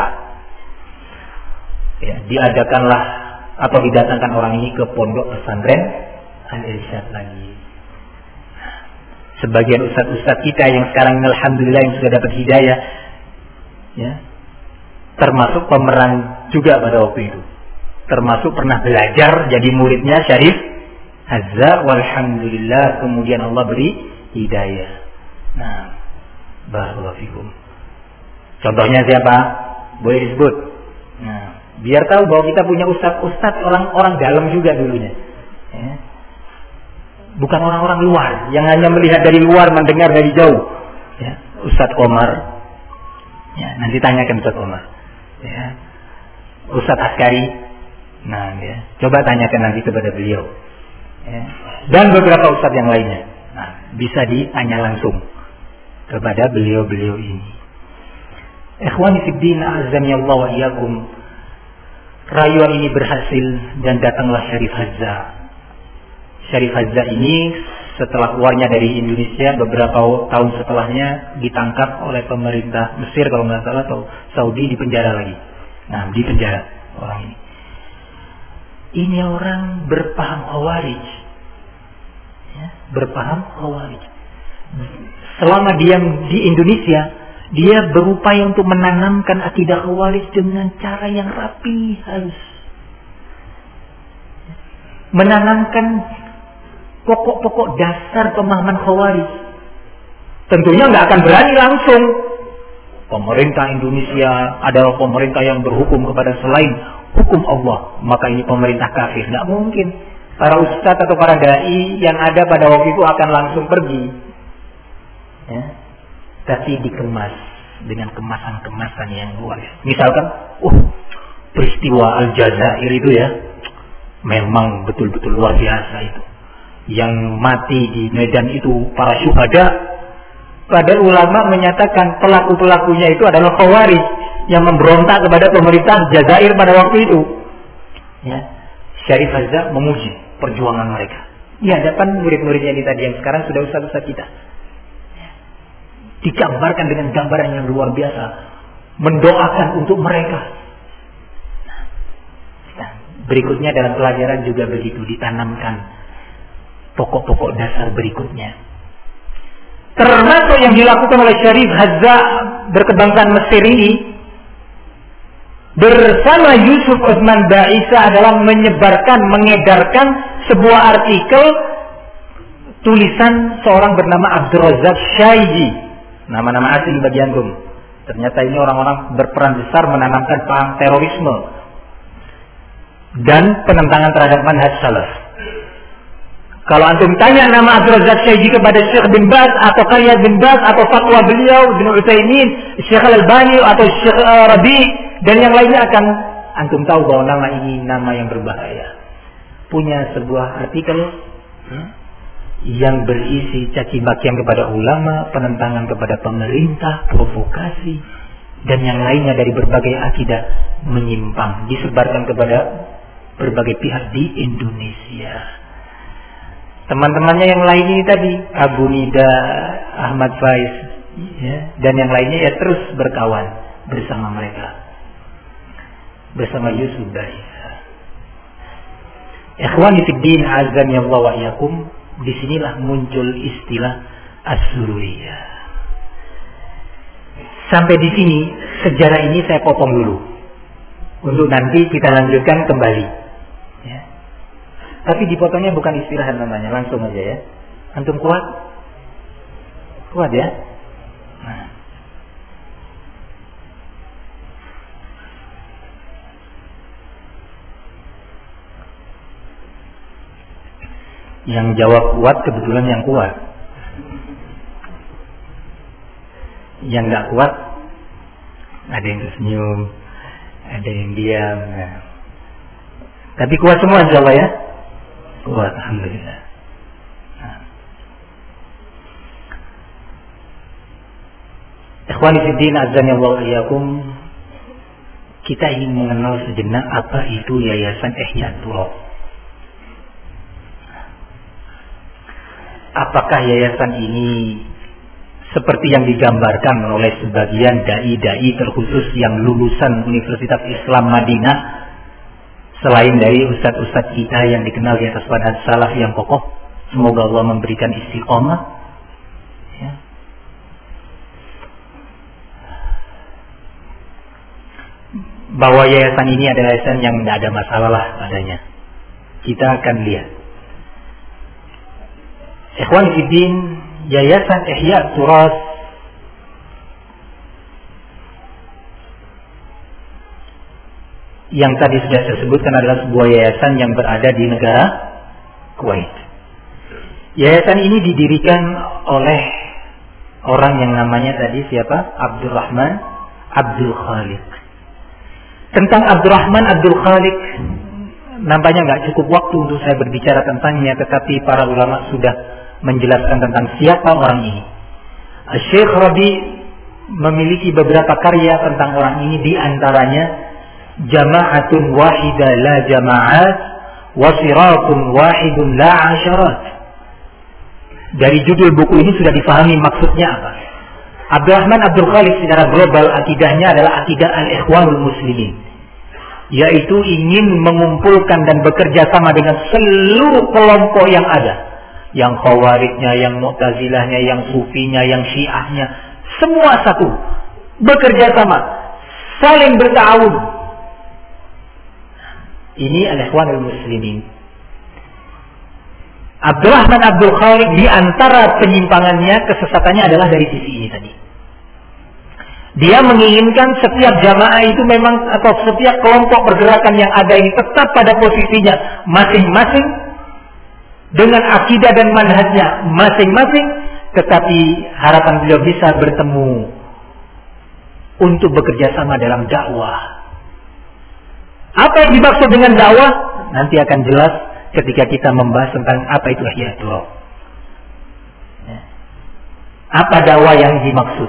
Ya, diadakanlah atau didatangkan orang ini ke pondok pesantren Al-Irsyad lagi. Sebagian ustadz-ustadz kita yang sekarang alhamdulillah yang sudah dapat hidayah, ya, termasuk pemeran juga pada waktu itu, termasuk pernah belajar jadi muridnya Syarif Hazza, walhamdulillah kemudian Allah beri hidayah. Nah, barakallahu fikum. Contohnya siapa? Boleh disebut. Nah, biar tahu bahwa kita punya ustadz-ustadz orang-orang dalam juga dulunya, ya. Bukan orang-orang luar yang hanya melihat dari luar, mendengar dari jauh, ya. Ustadz Omar, ya, nanti tanyakan Ustadz Omar, ya. Ustadz Askari, nah, ya, coba tanyakan nanti kepada beliau, ya. Dan beberapa ustadz yang lainnya. Nah, bisa ditanya langsung kepada beliau-beliau ini. Ikhwani fiddin, azani Allah wa iyyakum. Rayuan ini berhasil dan datanglah Syarif Hazza. Syarif Hazza ini setelah keluarnya dari Indonesia beberapa tahun setelahnya ditangkap oleh pemerintah Mesir kalau nggak salah atau Saudi, di penjara lagi. Nah, di penjara orang ini. Ini orang berpaham Khawarij. Ya, berpaham Khawarij. Selama dia di Indonesia, dia berupaya untuk menanamkan akidah Khawarij dengan cara yang rapi, halus. Menanamkan pokok-pokok dasar pemahaman Khawarij. Tentunya nggak akan berani langsung. Pemerintah Indonesia adalah pemerintah yang berhukum kepada selain hukum Allah, maka ini pemerintah kafir. Nggak mungkin. Para ustadz atau para dai yang ada pada waktu itu akan langsung pergi. Ya. Tapi dikemas dengan kemasan-kemasan yang luar biasa. Misalkan, uh, peristiwa Al-Jazair itu ya, memang betul-betul luar biasa itu. Yang mati di medan itu para syuhada. Pada ulama menyatakan pelaku-pelakunya itu adalah Khawarij yang memberontak kepada pemerintah Jazair pada waktu itu. Ya. Syarif Hazza memuji perjuangan mereka di hadapan murid-muridnya ini tadi yang sekarang sudah ustaz-ustaz kita. Ya. Digambarkan dengan gambaran yang luar biasa, mendoakan untuk mereka. Nah, berikutnya dalam pelajaran juga begitu, ditanamkan pokok-pokok dasar berikutnya. Termasuk yang dilakukan oleh Syarif Hazza berkebangsaan Mesir ini bersama Yusuf Utsman Ba'isa adalah menyebarkan, mengedarkan sebuah artikel tulisan seorang bernama Abdul Razak Syaiji. Nama-nama asing bagi antum. Ternyata ini orang-orang berperan besar menanamkan paham terorisme dan penentangan terhadap manhaj salaf. Kalau antum tanya nama Abdul Razak Syaiji kepada Syekh bin Baz atau Khalid bin Baz atau fatwa beliau, Ibnu Utsaimin, Syekh Al-Albani atau Syekh uh, Rabi dan yang lainnya, akan antum tahu bahwa nama ini nama yang berbahaya. Punya sebuah artikel hmm, yang berisi caci makian kepada ulama, penentangan kepada pemerintah, provokasi dan yang lainnya dari berbagai akidah menyimpang, disebarkan kepada berbagai pihak di Indonesia. Teman-temannya yang lain ini tadi, Abu Nida, Ahmad Faiz, ya, dan yang lainnya ya terus berkawan bersama mereka, bersama Yusuf Ba'isa. Ikhwani fiddin, azan ya Allah wa iyyakum. Disinilah muncul istilah as-sururiyah. Sampai di sini sejarah ini saya potong dulu, untuk nanti kita lanjutkan kembali. Tapi dipotongnya bukan istirahat namanya, langsung aja ya. Antum kuat? Kuat ya? Nah. Yang jawab kuat kebetulan yang kuat. Yang nggak kuat, ada yang tersenyum, ada yang diam. Nah. Tapi kuat semua insyaallah ya. Kuat, alhamdulillah. Nah. Ikhwani fiddin, azan Allah wa iyyakum. Kita ingin mengenal sejenak apa itu Yayasan Ihya Turab. Apakah yayasan ini seperti yang digambarkan oleh sebagian dai-dai terkhusus yang lulusan Universitas Islam Madinah, selain dari ustadz-ustadz kita yang dikenal di atas manhaj salaf yang kokoh, semoga Allah memberikan istiqomah. Ya. Bahwa yayasan ini adalah yayasan yang tidak ada masalah lah padanya. Kita akan lihat. Ikhwan fiddin, Yayasan Ihya Turas yang tadi sudah saya sebutkan adalah sebuah yayasan yang berada di negara Kuwait. Yayasan ini didirikan oleh orang yang namanya tadi siapa? Abdurrahman Abdul Khaliq. Tentang Abdurrahman Abdul Khaliq nampaknya nggak cukup waktu untuk saya berbicara tentangnya, tetapi para ulama sudah menjelaskan tentang siapa orang ini. Syekh Rabi memiliki beberapa karya tentang orang ini, di antaranya Jama'atun Wahidah La Jama'at wa Siratun Wahidun La Asyarat. Dari judul buku ini sudah difahami maksudnya apa. Abdurrahman Abdul Khaliq secara global akidahnya adalah akidah al-ikhwanul muslimin, yaitu ingin mengumpulkan dan bekerja sama dengan seluruh kelompok yang ada, yang khawarijnya, yang mu'tazilahnya, yang sufinya, yang syiahnya, semua satu, bekerja sama, saling berta'awun. Ini al-ikhwanul muslimin. Abdurrahman Abdul Khaliq di antara penyimpangannya, kesesatannya adalah dari sisi ini tadi. Dia menginginkan setiap jamaah itu memang, atau setiap kelompok pergerakan yang ada ini tetap pada posisinya masing-masing, dengan akidah dan manhajnya masing-masing, tetapi harapan beliau bisa bertemu untuk bekerja sama dalam dakwah. Apa yang dimaksud dengan dakwah nanti akan jelas ketika kita membahas tentang apa itu Ihyatul. Apa dakwah yang dimaksud?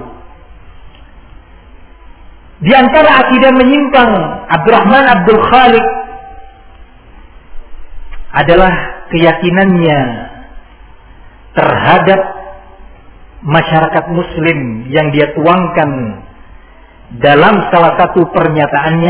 Di antara akidah menyimpang Abdurrahman Abdul Khaliq adalah keyakinannya terhadap masyarakat muslim yang dia tuangkan dalam salah satu pernyataannya,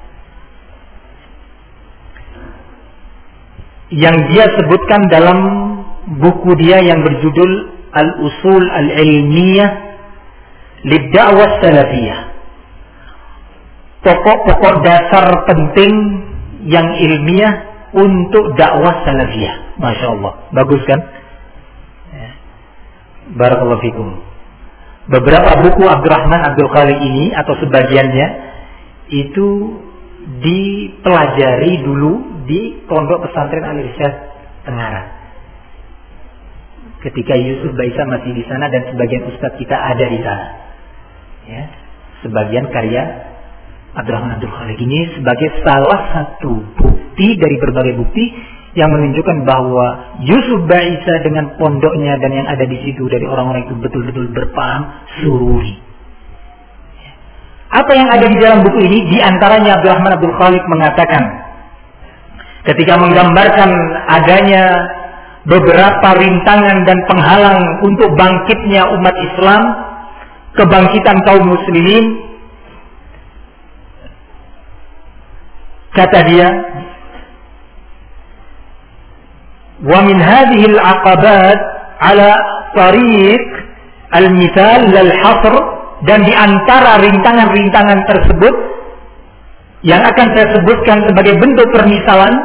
yang dia sebutkan dalam buku dia yang berjudul Al-Usul Al-Ilmiyah Lid-Da'wah Salafiyah. Pokok-pokok dasar penting yang ilmiah untuk dakwah salafiyah. Masya Allah, bagus kan? Barakallahu fikum. Beberapa buku Abdurrahman Abdul Khaliq ini atau sebagiannya itu dipelajari dulu di Pondok Pesantren Al-Irsyad Tengara. Ketika Yusuf Baisa masih di sana dan sebagian ustadz kita ada di sana. Ya, sebagian karya Abdurrahman Abdul Khaliq ini sebagai salah satu bukti dari berbagai bukti yang menunjukkan bahwa Yusuf Baisa dengan pondoknya dan yang ada di situ dari orang-orang itu betul-betul berpaham sururi. Apa yang ada di dalam buku ini? Di antaranya Abdurrahman Abdul Khaliq mengatakan, ketika menggambarkan adanya beberapa rintangan dan penghalang untuk bangkitnya umat Islam, kebangkitan kaum muslimin, kata dia, wa min hadhihi al-aqabat ala tariq al-mithal lal hasr, dan di antara rintangan-rintangan tersebut yang akan saya sebutkan sebagai bentuk permisalan,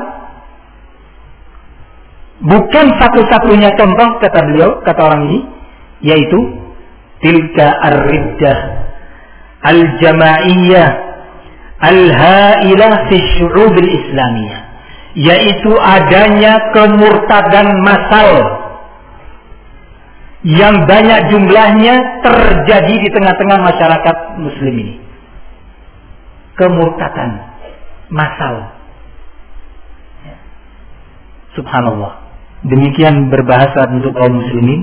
bukan satu-satunya contoh, kata beliau, kata orang ini, yaitu tilka ar-riddah al-jama'iyyah al-ha'ilah fi syu'ub al-islamiyah, yaitu adanya kemurtadan massal yang banyak jumlahnya terjadi di tengah-tengah masyarakat muslim ini. Kemurtadan massal. Subhanallah. Demikian berbahasa untuk kaum muslimin.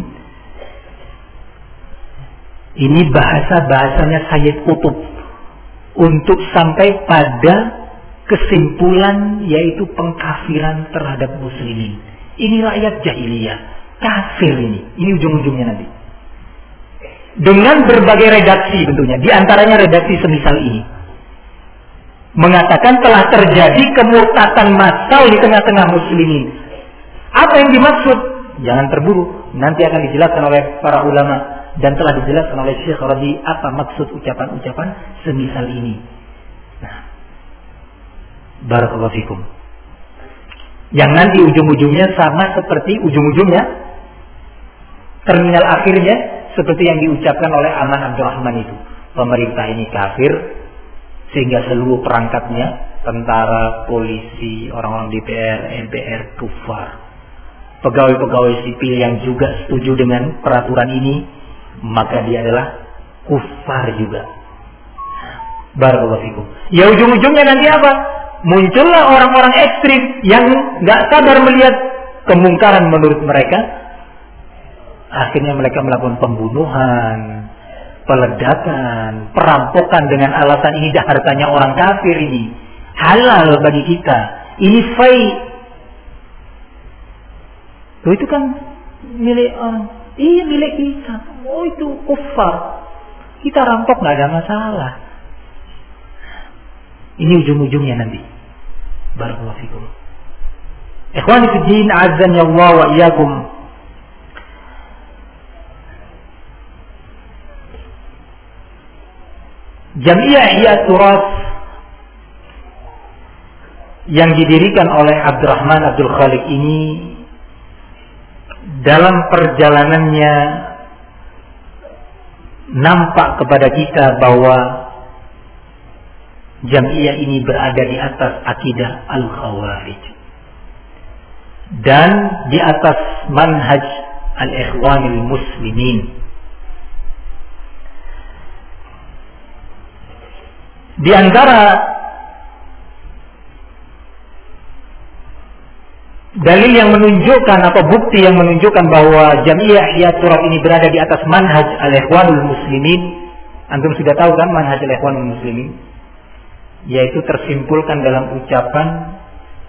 Ini bahasa-bahasanya Sayyid Qutb untuk sampai pada kesimpulan, yaitu pengkafiran terhadap muslimin. Ini rakyat jahiliyah, kafir ini. Ini ujung-ujungnya nanti. Dengan berbagai redaksi tentunya, di antaranya redaksi semisal ini, mengatakan telah terjadi kemurtadan massal di tengah-tengah muslimin. Apa yang dimaksud? Jangan terburu, nanti akan dijelaskan oleh para ulama dan telah dijelaskan oleh Syekh Rabi apa maksud ucapan-ucapan semisal ini. Nah, barakallahu fikum. Yang nanti ujung-ujungnya sama seperti ujung-ujungnya, terminal akhirnya seperti yang diucapkan oleh Aman Abdurrahman itu. Pemerintah ini kafir, sehingga seluruh perangkatnya, tentara, polisi, orang-orang D P R, M P R, kufar. Pegawai-pegawai sipil yang juga setuju dengan peraturan ini, maka dia adalah kufar juga. Barakallahu fikum. Ya ujung-ujungnya nanti apa? Muncullah orang-orang ekstrim yang nggak sadar melihat kemungkaran menurut mereka. Akhirnya mereka melakukan pembunuhan, peledakan, perampokan dengan alasan ini dah hartanya orang kafir ini halal bagi kita, ini fai. Oh, itu kan milik orang, iya milik kita. Oh itu kufar, kita rampok nggak ada masalah. Ini ujung-ujungnya nanti. Barakallahu fikum. Ikhwani fi din, azan ya Allah wa iyyakum. Jami'ah Ihya Turas yang didirikan oleh Abdurrahman Abdul Khaliq ini dalam perjalanannya nampak kepada kita bahwa Jami'ah ini berada di atas akidah Al-Khawarij dan di atas manhaj Al-Ikhwanil Muslimin. Di antara dalil yang menunjukkan atau bukti yang menunjukkan bahwa Jami'ah Ihya Turas ini berada di atas manhaj Al-Ikhwanul Muslimin, antum sudah tahu kan manhaj Al-Ikhwanul Muslimin, yaitu tersimpulkan dalam ucapan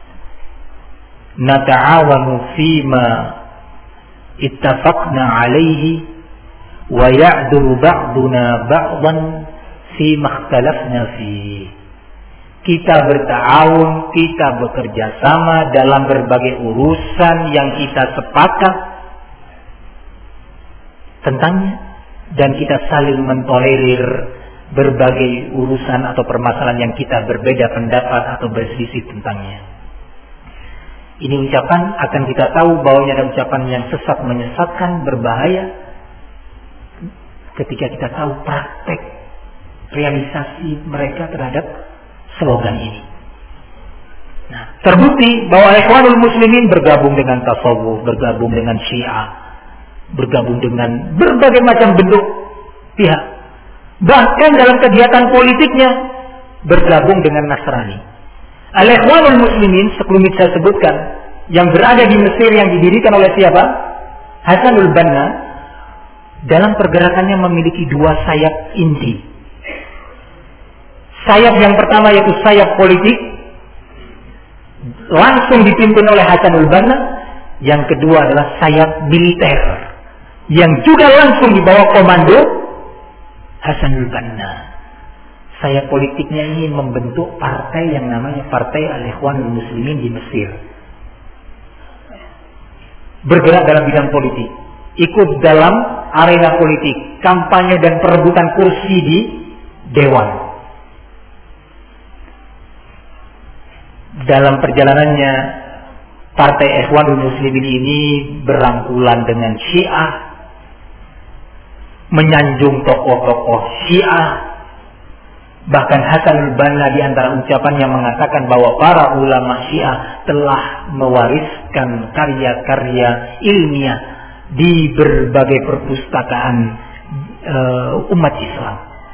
nata'awanu fima ittafaqna alaihi wa ya'duru ba'duna ba'dan fima ikhtalafna fi. Kita berta'awun, kita bekerja sama dalam berbagai urusan yang kita sepakat tentangnya, dan kita saling mentolerir berbagai urusan atau permasalahan yang kita berbeda pendapat atau berselisih tentangnya. Ini ucapan akan kita tahu bahwa ini ada ucapan yang sesat, menyesatkan, berbahaya ketika kita tahu praktek realisasi mereka terhadap slogan ini. Nah, terbukti bahwa Ikhwanul Muslimin bergabung dengan tasawuf, bergabung dengan Syiah, bergabung dengan berbagai macam bentuk pihak. Bahkan dalam kegiatan politiknya bergabung dengan Nasrani. Al-Ikhwanul Muslimin, sekelumit saya sebutkan, yang berada di Mesir yang didirikan oleh siapa? Hasanul Banna, dalam pergerakannya memiliki dua sayap inti. Sayap yang pertama yaitu sayap politik, langsung dipimpin oleh Hasanul Banna. Yang kedua adalah sayap militer, yang juga langsung di bawah komando Hasanul Banna. Sayap politiknya ini membentuk partai yang namanya Partai Al-Ikhwanul Muslimin di Mesir. Bergerak dalam bidang politik, ikut dalam arena politik, kampanye dan perebutan kursi di dewan. Dalam perjalanannya, Partai Ikhwanul Muslimin ini berangkulan dengan Syiah, menyanjung tokoh-tokoh Syiah. Bahkan Hasanul Banna di antara ucapannya mengatakan bahwa para ulama Syiah telah mewariskan karya-karya ilmiah di berbagai perpustakaan uh, umat Islam.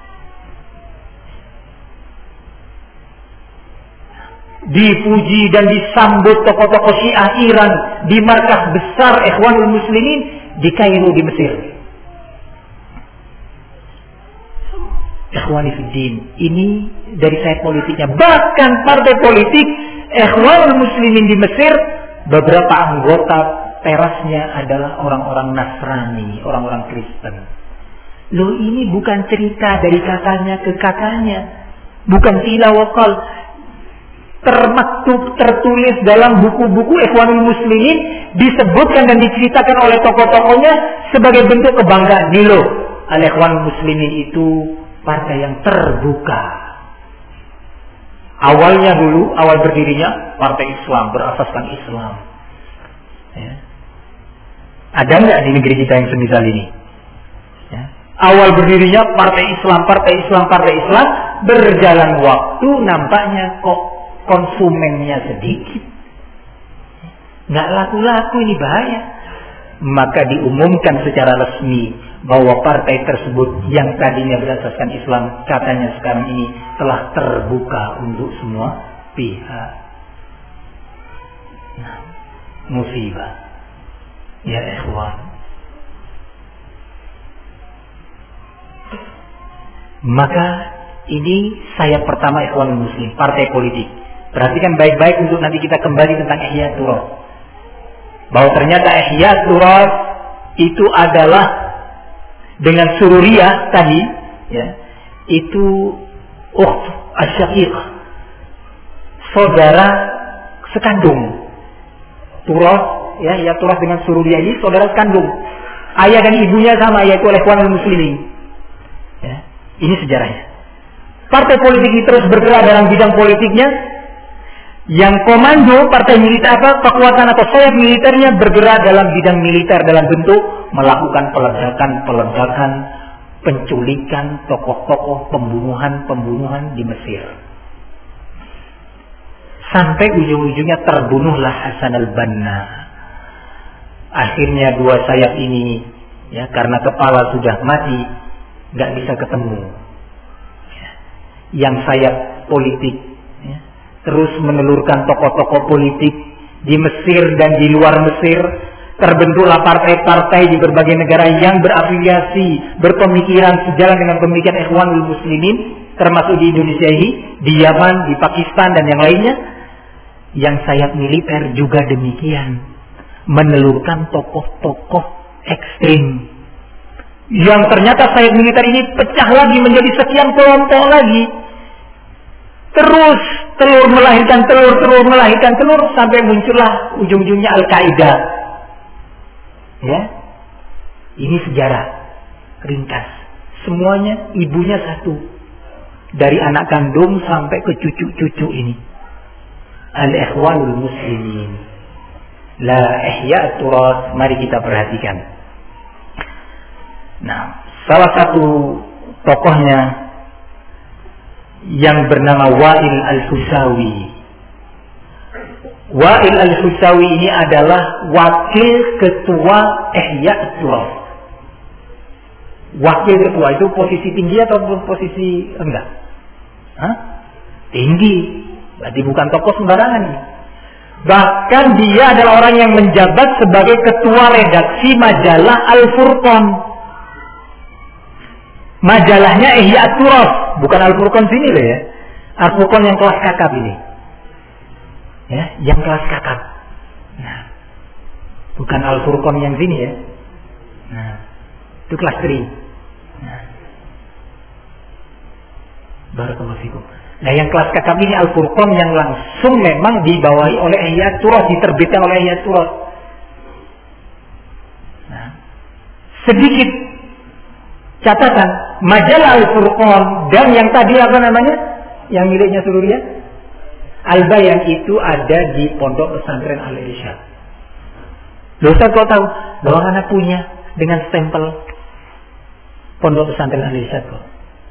Dipuji dan disambut tokoh-tokoh Syiah Iran di markas besar Ikhwanul Muslimin di Kairo di Mesir. Ikhwani fiddin, ini dari sayap politiknya. Bahkan partai politik Ikhwanul Muslimin di Mesir, beberapa anggota terasnya adalah orang-orang Nasrani, orang-orang Kristen. Loh, ini bukan cerita dari kakaknya ke kakaknya, bukan tilawakal, termaktub, tertulis dalam buku-buku Ikhwanul Muslimin, disebutkan dan diceritakan oleh tokoh-tokohnya sebagai bentuk kebanggaan. Nih loh, Al-Ikhwanul Muslimin itu partai yang terbuka. Awalnya dulu, awal berdirinya partai Islam, berasaskan Islam. Ya. Ada nggak di negeri kita yang semisal ini? Ya. Awal berdirinya partai Islam, partai Islam, partai Islam. Berjalan waktu, nampaknya kok konsumennya sedikit, nggak laku-laku, ini bahaya. Maka diumumkan secara resmi bahwa partai tersebut yang tadinya berasaskan Islam, katanya sekarang ini telah terbuka untuk semua pihak. Nah, musibah. Ya ikhwan. Maka ini sayap pertama Ikhwanul Muslim, partai politik. Perhatikan baik-baik untuk nanti kita kembali tentang Ihya Turath. Bahwa ternyata Ihya Turath itu adalah dengan sururiyah tadi, ya, itu ukht asyaqiq, saudara sekandung. Turath, ya, Ihya Turath dengan sururiyah ini saudara sekandung. Ayah dan ibunya sama, yaitu oleh Ikhwanul Muslimin. Ya, ini sejarahnya. Partai politik ini terus bergerak dalam bidang politiknya. Yang komando partai militer apa kekuatan atau sayap militernya bergerak dalam bidang militer dalam bentuk melakukan peledakan-peledakan, penculikan tokoh-tokoh, pembunuhan-pembunuhan di Mesir. Sampai ujung-ujungnya terbunuhlah Hasan al-Banna. Akhirnya dua sayap ini, ya, karena kepala sudah mati, nggak bisa ketemu. Yang sayap politik, ya, terus menelurkan tokoh-tokoh politik di Mesir dan di luar Mesir. Terbentuklah partai-partai di berbagai negara yang berafiliasi, berpemikiran sejalan dengan pemikiran Ikhwanul Muslimin, termasuk di Indonesia ini, di Yaman, di Pakistan dan yang lainnya. Yang sayap militer juga demikian, menelurkan tokoh-tokoh ekstrim. Yang ternyata sayap militer ini pecah lagi menjadi sekian kelompok lagi. Terus telur melahirkan telur, telur melahirkan telur, sampai muncullah ujung-ujungnya Al-Qaeda. Ya, ini sejarah ringkas. Semuanya ibunya satu, dari anak kandung sampai ke cucu-cucu ini. Al-Ikhwanul Muslimin, la Ihya Turath. Mari kita perhatikan. Nah, salah satu tokohnya yang bernama Wa'il Al-Husawi. Wa'il Al-Husawi ini adalah wakil ketua Ihya Turath. Wakil ketua itu posisi tinggi atau posisi rendah? Hah? Tinggi. Berarti bukan tokoh sembarangan. Bahkan dia adalah orang yang menjabat sebagai ketua redaksi majalah Al-Furqan. Majalahnya Ihya Turath, bukan Al-Furqan sini loh ya. Al-Furqan yang kelas kakap ini. Ya, yang kelas kakap. Nah, bukan Al-Furqan yang sini ya. Nah, itu kelas tiga. Nah. Barakallahu fikum. Nah, yang kelas kakap ini Al-Furqan yang langsung memang dibawahi oleh Ihya Turath, diterbitkan oleh Ihya Turath. Nah, sedikit catatan, majalah Al-Furqan dan yang tadi apa namanya, yang miliknya Sururiyah, Al-Bayan, itu ada di Pondok Pesantren Al-Irsyad. Loh, Ustaz kok tahu? Loh, anak punya dengan stempel Pondok Pesantren Al-Irsyad kok.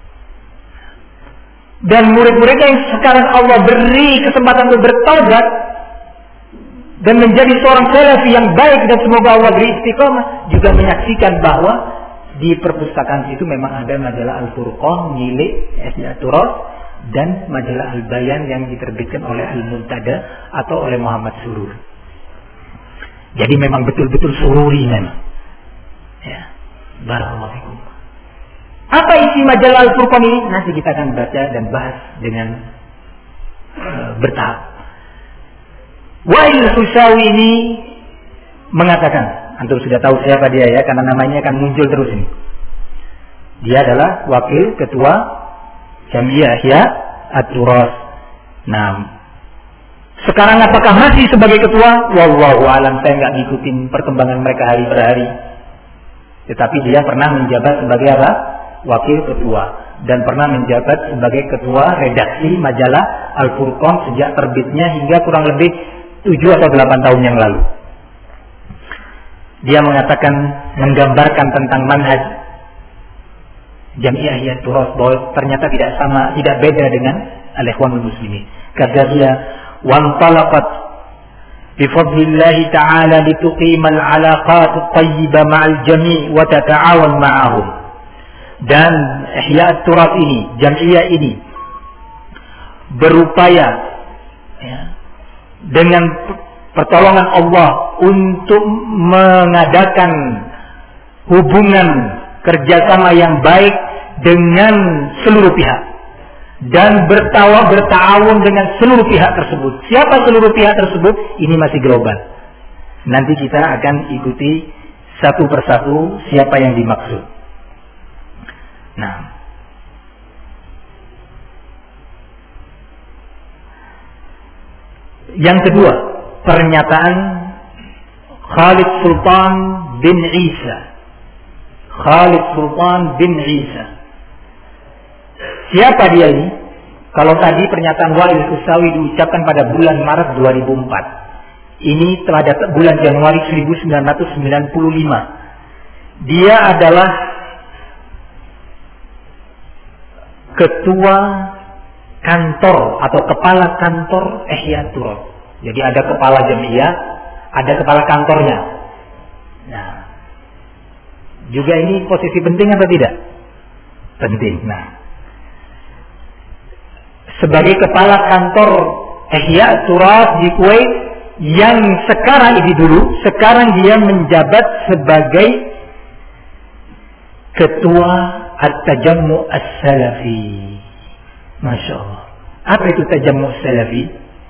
Dan murid-muridnya yang sekarang Allah beri kesempatan untuk bertaubat dan menjadi seorang salafi yang baik, dan semoga Allah beri istiqomah, juga menyaksikan bahwa di perpustakaan itu memang ada majalah Al-Furqan milik Ihya Turath dan majalah Al-Bayan yang diterbitkan oleh Al-Muntada atau oleh Muhammad Surur. Jadi memang betul-betul sururi memang. Ya, barakallahu fikum. Apa isi majalah Al-Furqan ini? Nanti kita akan baca dan bahas dengan uh, bertahap. Wa'il Husawi ini mengatakan, antum sudah tahu siapa dia ya, karena namanya akan muncul terus ini. Dia adalah wakil ketua Jamiah Ihya Turath. Nah, sekarang apakah masih sebagai ketua? Wallahu alam, saya nggak ngikutin perkembangan mereka hari per hari. Tetapi dia pernah menjabat sebagai apa? Wakil ketua, dan pernah menjabat sebagai ketua redaksi majalah Al-Furqan sejak terbitnya hingga kurang lebih tujuh atau delapan tahun yang lalu. Dia mengatakan, menggambarkan tentang manhaj Jamiah Ihya Turath bahwa ternyata tidak sama, tidak beda dengan Al-Ikhwanul Muslimin. Kata dia, "Wantalaqat bifadlillahi ta'ala lituqima al-'alaqat at-tayyibah ma'al jami' wa tata'awan ma'ahum." Dan Ihya Turath ini, Jamiah ini berupaya ya, dengan pertolongan Allah untuk mengadakan hubungan kerjasama yang baik dengan seluruh pihak dan bertawa bertawun dengan seluruh pihak tersebut. Siapa seluruh pihak tersebut? Ini masih global. Nanti kita akan ikuti satu persatu siapa yang dimaksud. Nah, yang kedua, pernyataan Khalid Sultan bin Isa. Khalid Sultan bin Isa. Siapa dia ini? Kalau tadi pernyataan Wa'il Kusawi diucapkan pada bulan Maret dua ribu empat. Ini telah datang bulan Januari seribu sembilan ratus sembilan puluh lima. Dia adalah ketua kantor atau kepala kantor Ihya Turab. Jadi ada kepala jamiah, ada kepala kantornya. Nah, juga ini posisi penting atau tidak? Penting. Nah, sebagai kepala kantor Ihya Turab di Kuwait yang sekarang ini dulu, sekarang dia menjabat sebagai ketua At-Tajammu' As-Salafi. Masya Allah. Apa itu Tajammu' As-Salafi?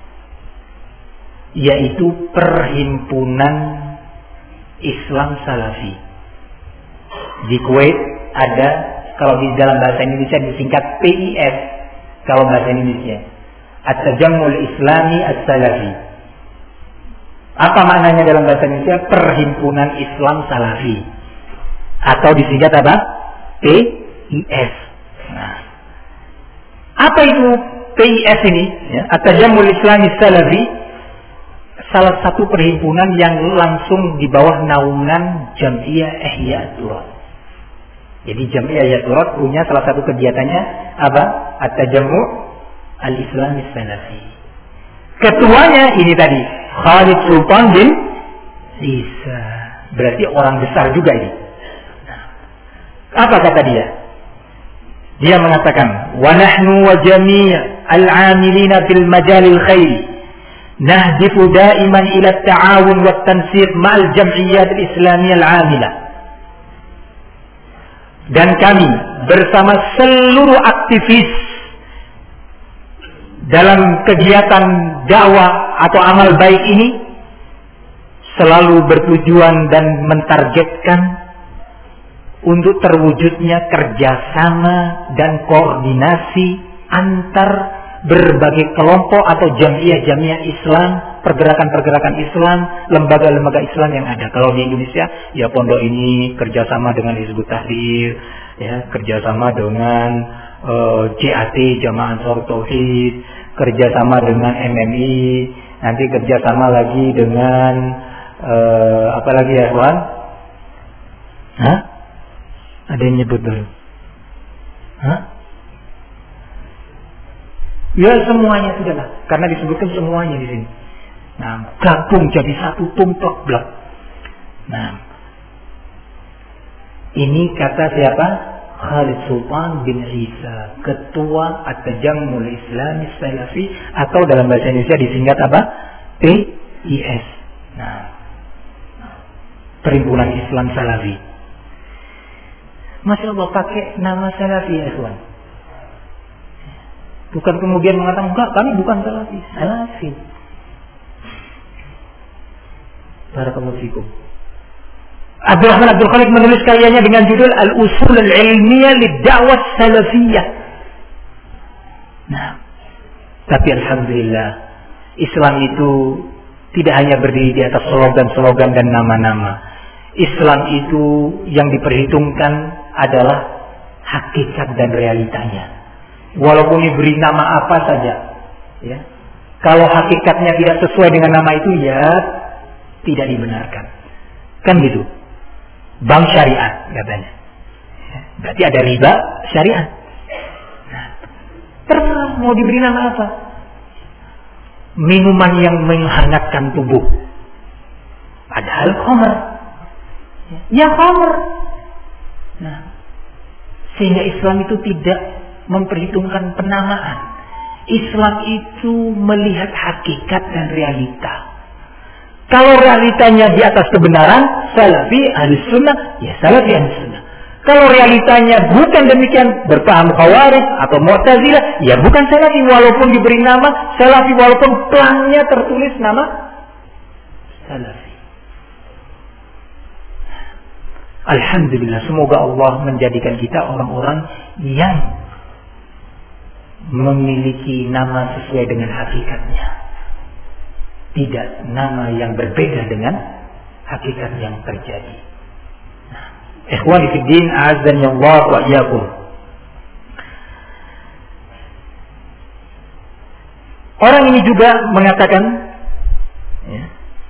Yaitu perhimpunan Islam Salafi. Di Kuwait ada, kalau di dalam bahasa Indonesia disingkat P I S, kalau bahasa Indonesia At-Tajammu'ul Islami As-Salafi. Apa maknanya dalam bahasa Indonesia? Perhimpunan Islam Salafi, atau disingkat apa? P I S. Nah, apa itu P I S ini? Ya, At-Tajammu'ul Islami As-Salafi, salah satu perhimpunan yang langsung di bawah naungan Jam'iyah Ihya Turab. Jadi Jam'iyah Ihya Turab punya salah satu kegiatannya apa? At-Tajammu' Al-Islami As-Salafi. Ketuanya ini tadi Khalid Sultan bin Isa. Berarti orang besar juga ini. Nah, apa kata dia? Dia mengatakan, wa nahnu wa jami' al-'amilina fil majalil khairi nahdifu da'iman ila at-ta'awun wa at-tansiq ma'al jam'iyyat al-islamiyah al-'amilah. Dan kami bersama seluruh aktivis dalam kegiatan dakwah atau amal baik ini selalu bertujuan dan mentargetkan untuk terwujudnya kerjasama dan koordinasi antar berbagai kelompok atau jamiah-jamiah Islam, pergerakan-pergerakan Islam, lembaga-lembaga Islam yang ada. Kalau di Indonesia, ya pondok ini kerjasama dengan Hizbut Tahrir, ya kerjasama dengan uh, J A T Jamaah Ansarut Tauhid, kerjasama dengan M M I, nanti kerjasama lagi dengan uh, apa lagi ya kawan? Hah? Ada yang nyebut dulu? Hah? Ya semuanya sudahlah, karena disebutkan semuanya di sini. Nah, gabung jadi satu tumplek blok. Nah, ini kata siapa? Khalid Sultan bin Isa, ketua At-Tajammu'ul Islami Salafi, atau dalam bahasa Indonesia disingkat apa? P I S. Nah, Perhimpunan Islam Salafi. Masya Allah, pakai nama Salafi ya tuan. Bukan kemudian mengatakan, enggak, kami bukan Salafi. Salafi. Barakallahu fikum. Abdul Rahman Abdul Khalik menulis karyanya dengan judul Al-Usul Al-Ilmiyah Lid-Da'wah Salafiyah. Nah, tapi alhamdulillah, Islam itu tidak hanya berdiri di atas slogan-slogan dan nama-nama. Islam itu yang diperhitungkan adalah hakikat dan realitanya. Walaupun diberi nama apa saja, ya, kalau hakikatnya tidak sesuai dengan nama itu, ya tidak dibenarkan. Kan gitu. Bank syariat katanya. Berarti ada riba syariat. Nah, terserah mau diberi nama apa. Minuman yang menghangatkan tubuh. Padahal khamr. Ya khamr. Nah, sehingga Islam itu tidak memperhitungkan penamaan. Islam itu melihat hakikat dan realita. Kalau realitanya di atas kebenaran, salafi ahli sunnah, ya salafi ahli sunnah. Kalau realitanya bukan demikian, berpaham Khawarij atau Mu'tazilah, ya bukan salafi walaupun diberi nama salafi, walaupun pelangnya tertulis nama salafi. Alhamdulillah, semoga Allah menjadikan kita orang-orang yang memiliki nama sesuai dengan hakikatnya, tidak nama yang berbeda dengan hakikat yang terjadi. Nah, ikhwani fid din, a'azzani Allah wa iyyakum. Orang ini juga mengatakan, ya,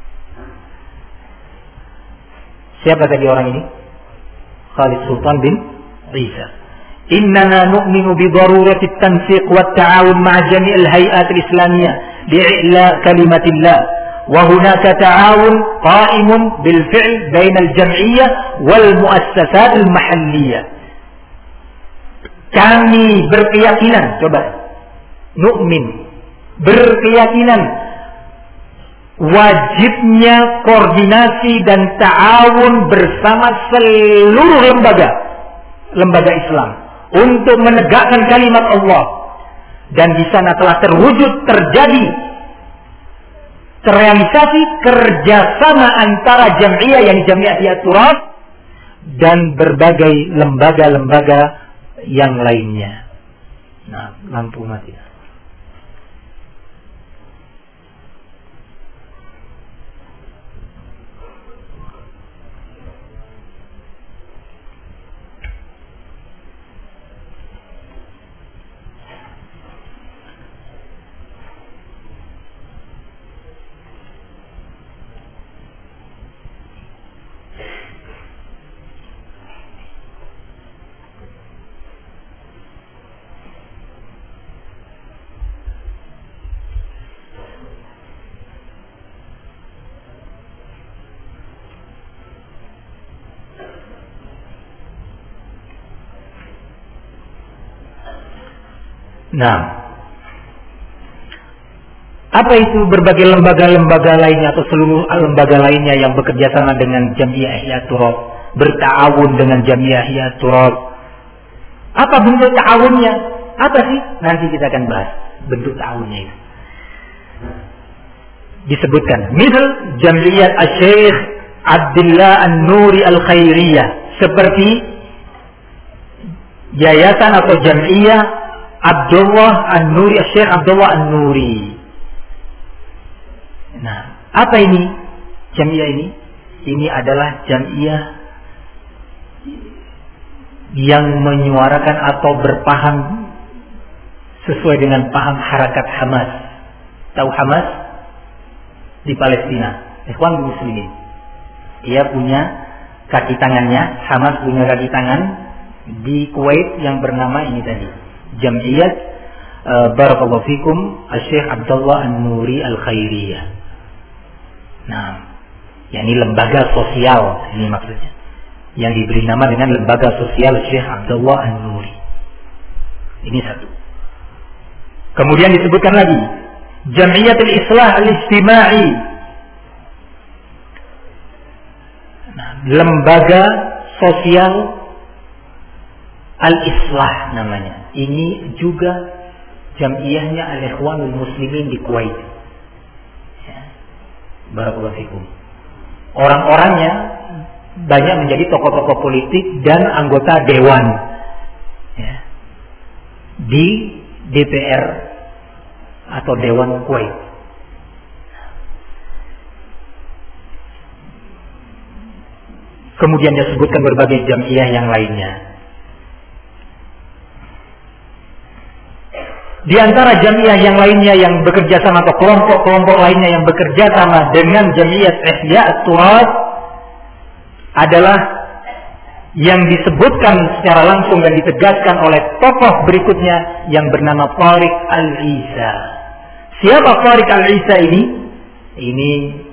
siapa tadi orang ini? Khalid Sultan bin Isa. Innana nu'minu bi darurati at-tansiq wa at-ta'awun ma'a jami' al-hay'at al-islamiyah li'ila kalimatillah wa hunaka ta'awun qa'imun bil fi'l bain al-jam'iyyah wal muassasat al-mahalliyah. Kami berkeyakinan, coba nu'min, berkeyakinan wajibnya koordinasi dan ta'awun bersama seluruh lembaga lembaga Islam untuk menegakkan kalimat Allah, dan di sana telah terwujud, terjadi, terrealisasi kerjasama antara Jam'iyah yang Jam'iyah Ihya Turath dan berbagai lembaga-lembaga yang lainnya. Nah, lampu mati. Nah, apa itu berbagai lembaga-lembaga lainnya atau seluruh lembaga lainnya yang bekerja sama dengan Jam'iyah Ihya Turath, berta'awun dengan Jam'iyah Ihya Turath? Apa bentuk ta'awunnya? Apa sih? Nanti kita akan bahas bentuk ta'awunnya itu. Disebutkan, misal Jam'iyah Asy-Syaikh Abdullah An-Nuri Al-Khairiyah, seperti yayasan atau Jam'iyah Abdullah An-Nuri, Syekh Abdullah An-Nuri. Nah, apa ini Jam'iyah ini? Ini adalah Jam'iyah yang menyuarakan atau berpaham sesuai dengan paham harakat Hamas. Tahu Hamas? Di Palestina. Ikhwan Muslimin. Ia punya kaki tangannya, Hamas punya kaki tangan di Kuwait yang bernama ini tadi, Jam'iyat uh, Barakallahu Fikum Syekh Abdullah An-Nuri Al-Khairiyah. Nah, yakni lembaga sosial ini maksudnya, yang diberi nama dengan lembaga sosial Syekh Abdullah An-Nuri. Ini satu. Kemudian disebutkan lagi Jam'iyatul Islah Al-Ijtima'i. Nah, lembaga sosial Al-Islah namanya. Ini juga jam'iyahnya Al-Ikhwanul Muslimin di Kuwait. Ya. Barakallahu fikum. Orang-orangnya banyak menjadi tokoh-tokoh politik dan anggota dewan, ya, di D P R atau Dewan Kuwait. Kemudian disebutkan berbagai jam'iyah yang lainnya. Di antara jamiah yang lainnya yang bekerja sama atau kelompok-kelompok lainnya yang bekerja sama dengan Jam'iyah Ihya Turath adalah yang disebutkan secara langsung dan ditegaskan oleh tokoh berikutnya yang bernama Tariq Al-Isa. Siapa Tariq Al-Isa ini? Ini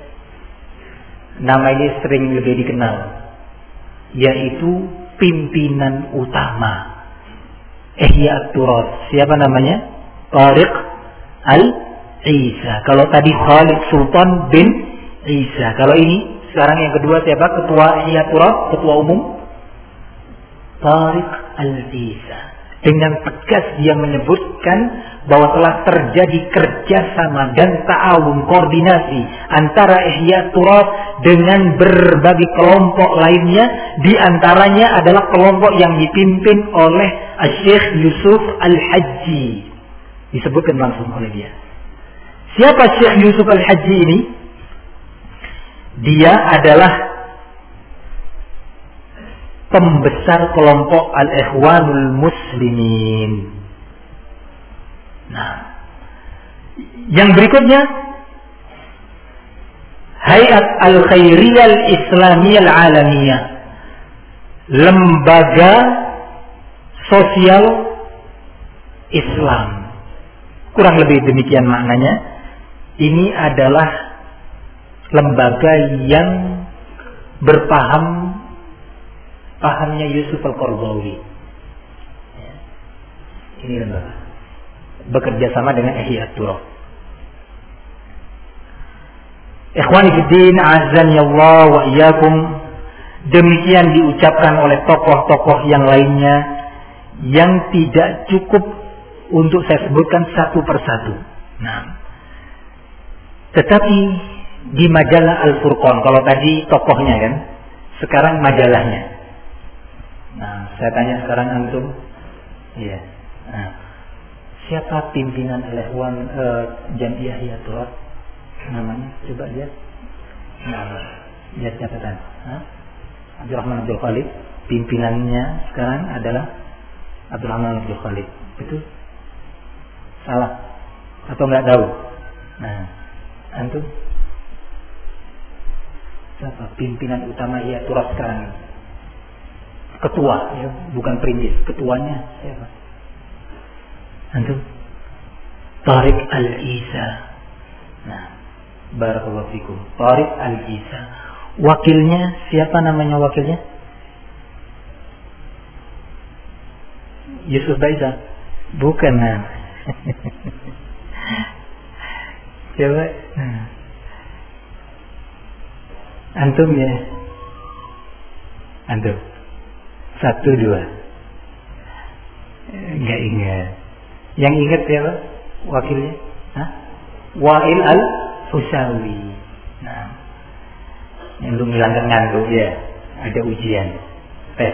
nama ini sering lebih dikenal, yaitu pimpinan utama Ihya Turath. Siapa namanya? Tariq Al-Isa. Kalau tadi Khalid Sultan bin Isa. Kalau ini sekarang yang kedua siapa? Ketua Ihya Turath, ketua umum Tariq Al-Isa. Dengan tegas dia menyebutkan bahwa telah terjadi kerjasama dan ta'awun, koordinasi antara Ihya Turab dengan berbagai kelompok lainnya. Di antaranya adalah kelompok yang dipimpin oleh Syekh Yusuf Al-Hajji. Disebutkan langsung oleh dia. Siapa Syekh Yusuf Al-Hajji ini? Dia adalah pembesar kelompok Al-Ikhwanul Muslimin. Nah, yang berikutnya Hayat Al-Khairiyah Al-Islamiyah Al-Alamiyah, lembaga sosial Islam. Kurang lebih demikian maknanya. Ini adalah lembaga yang berpaham pahamnya Yusuf Al-Qaradawi. Ya. Ini lembaga bekerja sama dengan Ihya Turab. Ikhwani fiddin, azani Allah wa iyyakum. Demikian diucapkan oleh tokoh-tokoh yang lainnya yang tidak cukup untuk saya sebutkan satu persatu. Nah, tetapi di majalah Al-Furqan, kalau tadi tokohnya kan, sekarang majalahnya. Nah, saya tanya sekarang antum, iya. Nah, siapa pimpinan Al-Ikhwan uh, Jam'iyah Ihya Turab? Namanya, coba lihat. Nah, lihat catatan. Hah? Abdurrahman Abdul Khalid. Pimpinannya sekarang adalah Abdurrahman Abdul Khalid. Betul? Salah? Atau nggak tahu? Nah, antum? Siapa pimpinan utama Ihya Turab sekarang? Ketua, ya, bukan perintis. Ketuanya siapa? Antum? Tariq Al-Isa. Nah, barakallahu fikum. Tariq Al-Isa. Wakilnya siapa namanya wakilnya? Yusuf Baiza. Bukan. Nah. Coba. Nah. Antum ya. Antum. Satu dua. Enggak ingat. Yang ingat siapa? Wakilnya? Hah? Wa'il Al-Husawi. Nah, yang lu ngilangkan ngantuk ya. Ada ujian tes.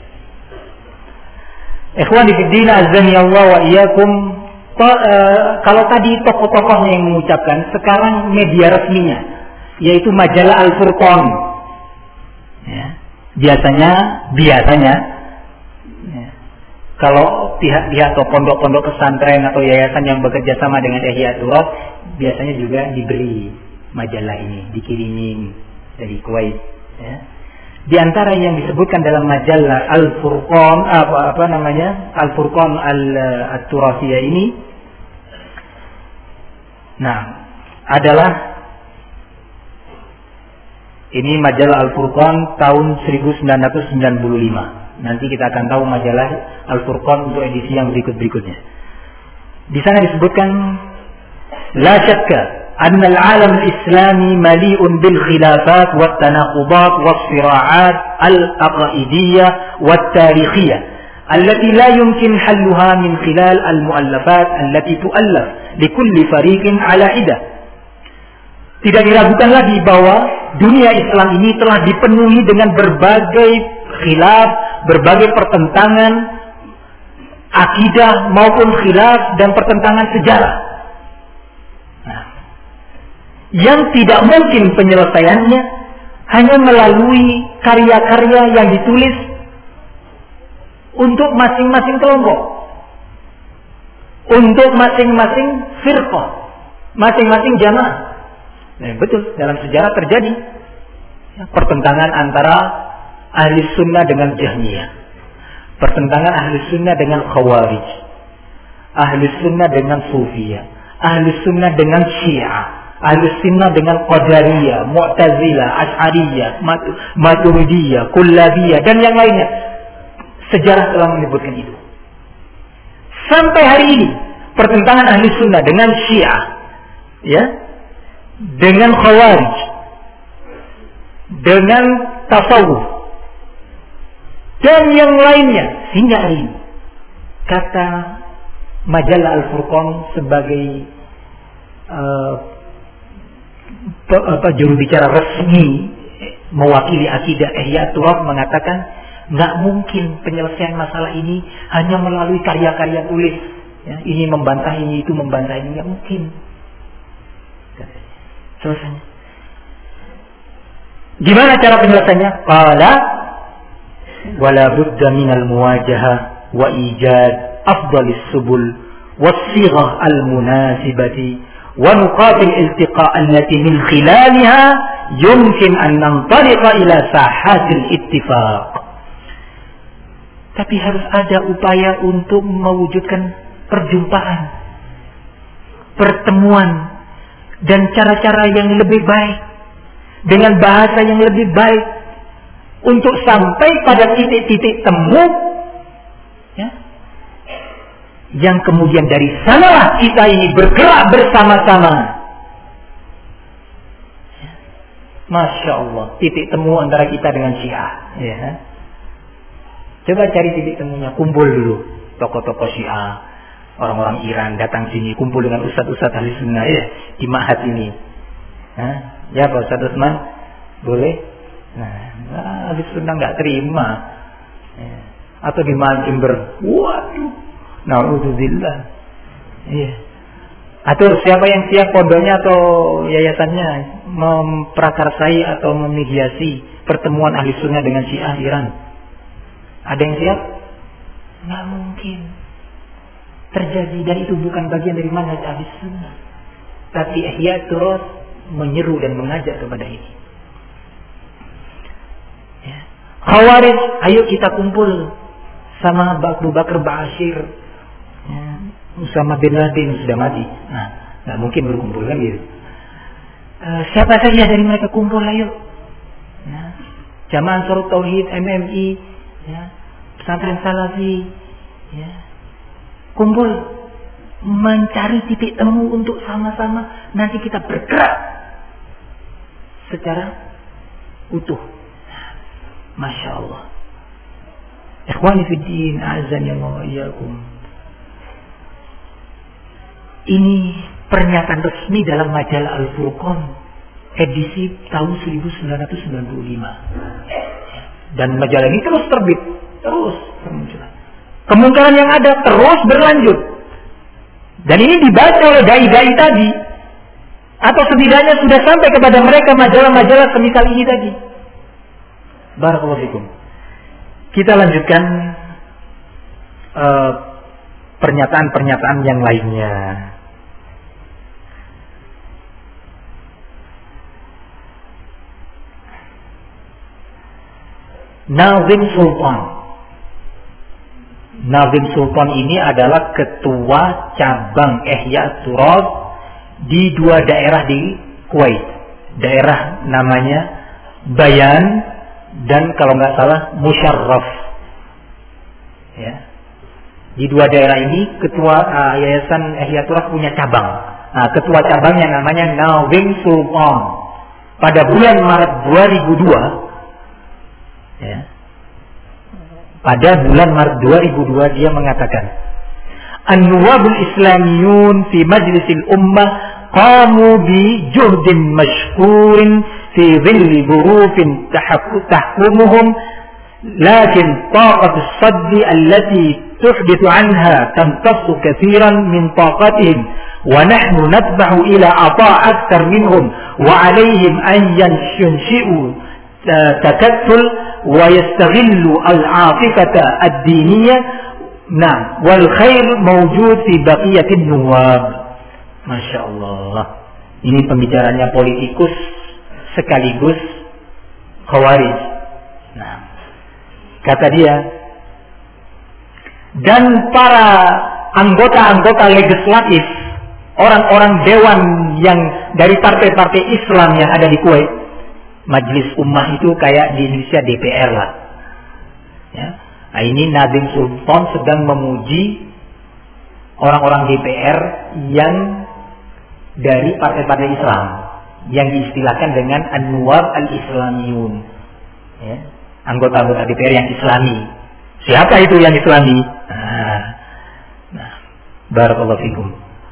Ikhwani fiddin, azani Allah wa iyyakum. Kalau tadi tokoh-tokohnya yang mengucapkan, sekarang media resminya, yaitu majalah Al-Furqan. Ya. Biasanya, biasanya, ya, kalau pihak-pihak atau pondok-pondok pesantren atau yayasan yang bekerja sama dengan Ihya Turab, biasanya juga diberi majalah ini, dikirimin dari Kuwait. Ya. Di antara yang disebutkan dalam majalah Al-Furqan, apa, apa namanya, Al-Furqan Al-Turafiyah ini, nah, adalah ini majalah Al-Furqan tahun seribu sembilan ratus sembilan puluh lima. Nanti kita akan tahu majalah Al-Furqan untuk edisi yang berikut-berikutnya. Di sana disebutkan, la syakka anna al-alam al-islami mali'un bil khilafat wa tanaqudat wa sira'at al-aqaidiyah wa tarikhiyah allati la yumkin halluha min khilal al-mu'allafat allati tu'allaf likulli fariqin ala idah. Tidak diragukan lagi bahwa dunia Islam ini telah dipenuhi dengan berbagai khilaf, berbagai pertentangan akidah maupun khilaf dan pertentangan sejarah. Nah, yang tidak mungkin penyelesaiannya hanya melalui karya-karya yang ditulis untuk masing-masing kelompok, untuk masing-masing firqah, masing-masing jamaah. Nah, betul, dalam sejarah terjadi pertentangan antara ahli sunnah dengan jahmiyah, pertentangan ahli sunnah dengan khawarij, ahli sunnah dengan sufiyah, ahli sunnah dengan syiah, ahli sunnah dengan qadariyah, mu'tazilah, asy'ariyah, maturidiyah, kullabiyah, dan yang lainnya. Sejarah telah menyebutkan itu. Sampai hari ini pertentangan ahli sunnah dengan syiah, ya, dengan khawarij, dengan tasawuf, dan yang lainnya. Sehingga ini kata majalah Al-Furqan sebagai uh, apa juru bicara resmi mewakili akidah Ihya Turab mengatakan nggak mungkin penyelesaian masalah ini hanya melalui karya-karya tulis. Ya, ini membantah ini, itu membantah ini, nggak mungkin. Selesainya. Gimana cara penyelesaiannya? Qala wala budda minal muwajahah wa ijad afdalis subul was-sighah al-munasibati wa nuqatil iltiqa' allati min khilaliha yumkin an nantaliqa ila sahatil ittifaq. Tapi harus ada upaya untuk mewujudkan perjumpaan, pertemuan, dan cara-cara yang lebih baik, dengan bahasa yang lebih baik, untuk sampai pada titik-titik temu, ya, yang kemudian dari sanalah kita ini bergerak bersama-sama. Ya. Masya Allah, titik temu antara kita dengan Syiah. Ya. Coba cari titik temunya, kumpul dulu tokoh-tokoh Syiah, orang-orang Iran datang sini, kumpul dengan ustadz-ustadz ahli sunnah ya, di Ma'had ini. Hah? Ya Pak Ustadz Utsman, boleh? Nah, ahli sunnah nggak terima. Ya. Atau di Ma'had Jember, waduh, na'udzubillah. Iya. Atau siapa yang siap pondoknya atau yayasannya memprakarsai atau memediasi pertemuan ahli sunnah dengan Syiah Iran? Ada yang siap? Nggak mungkin terjadi, dan itu bukan bagian dari manhaj ahli sunnah. Tapi Ihya terus menyeru dan mengajak kepada ini. Ya. Khawarij, ayo kita kumpul sama Abu Bakar Ba'asyir, ya. Usama bin Laden sudah mati. Nah, nggak mungkin berkumpul kan gitu. Uh, siapa saja dari mereka kumpul, ayo. Nah, Jamaah Ansarut Tauhid, M M I, ya, pesantren Salafi, ya. Kumpul mencari titik temu untuk sama-sama nanti kita bergerak secara utuh. Masya Allah. Ikhwani fi din, a'azzani Allah wa iyyakum. Ini pernyataan resmi dalam majalah Al-Furqan edisi tahun seribu sembilan ratus sembilan puluh lima. Dan majalah ini terus terbit, terus bermunculan. Kemungkinan yang ada terus berlanjut. Dan ini dibaca oleh dai-dai tadi. Atau setidaknya sudah sampai kepada mereka majalah-majalah semisal ini tadi. Barakallahu fikum. Kita lanjutkan uh, pernyataan-pernyataan yang lainnya. Nazim Sultan. Nazim Sultan ini adalah ketua cabang Ihya Turab di dua daerah di Kuwait. Daerah namanya Bayan dan kalau nggak salah Musharraf. Ya. Di dua daerah ini ketua uh, Yayasan Ihya Turab punya cabang. Nah, ketua cabangnya namanya Nazim Sultan. Pada bulan Maret dua ribu dua, ya. Pada bulan Maret dua ribu dua dia mengatakan, An-Nuwabul Islamiyun fi Majlisil Ummah qamu bi juhdin mashkurin fi dhilli burufin tahkumuhum lakin taqat as-saddi allati tuhdithu anha tamtassu kathiran min taqatihim wa nahnu natba'u ila ata' akthar minhum wa alayhim an yanshi'u takattul wa yastaghillu al-'atifata ad-diniyah. Nah, wal khair mawjud fi baqiyatin nuwab. Masya Allah. Ini pembicaranya politikus sekaligus khawarij. Nah, kata dia, dan para anggota-anggota legislatif, orang-orang dewan yang dari partai-partai Islam yang ada di Kuwait, Majelis Ummah itu kayak di Indonesia D P R lah. Ya. Nah, ini Nazim Sultan sedang memuji orang-orang D P R yang dari partai-partai Islam yang diistilahkan dengan An-Nuwab Al-Islamiyun. Ya. anggota-anggota D P R yang Islami. Siapa itu yang Islami? Nah, nah barakallahu fikum.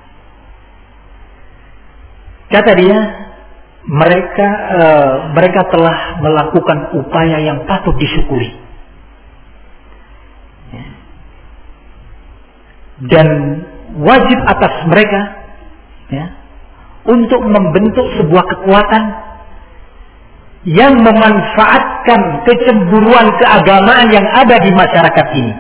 Kata dia, mereka uh, mereka telah melakukan upaya yang patut disyukuri. Dan wajib atas mereka ya, untuk membentuk sebuah kekuatan yang memanfaatkan kecemburuan keagamaan yang ada di masyarakat ini.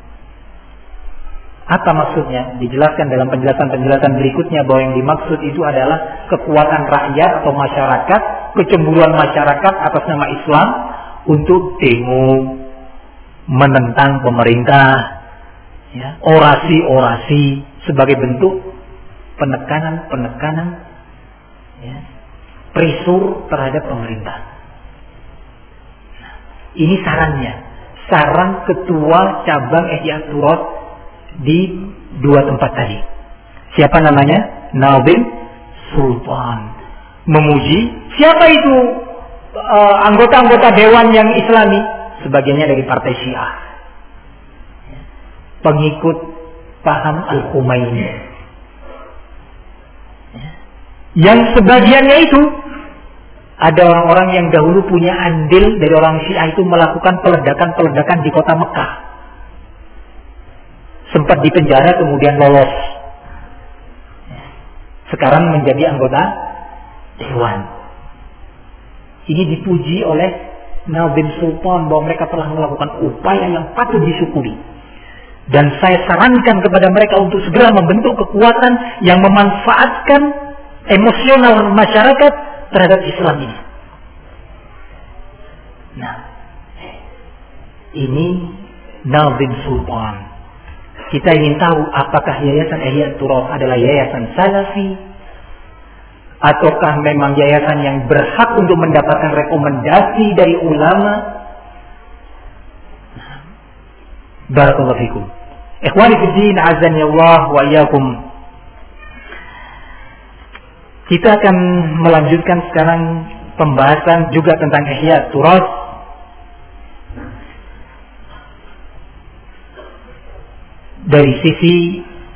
Apa maksudnya? Dijelaskan dalam penjelasan-penjelasan berikutnya bahwa yang dimaksud itu adalah kekuatan rakyat atau masyarakat, kecemburuan masyarakat atas nama Islam untuk demo, menentang pemerintah, ya, orasi-orasi sebagai bentuk penekanan-penekanan, ya, pressure terhadap pemerintah. Nah, ini sarannya, saran ketua cabang Ihya Turath di dua tempat tadi. Siapa namanya? Nabil Sultan. Memuji siapa itu uh, anggota-anggota dewan yang Islami? Sebagiannya dari partai Syiah, pengikut paham Al-Khumaini. Yang sebagiannya itu ada orang-orang yang dahulu punya andil dari orang Syiah itu melakukan peledakan-peledakan di kota Mekah. Sempat dipenjara kemudian lolos. Sekarang menjadi anggota dewan. Ini dipuji oleh Nabil Sultan bahwa mereka telah melakukan upaya yang patut disyukuri. Dan saya sarankan kepada mereka untuk segera membentuk kekuatan yang memanfaatkan emosional masyarakat terhadap Islam ini. Nah, ini Nabil Sultan. Kita ingin tahu apakah Yayasan Ihya Turath adalah yayasan salafi ataukah memang yayasan yang berhak untuk mendapatkan rekomendasi dari ulama. Barakallahu fikum. Ikhwani fi din, azani Allah wa iyyakum. Kita akan melanjutkan sekarang pembahasan juga tentang Ihya Turath. Dari sisi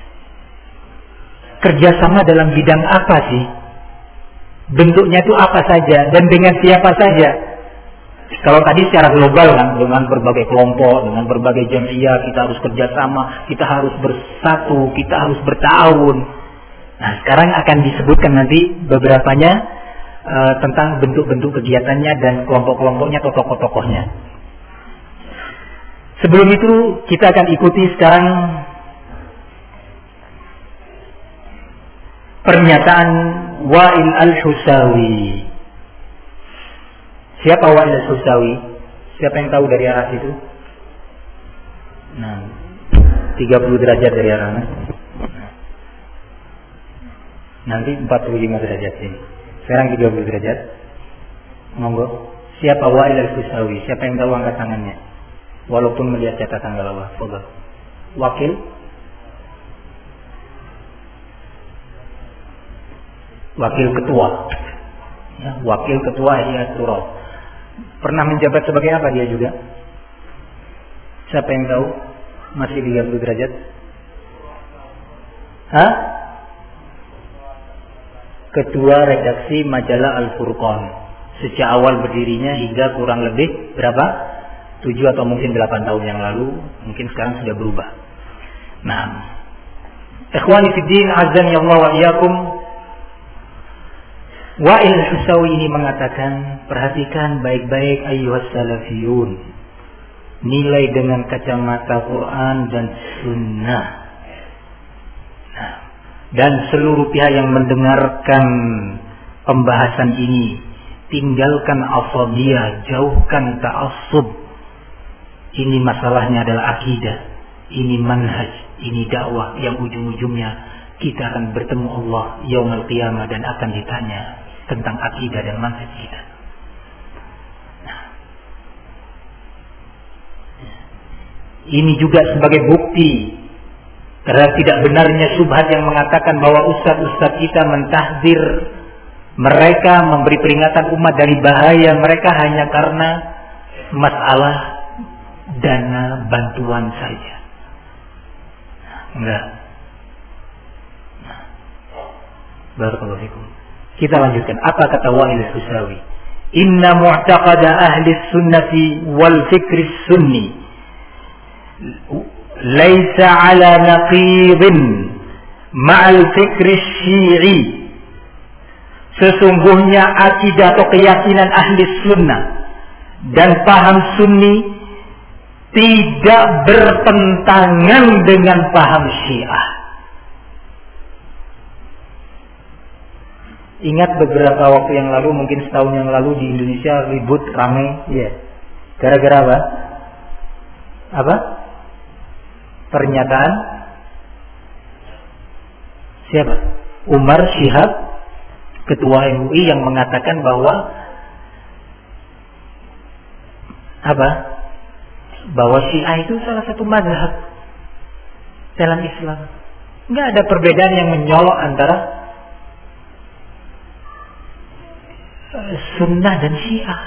kerjasama dalam bidang apa sih? Bentuknya itu apa saja dan dengan siapa saja? Kalau tadi secara global kan, dengan berbagai kelompok, dengan berbagai jamiah kita harus kerjasama, kita harus bersatu, kita harus bertahun. Nah, sekarang akan disebutkan nanti beberapanya uh, tentang bentuk-bentuk kegiatannya dan kelompok-kelompoknya atau tokoh-tokohnya. Sebelum itu kita akan ikuti sekarang pernyataan Wa'il Al-Husawi. Siapa Wa'il Al-Husawi? Siapa yang tahu dari arah situ? Nah, tiga puluh derajat dari arah mana? Nanti empat puluh lima derajat sini. Sekarang tiga puluh derajat. Monggo. Siapa Wa'il Al-Husawi? Siapa yang tahu angkat tangannya? Walaupun melihat catatan galawah. Fadhal. Wakil. Wakil ketua. Ya, wakil ketua Ihya Turath. Pernah menjabat sebagai apa dia juga? Siapa yang tahu? Masih tiga puluh derajat. Hah? Ketua redaksi majalah Al-Furqan. Sejak awal berdirinya hingga kurang lebih berapa? tujuh atau mungkin delapan tahun yang lalu, mungkin sekarang sudah berubah. Nah, ikhwani fiddin, azan ya Allah wa iyyakum. Wa'il Husawi ini mengatakan, perhatikan baik-baik ayyuhas salafiyun. Nilai dengan kacamata Quran dan sunnah. Nah, dan seluruh pihak yang mendengarkan pembahasan ini, tinggalkan asabiyah, jauhkan ta'assub. Ini masalahnya adalah akidah, ini manhaj, ini dakwah yang ujung-ujungnya kita akan bertemu Allah yaumul qiyamah dan akan ditanya tentang akidah dan manhaj kita. Nah, ini juga sebagai bukti terhadap tidak benarnya syubhat yang mengatakan bahwa ustaz-ustaz kita mentahdzir mereka, memberi peringatan umat dari bahaya mereka hanya karena masalah dana bantuan saja. Enggak. Barakallahu fikum. Kita lanjutkan. Apa kata Wa'il Husawi? Inna mu'taqada ahli sunnati wal fikri sunni laisa ala naqidin ma'al fikri syi'i. Sesungguhnya akidah atau keyakinan ahli sunnah dan paham sunni tidak bertentangan dengan paham syiah. Ingat beberapa waktu yang lalu, mungkin setahun yang lalu di Indonesia ribut ramai, ya. Gara-gara apa? Apa? Pernyataan siapa? Umar Syihab, ketua M U I, yang mengatakan bahwa apa? Bahwa Syiah itu salah satu mazhab dalam Islam. Enggak ada perbedaan yang menyolok antara Sunnah dan Syiah.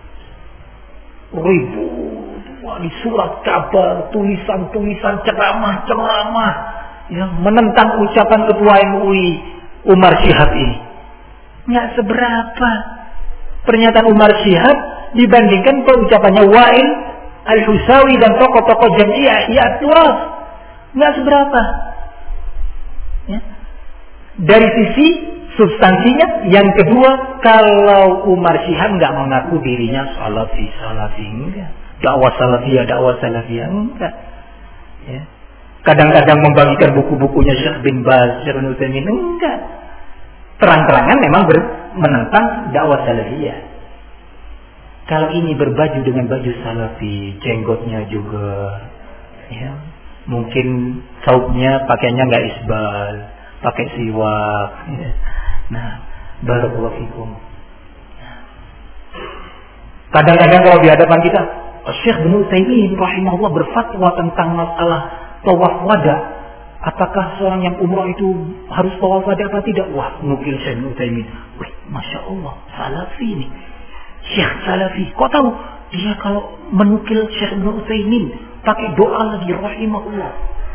Ribut, di surat kabar, tulisan-tulisan, ceramah-ceramah yang menentang ucapan ketua M U I Umar Syihab ini. Nggak seberapa pernyataan Umar Syihab dibandingkan ucapannya Wa'il Al-Husawi dan tokoh-tokoh Jami'iyah Ihya Turaf. Nggak seberapa. Ya. Dari sisi substansinya. Yang kedua, kalau Umar Syihab nggak mengaku dirinya salafi, salafi enggak, dakwah salafiyah, dakwah salafiyah enggak. Ya. Kadang-kadang membagikan buku-bukunya Syekh bin Baz, Syekh bin Utsaimin enggak. Terang-terangan memang ber- menentang dakwah salafiyah. Kalau ini berbaju dengan baju salafi, jenggotnya juga, ya, mungkin saubnya pakainya nggak isbal, pakai siwak. Ya. Nah, barakallahu fikum. Kadang-kadang kalau di hadapan kita, Syekh bin Utsaimin rahimahullah berfatwa tentang masalah tawaf wada. Apakah seorang yang umrah itu harus tawaf wada atau tidak? Wah, nukil Syekh bin Utsaimin. Wih, masya Allah, salafi ini. Syekh salafi. Kok tahu? Dia kalau menukil Syekh bin Utsaimin pakai doa lagi, rahimahullah.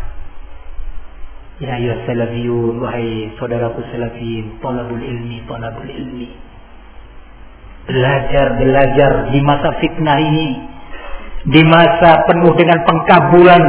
Ya ya salafiyun, wahai saudaraku salafiyin, talabul ilmi, talabul ilmi. Belajar, belajar di masa fitnah ini, di masa penuh dengan pengkabulan,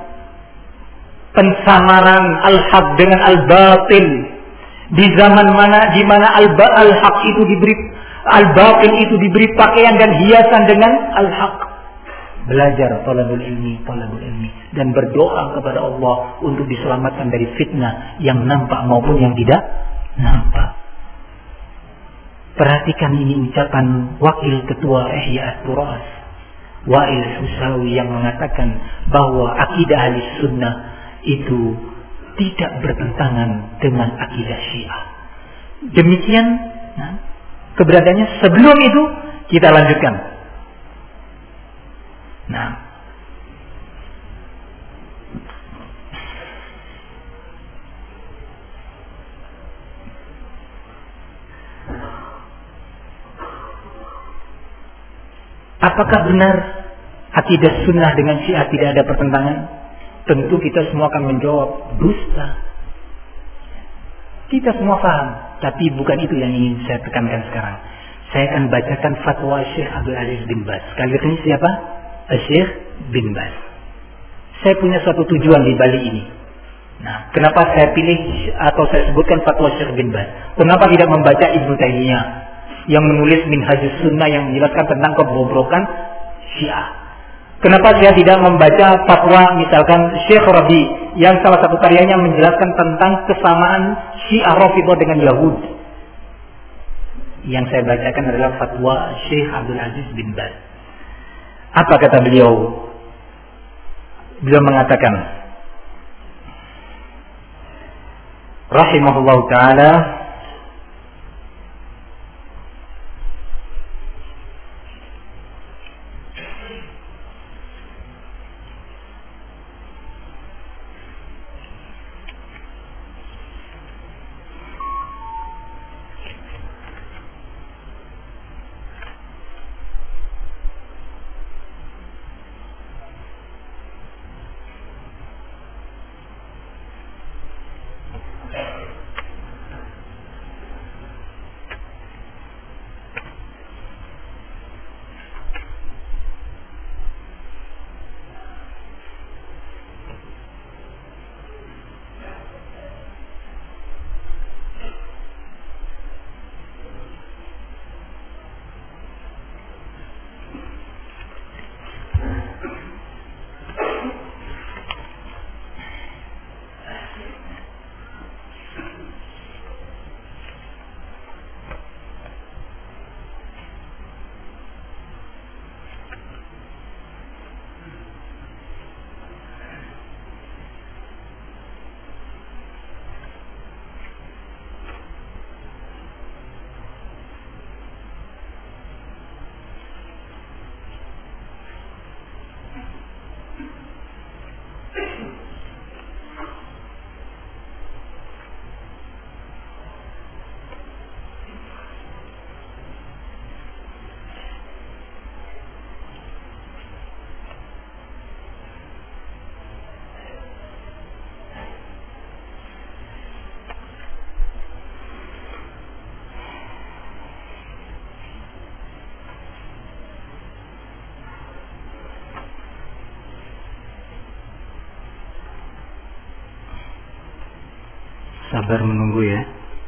pensamaran al-haq dengan al-batil, di zaman mana di mana al-haq itu diberi, al-batil itu diberi pakaian dan hiasan dengan al-haq. Belajar talabul ilmi, talabul ilmi, dan berdoa kepada Allah untuk diselamatkan dari fitnah yang nampak maupun yang tidak nampak. Perhatikan ini ucapan Wakil Ketua Ihya Turaf, Wa'il Husawi, yang mengatakan bahwa akidah ahli sunnah itu tidak bertentangan dengan akidah Syiah. Demikian nah, keberadaannya. Sebelum itu kita lanjutkan. Nah, apakah benar akidah sunnah dengan Syiah tidak ada pertentangan? Tentu kita semua akan menjawab dusta. Kita semua paham, tapi bukan itu yang ingin saya tekankan sekarang. Saya akan bacakan fatwa Syekh Abdul Aziz bin Baz. Kali ini siapa? Syekh bin Baz. Saya punya suatu tujuan di balik ini. Nah, kenapa saya pilih atau saya sebutkan fatwa Syekh bin Baz? Kenapa tidak membaca Ibnu Taimiyah yang menulis Minhajus Sunnah yang menjelaskan tentang kebobrokan Syiah? Kenapa saya tidak membaca fatwa misalkan Syekh Rabi yang salah satu karyanya menjelaskan tentang kesamaan Syiah Rafidhah dengan Yahud? Yang saya bacakan adalah fatwa Syekh Abdul Aziz bin Baz. Apa kata beliau? Beliau mengatakan, rahimahullah ta'ala, sabar menunggu ya.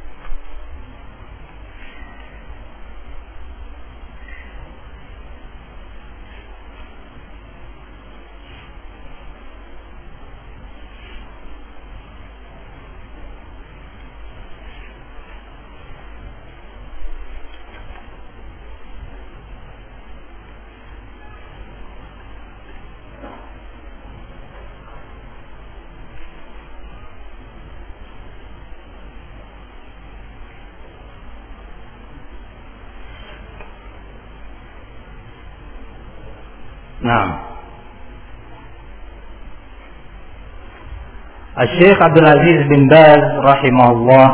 Nah, Syekh Abdul Aziz bin Baz rahimahullah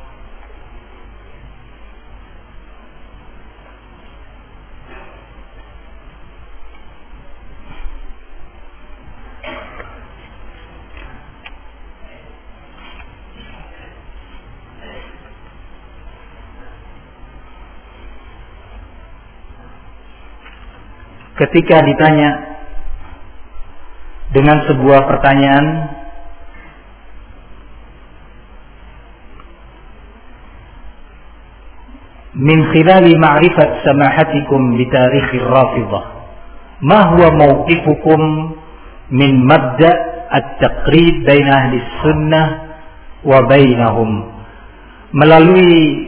ketika ditanya dengan sebuah pertanyaan, min khilali ma'rifat samahatikum bi tarikh ar-Rafidhah, ma huwa mawqifukum min mabda' at-taqrib baina ahli sunnah wa bainahum. Melalui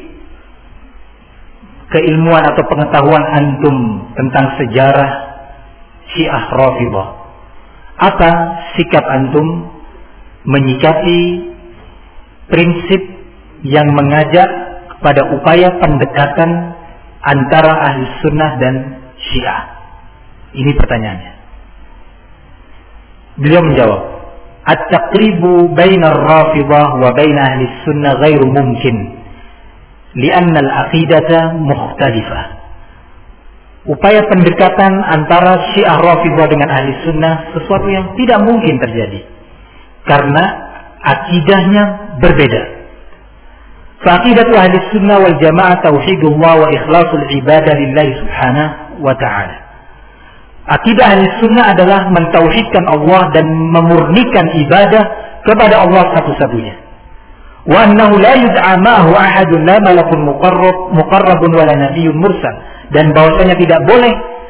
keilmuan atau pengetahuan antum tentang sejarah Syiah Rafidhah, apa sikap antum menyikapi prinsip yang mengajak kepada upaya pendekatan antara ahli sunnah dan Syiah? Ini pertanyaannya. Beliau menjawab, at-taqribu baina ar-Rafidhah wa baina ahli sunnah ghairu mumkin li'anna al-aqidata mukhtalifah. Upaya pendekatan antara Syiah Rafidhah dengan ahli sunnah sesuatu yang tidak mungkin terjadi karena akidahnya berbeda. Fa'aqidatu ahli sunnah wal jamaah tauhidullah wa ikhlasul ibadah lillahi subhanahu wa ta'ala. Akidah ahli sunnah adalah mentauhidkan Allah dan memurnikan ibadah kepada Allah satu-satunya. Wa annahu la yud'a ma'ahu ahadun la malakun muqarrab muqarrabun wala nabiyyun mursal, dan bahwasanya tidak boleh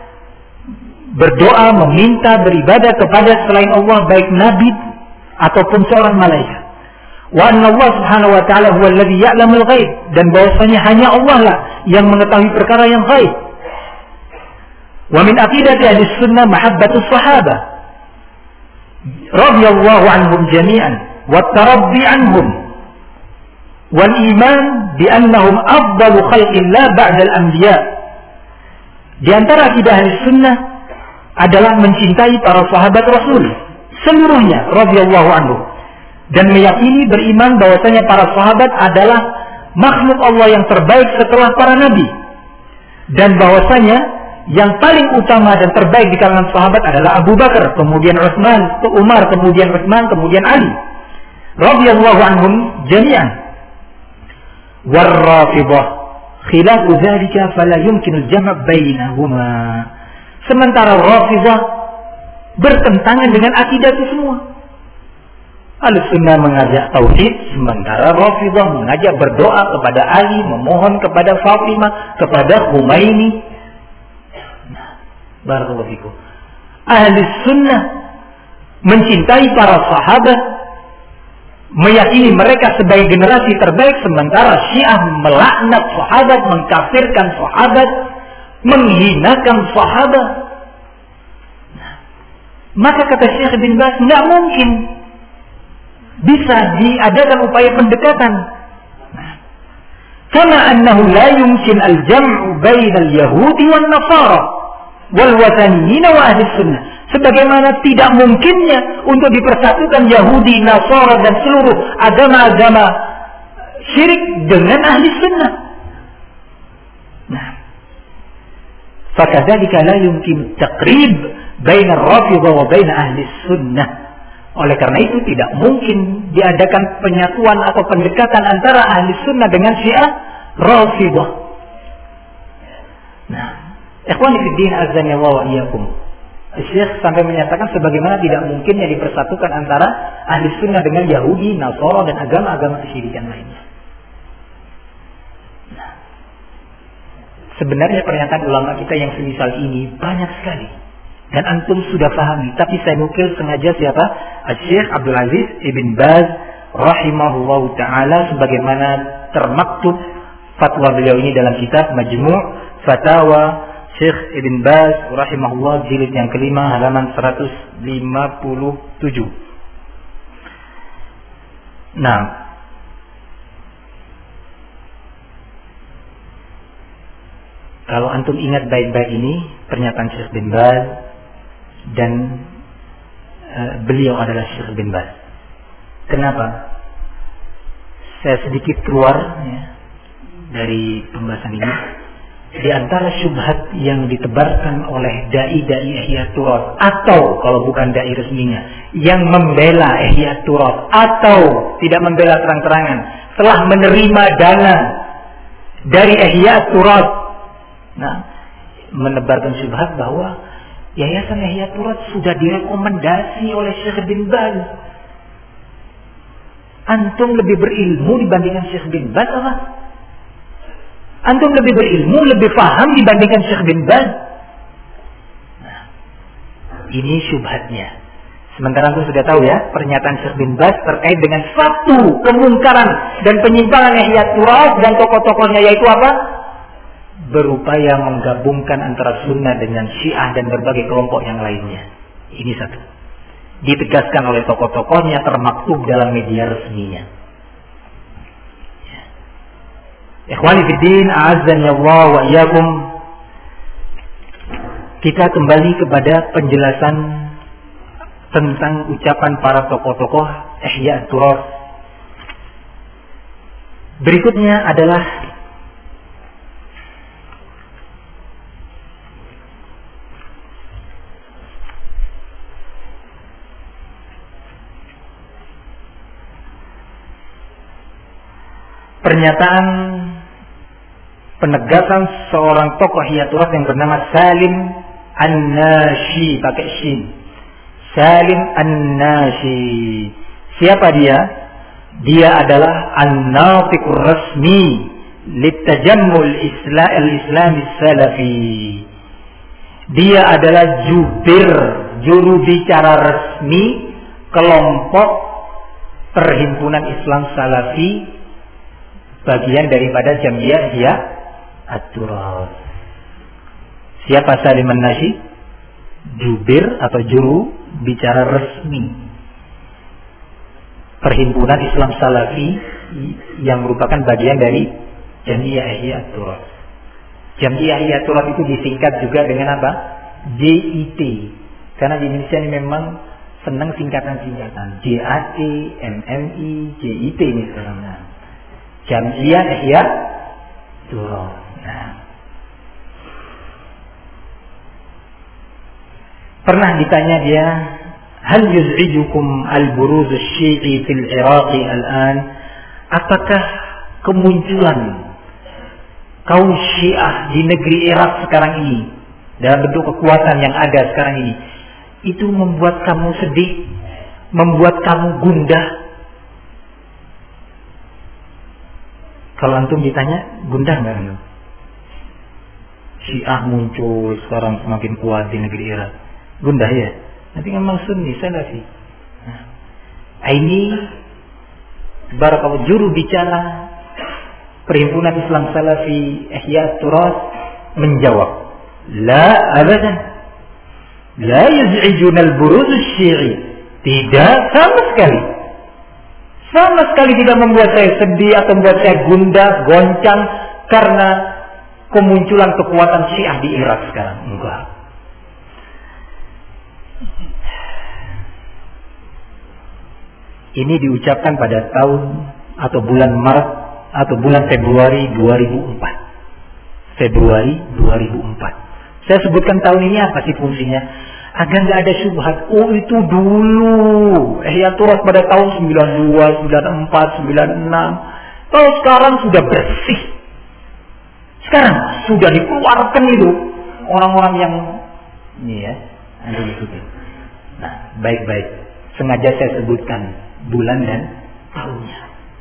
berdoa, meminta, beribadah kepada selain Allah baik nabi ataupun seorang malaikat. Wa anna Allah subhanahu wa ta'ala huwa alladhi ya'lamul ghaib, dan bahwasanya hanya Allah lah yang mengetahui perkara yang ghaib. Wa min aqidati ahli sunnah mahabbatus sahabah radhiyallahu anhum jami'an wa tarabbi anhum wal iman bi annahum afdalu khalqillah ba'da al-anbiya. Di antara akidah Ahlussunnah adalah mencintai para sahabat Rasul seluruhnya radhiyallahu anhu, dan meyakini beriman bahwasanya para sahabat adalah makhluk Allah yang terbaik setelah para nabi, dan bahwasanya yang paling utama dan terbaik di kalangan sahabat adalah Abu Bakar, kemudian Utsman, Umar, kemudian Utsman, kemudian Ali radhiyallahu anhum jami'an. War-Rafidhah khilafu dzalika fala yumkinu al-jam' bainahuma. Sementara Rafidhah bertentangan dengan akidah itu semua. Ahlussunnah mengajak tauhid, sementara Rafidhah mengajak berdoa kepada Ali, memohon kepada Fatimah, kepada Khumaini. Nah, barakallahu fikum. Ahlussunnah mencintai para sahabat, meyakini mereka sebagai generasi terbaik, sementara Syiah melaknat sahabat, mengkafirkan sahabat, menghinakan sahabat. Nah, maka kata Syekh bin Baz, tidak mungkin bisa diadakan upaya pendekatan. Nah, kama annahu la yumkin al-jam'u baina al-yahudi wan nasara wal wataniyyin wa ahli sunnah. Sebagaimana tidak mungkinnya untuk dipersatukan Yahudi, Nasara dan seluruh agama-agama syirik dengan ahli sunnah. Nah, fakadzalika la yumkin taqrib baina ar-Rafidhah wa baina ahli sunnah. Oleh karena itu tidak mungkin diadakan penyatuan atau pendekatan antara ahli sunnah dengan Syiah Rafidhah. Nah, ikhwani fi din azza wa iyyakum. Syekh sampai menyatakan sebagaimana tidak mungkinnya dipersatukan antara ahli sunnah dengan Yahudi, Nasara dan agama-agama kesyirikan lainnya. Nah, sebenarnya pernyataan ulama kita yang semisal ini banyak sekali dan antum sudah pahami, tapi saya nukil sengaja siapa? Syekh Abdul Aziz Ibn Baz rahimahullahu taala sebagaimana termaktub fatwa beliau ini dalam kitab Majmu' Fatawa Syekh Ibn Baz rahimahullah jilid yang kelima halaman seratus lima puluh tujuh. Nah, kalau antum ingat baik-baik ini pernyataan Syekh Ibn Baz dan uh, beliau adalah Syekh Ibn Baz. Kenapa? Saya sedikit keluar ya, dari pembahasan ini. Di antara syubhat yang ditebarkan oleh dai-dai Ihya Turath atau kalau bukan dai resminya yang membela Ihya Turath atau tidak membela terang-terangan telah menerima dana dari Ihya Turath, nah, menebarkan syubhat bahwa Yayasan Ihya Turath sudah direkomendasi oleh Syekh bin Baz. Antum lebih berilmu dibandingkan Syekh bin Baz apa? Antum lebih berilmu, lebih paham dibandingkan Syekh bin Baz. Nah, ini syubhatnya. Sementara antum sudah tahu ya, pernyataan Syekh bin Baz terkait dengan satu kemungkaran dan penyimpangan Ihya Turath dan tokoh-tokohnya, yaitu apa? Berupaya menggabungkan antara sunnah dengan syiah dan berbagai kelompok yang lainnya. Ini satu. Ditegaskan oleh tokoh-tokohnya, termaktub dalam media resminya. Ikhwani fiddin, a'azzani Allah wa iyyakum. Kita kembali kepada penjelasan tentang ucapan para tokoh-tokoh Ihya Turath. Berikutnya adalah pernyataan penegasan seorang tokoh Ihya Turath yang bernama Salim An-Nashi, pakai shin. Salim An-Nashi. Siapa dia? Dia adalah an-natiqur rasmi litajammul Islam al-Islam salafi. Dia adalah jubir, juru bicara resmi kelompok Perhimpunan Islam Salafi, bagian daripada Jam'iyah Ihya At-Turath. Siapa Salim An-Nashi? Jubir atau juru bicara resmi Perhimpunan Islam Salafi yang merupakan bagian dari Jam'iyah Ihya At-Turath. Jam'iyah Ihya At-Turath itu disingkat juga dengan apa? J I T. Karena di Indonesia ini memang senang singkatan-singkatan. J A T, M M I, J I T ini sekarang. Jam'iyah Ihya Turath. Nah, pernah ditanya dia, hal yuz'ijukum al-buruz asy-syi'i fil Iraq al-an? Apakah kemunculan kaum Syiah di negeri Irak sekarang ini dalam bentuk kekuatan yang ada sekarang ini itu membuat kamu sedih, membuat kamu gundah? Kalau antum ditanya, gundah nggak antum? Syiah muncul sekarang semakin kuat di negeri Irak. Gundah ya? Nanti memang Sunni, Salafi. Nah, ini barakallahu juru bicara Perhimpunan Islam Salafi Ihya Turath menjawab, la abadan, la yuz'ijuna al-buruz asy-syi'i. Tidak, sama sekali. Sama sekali tidak membuat saya sedih atau membuat saya gundah, goncang karena kemunculan kekuatan Syiah di Irak sekarang. Enggak. Ini diucapkan pada tahun atau bulan Maret atau bulan Februari dua ribu empat. Februari dua ribu empat. Saya sebutkan tahun ini apa sih fungsinya? Agar nggak ada syubhat. Oh itu dulu Ihya Turath pada tahun sembilan dua, sembilan empat, sembilan enam. Kalau sekarang sudah bersih. Sekarang sudah dikeluarkan itu orang-orang yang ini ya, Antum ikuti. Nah, baik-baik. Sengaja saya sebutkan bulan dan tahunnya.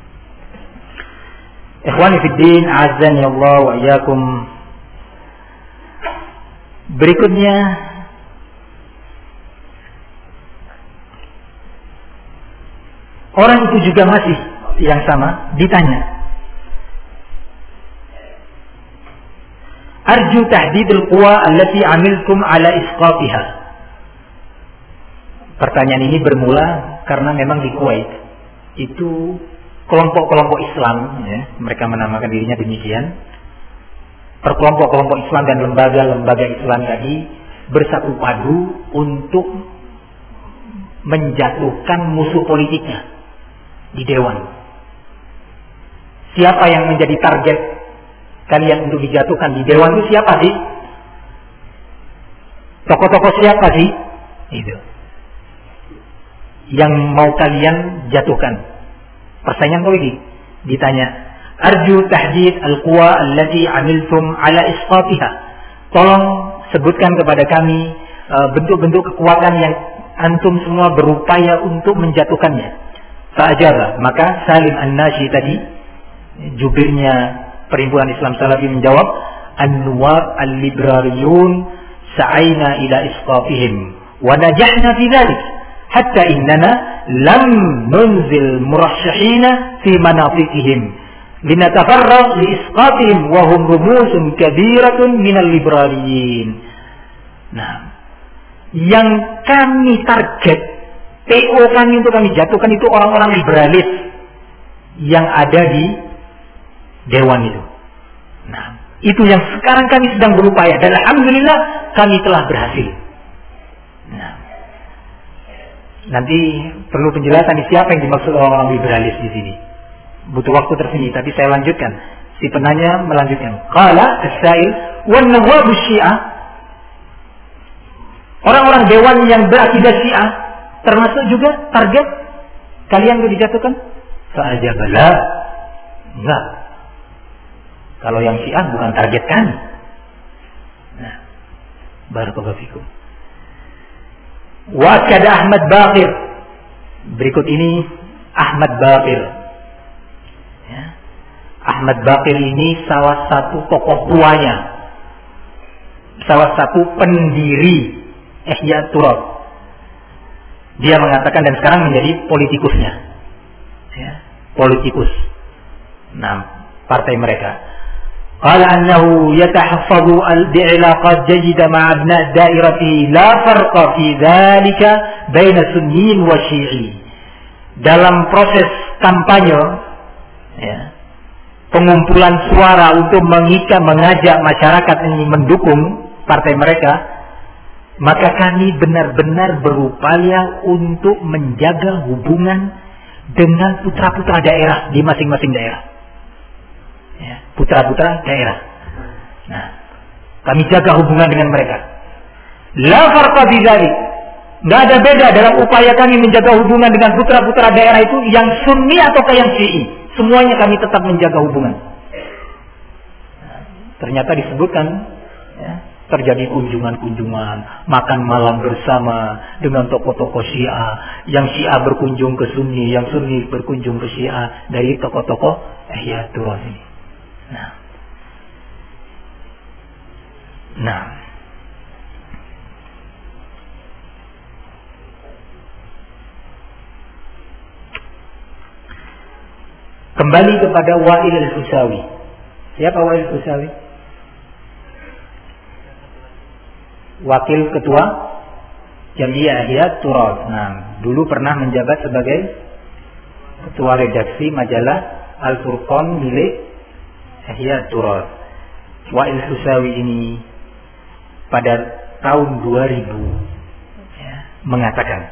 Ikhwani fid din, azani Allah wa iyyakum. Berikutnya orang itu juga masih yang sama ditanya, Arju tahdidul quwa allati amiltum ala isqatiha. Pertanyaan ini bermula karena memang di Kuwait itu kelompok-kelompok Islam, ya, mereka menamakan dirinya demikian. Perkelompok-kelompok Islam dan lembaga-lembaga Islam tadi bersatu padu untuk menjatuhkan musuh politiknya di dewan. Siapa yang menjadi target kalian untuk dijatuhkan di dewan itu siapa sih? Tokoh-tokoh siapa sih? Itu yang mau kalian jatuhkan. Persaingan politik. Ditanya, Arju tahdid al-quwa allati amiltum ala isqatiha. Tolong sebutkan kepada kami bentuk-bentuk kekuatan yang antum semua berupaya untuk menjatuhkannya. Fa'ajaba, maka Salim An-Nashi tadi, jubirnya Perhimpunan Islam Salafi, menjawab, An-Nuwab al-Librariyun sa'ayna ila isqatihim wa najahna fi dhalik hatta innana lam nunzil murashshihina fi manafiqihim linatafarrag li isqatihim wa hum rumusun kabiratun minal librariyin. Nah, yang kami target, P O kami untuk kami jatuhkan itu orang-orang liberalis yang ada di dewan itu. Nah, itu yang sekarang kami sedang berupaya dan alhamdulillah kami telah berhasil. Nah, nanti perlu penjelasan siapa yang dimaksud orang-orang liberalis di sini. Butuh waktu tersendiri, tapi saya lanjutkan. Si penanya melanjutkan. Qala as-sa'il wan nawab syiah. Orang-orang dewan yang berakidah Syiah termasuk juga target kalian untuk dijatuhkan? Fa'ajabala. Enggak. Kalau yang Syiah bukan target kami. Nah, barakallahu fikum. Wa kada Ahmad Baqir. Berikut ini Ahmad Baqir. Ya. Ahmad Baqir ini salah satu tokoh tuanya, salah satu pendiri Ihya Turab. Dia mengatakan dan sekarang menjadi politikusnya, ya, politikus. Nah, partai mereka. Qala annahu yatahaffadhu al-bi'ilaqat jayyida ma'a abna' da'irati la farqa fi dhalika baina sunniyin wa syi'i. Dalam proses kampanye, ya, pengumpulan suara untuk mengikat mengajak masyarakat ini mendukung partai mereka, maka kami benar-benar berupaya untuk menjaga hubungan dengan putra-putra daerah di masing-masing daerah. Ya, putra-putra daerah. Nah, kami jaga hubungan dengan mereka. La farqa fi dzalik. Enggak ada beda dalam upaya kami menjaga hubungan dengan putra-putra daerah itu yang Sunni atau yang Syi'i. Semuanya kami tetap menjaga hubungan. Nah, ternyata disebutkan, ya, terjadi kunjungan-kunjungan, makan malam bersama dengan tokoh-tokoh Syiah, yang Syiah berkunjung ke Sunni, yang Sunni berkunjung ke Syiah dari tokoh-tokoh Ihya Turab ini. Nah, nah, kembali kepada Wa'il al-Husawi. Siapa Wa'il al-Husawi? Wakil ketua Jamiah Ihya Turab. Nah, dulu pernah menjabat sebagai ketua redaksi majalah Al-Furqan milik Ihya Turab. Wa'il Husawi ini pada tahun dua ribu, ya, mengatakan,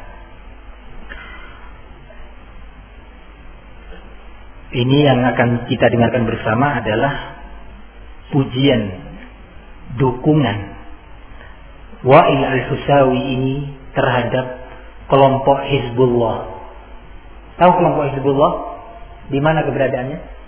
ini yang akan kita dengarkan bersama adalah pujian, dukungan Wa'il al-Husawi ini terhadap kelompok Hizbullah. Tahu kelompok Hizbullah? Di mana keberadaannya?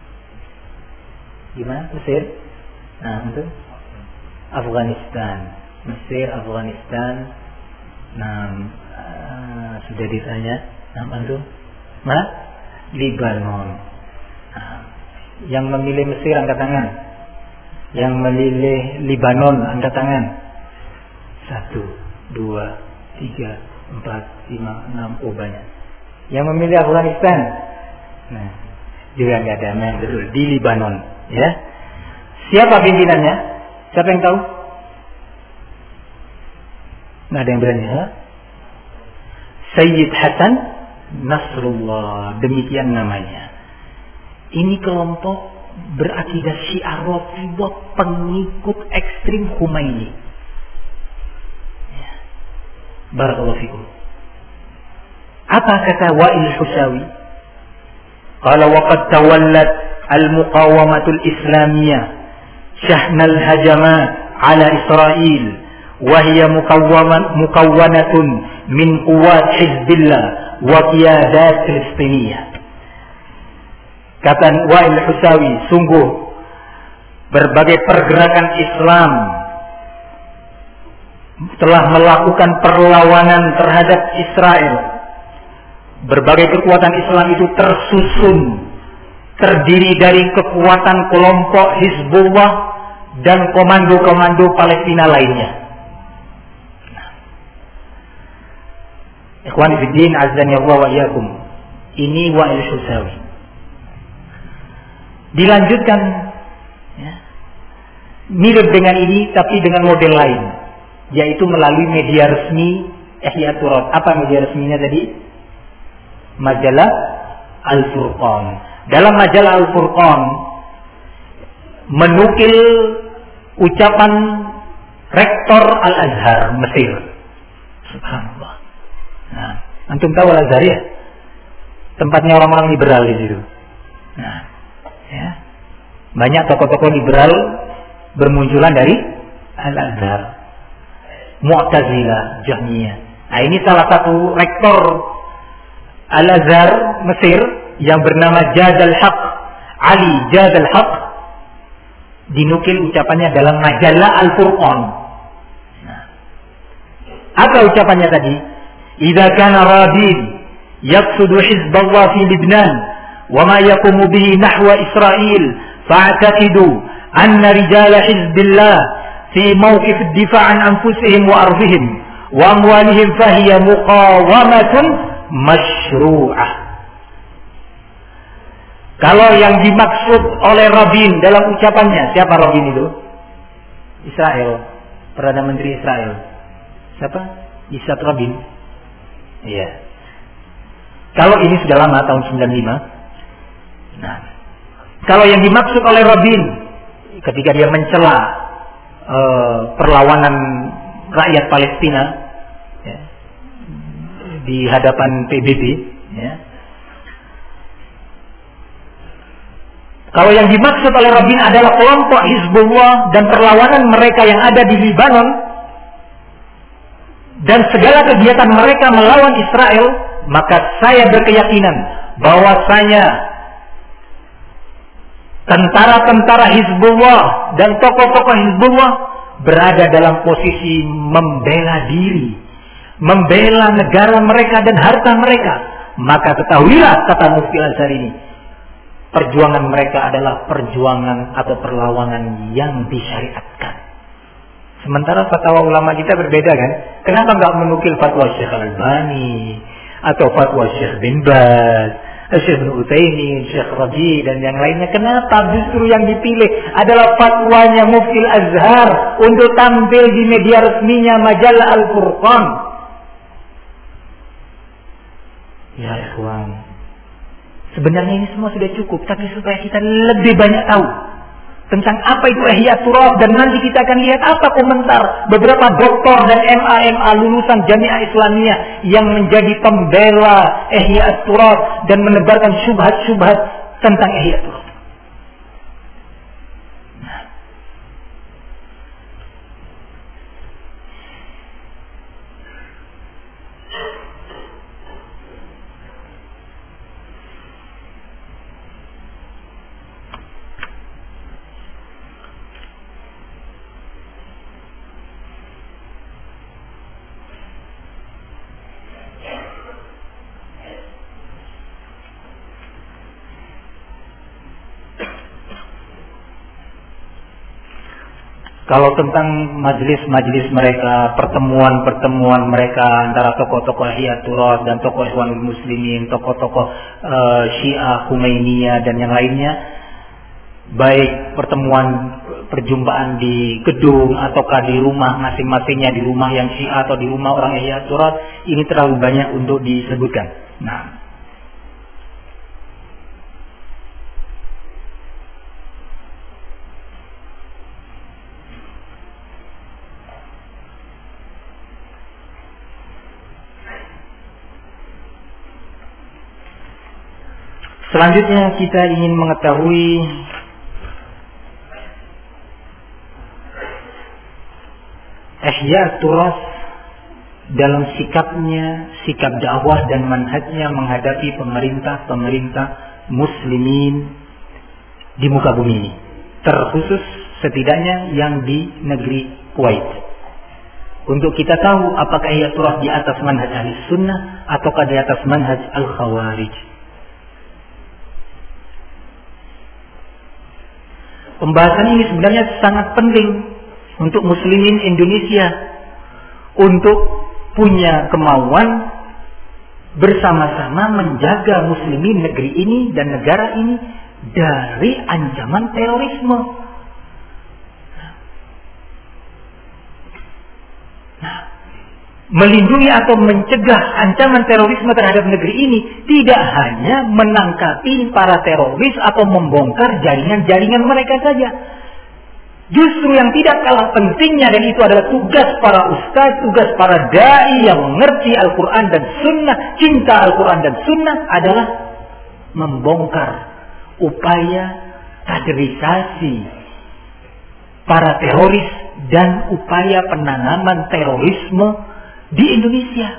Di mana? Mesir? Nah, itu Afghanistan. Mesir, Afghanistan. Nah, uh, sudah ditanya, apa itu? Mana? Libanon. Nah, yang memilih Mesir angkat tangan. Yang memilih Libanon angkat tangan. Satu, dua, tiga, empat, lima, enam, oh banyak. Yang memilih Afghanistan, nah juga nggak ada, memang betul di Libanon, ya. Siapa pimpinannya? Siapa yang tahu? Nggak ada yang berani, ya? Sayyid Hasan Nasrullah, demikian namanya. Ini kelompok berakidah Syiah Rafidhah, pengikut ekstrim Khomeini. Ya. Barakallahu fikum. Apa kata Wa'il Husawi? Qala waqad tawallat al-muqawamatul islamiyah syahnal hajamat ala Israel wa hiya mukawwanatun min quwwat Hizbillah wa qiyadat Filistiniyah. Kata Wa'il Husawi, sungguh berbagai pergerakan Islam telah melakukan perlawanan terhadap Israel. Berbagai kekuatan Islam itu tersusun, terdiri dari kekuatan kelompok Hizbullah dan komando-komando Palestina lainnya. Ikhwan fiddin, azani Allah wa iyyakum. Ini Wa'il Husawi. Dilanjutkan, ya, mirip dengan ini tapi dengan model lain, yaitu melalui media resmi Ihya Turat. Apa media resminya tadi? Majalah Al-Furqan. Dalam majalah Al-Furqan menukil ucapan Rektor Al-Azhar Mesir. Subhanallah. Nah, antum tahu Al-Azhar ya? Tempatnya orang-orang liberal di situ. Nah, ya. Banyak tokoh-tokoh liberal bermunculan dari Al-Azhar. Mu'tazilah, Jahmiyah. Nah, ini salah satu rektor Al-Azhar Mesir yang bernama Jad al-Haq, Ali Jad al-Haq, dinukil ucapannya dalam majalah Al-Furqan. Nah, apa ucapannya tadi? Idza kana Rabin yaqsudu Hizballah fi Lebanon wa ma yaqumu bihi nahwa Israel fa'taqidu anna rijala Hizbillah fi mawqif ad-difa' an anfusihim wa arfihim wa amwalihim fahiya muqawamatun masyru'ah. Kalau yang dimaksud oleh Rabin dalam ucapannya, siapa Rabin itu? Israel, Perdana Menteri Israel. Siapa? Yitzhak Rabin. Iya. Kalau ini sudah lama, tahun sembilan puluh lima. Nah, kalau yang dimaksud oleh Rabin ketika dia mencela uh, perlawanan rakyat Palestina, ya, di hadapan P B B, ya. Kalau yang dimaksud oleh Rabin adalah kelompok Hizbullah dan perlawanan mereka yang ada di Libanon dan segala kegiatan mereka melawan Israel, maka saya berkeyakinan bahwasanya tentara-tentara Hizbullah dan tokoh-tokoh Hizbullah berada dalam posisi membela diri, membela negara mereka dan harta mereka. Maka ketahuilah, kata Mufti Al-Azhar ini, perjuangan mereka adalah perjuangan atau perlawanan yang disyariatkan. Sementara fatwa ulama kita berbeda kan? Kenapa nggak menukil fatwa Syekh Al-Albani atau fatwa Syekh bin Baz, Syekh bin Utsaimin, Syekh Rabi dan yang lainnya? Kenapa justru yang dipilih adalah fatwanya Mufti Al-Azhar untuk tampil di media resminya majalah Al-Furqan? Ya ikhwan, sebenarnya ini semua sudah cukup, tapi supaya kita lebih banyak tahu tentang apa itu Ihya Turat, dan nanti kita akan lihat apa komentar beberapa doktor dan M A M A lulusan Jamiah Islamiyah yang menjadi pembela Ihya Turat dan menebarkan syubhat-syubhat tentang Ihya Turat. Kalau tentang majelis-majelis mereka, pertemuan-pertemuan mereka antara tokoh-tokoh Ihya Turas dan tokoh Ikhwanul Muslimin, tokoh-tokoh uh, Syiah, Khomeiniyah dan yang lainnya, baik pertemuan perjumpaan di gedung ataukah di rumah masing-masingnya, di rumah yang Syiah atau di rumah orang Ihya Turas, ini terlalu banyak untuk disebutkan. Nah, selanjutnya kita ingin mengetahui Ihya Turas dalam sikapnya, sikap dakwah dan manhajnya menghadapi pemerintah-pemerintah muslimin di muka bumi ini, terkhusus setidaknya yang di negeri Kuwait. Untuk kita tahu apakah Ihya Turas di atas manhaj ahli sunnah ataukah di atas manhaj al-khawarij. Pembahasan ini sebenarnya sangat penting untuk muslimin Indonesia untuk punya kemauan bersama-sama menjaga muslimin negeri ini dan negara ini dari ancaman terorisme. Nah, melindungi atau mencegah ancaman terorisme terhadap negeri ini tidak hanya menangkapi para teroris atau membongkar jaringan-jaringan mereka saja. Justru yang tidak kalah pentingnya, dan itu adalah tugas para ustaz, tugas para da'i yang mengerti Al-Quran dan Sunnah, cinta Al-Quran dan Sunnah, adalah membongkar upaya kaderisasi para teroris dan upaya penanaman terorisme di Indonesia.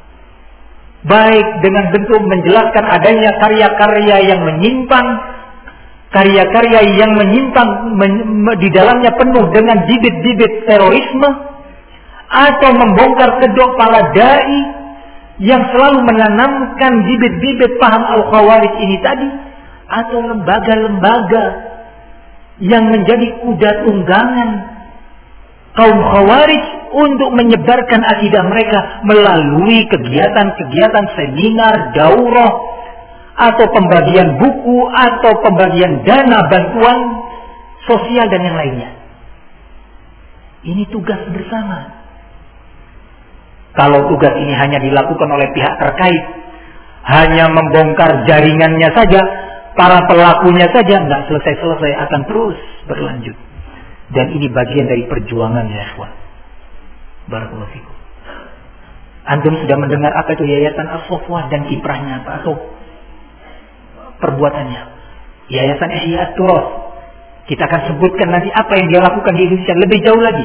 Baik dengan bentuk menjelaskan adanya karya-karya yang menyimpang, karya-karya yang menyimpang men, di dalamnya penuh dengan bibit-bibit terorisme, atau membongkar kedok para dai yang selalu menanamkan bibit-bibit paham al-khawarij ini tadi, atau lembaga-lembaga yang menjadi kuda tunggangan kaum khawarij untuk menyebarkan akidah mereka melalui kegiatan-kegiatan seminar, daurah, atau pembagian buku, atau pembagian dana bantuan sosial dan yang lainnya. Ini tugas bersama. Kalau tugas ini hanya dilakukan oleh pihak terkait, hanya membongkar jaringannya saja, para pelakunya saja, nggak selesai-selesai, akan terus berlanjut. Dan ini bagian dari perjuangan, ya ikhwan. Barakallahu fikum. Antum sudah mendengar apa itu Yayasan As-Safwah dan kiprahnya apa, atau perbuatannya. Yayasan Ihya Turas, kita akan sebutkan nanti apa yang dia lakukan di Indonesia lebih jauh lagi.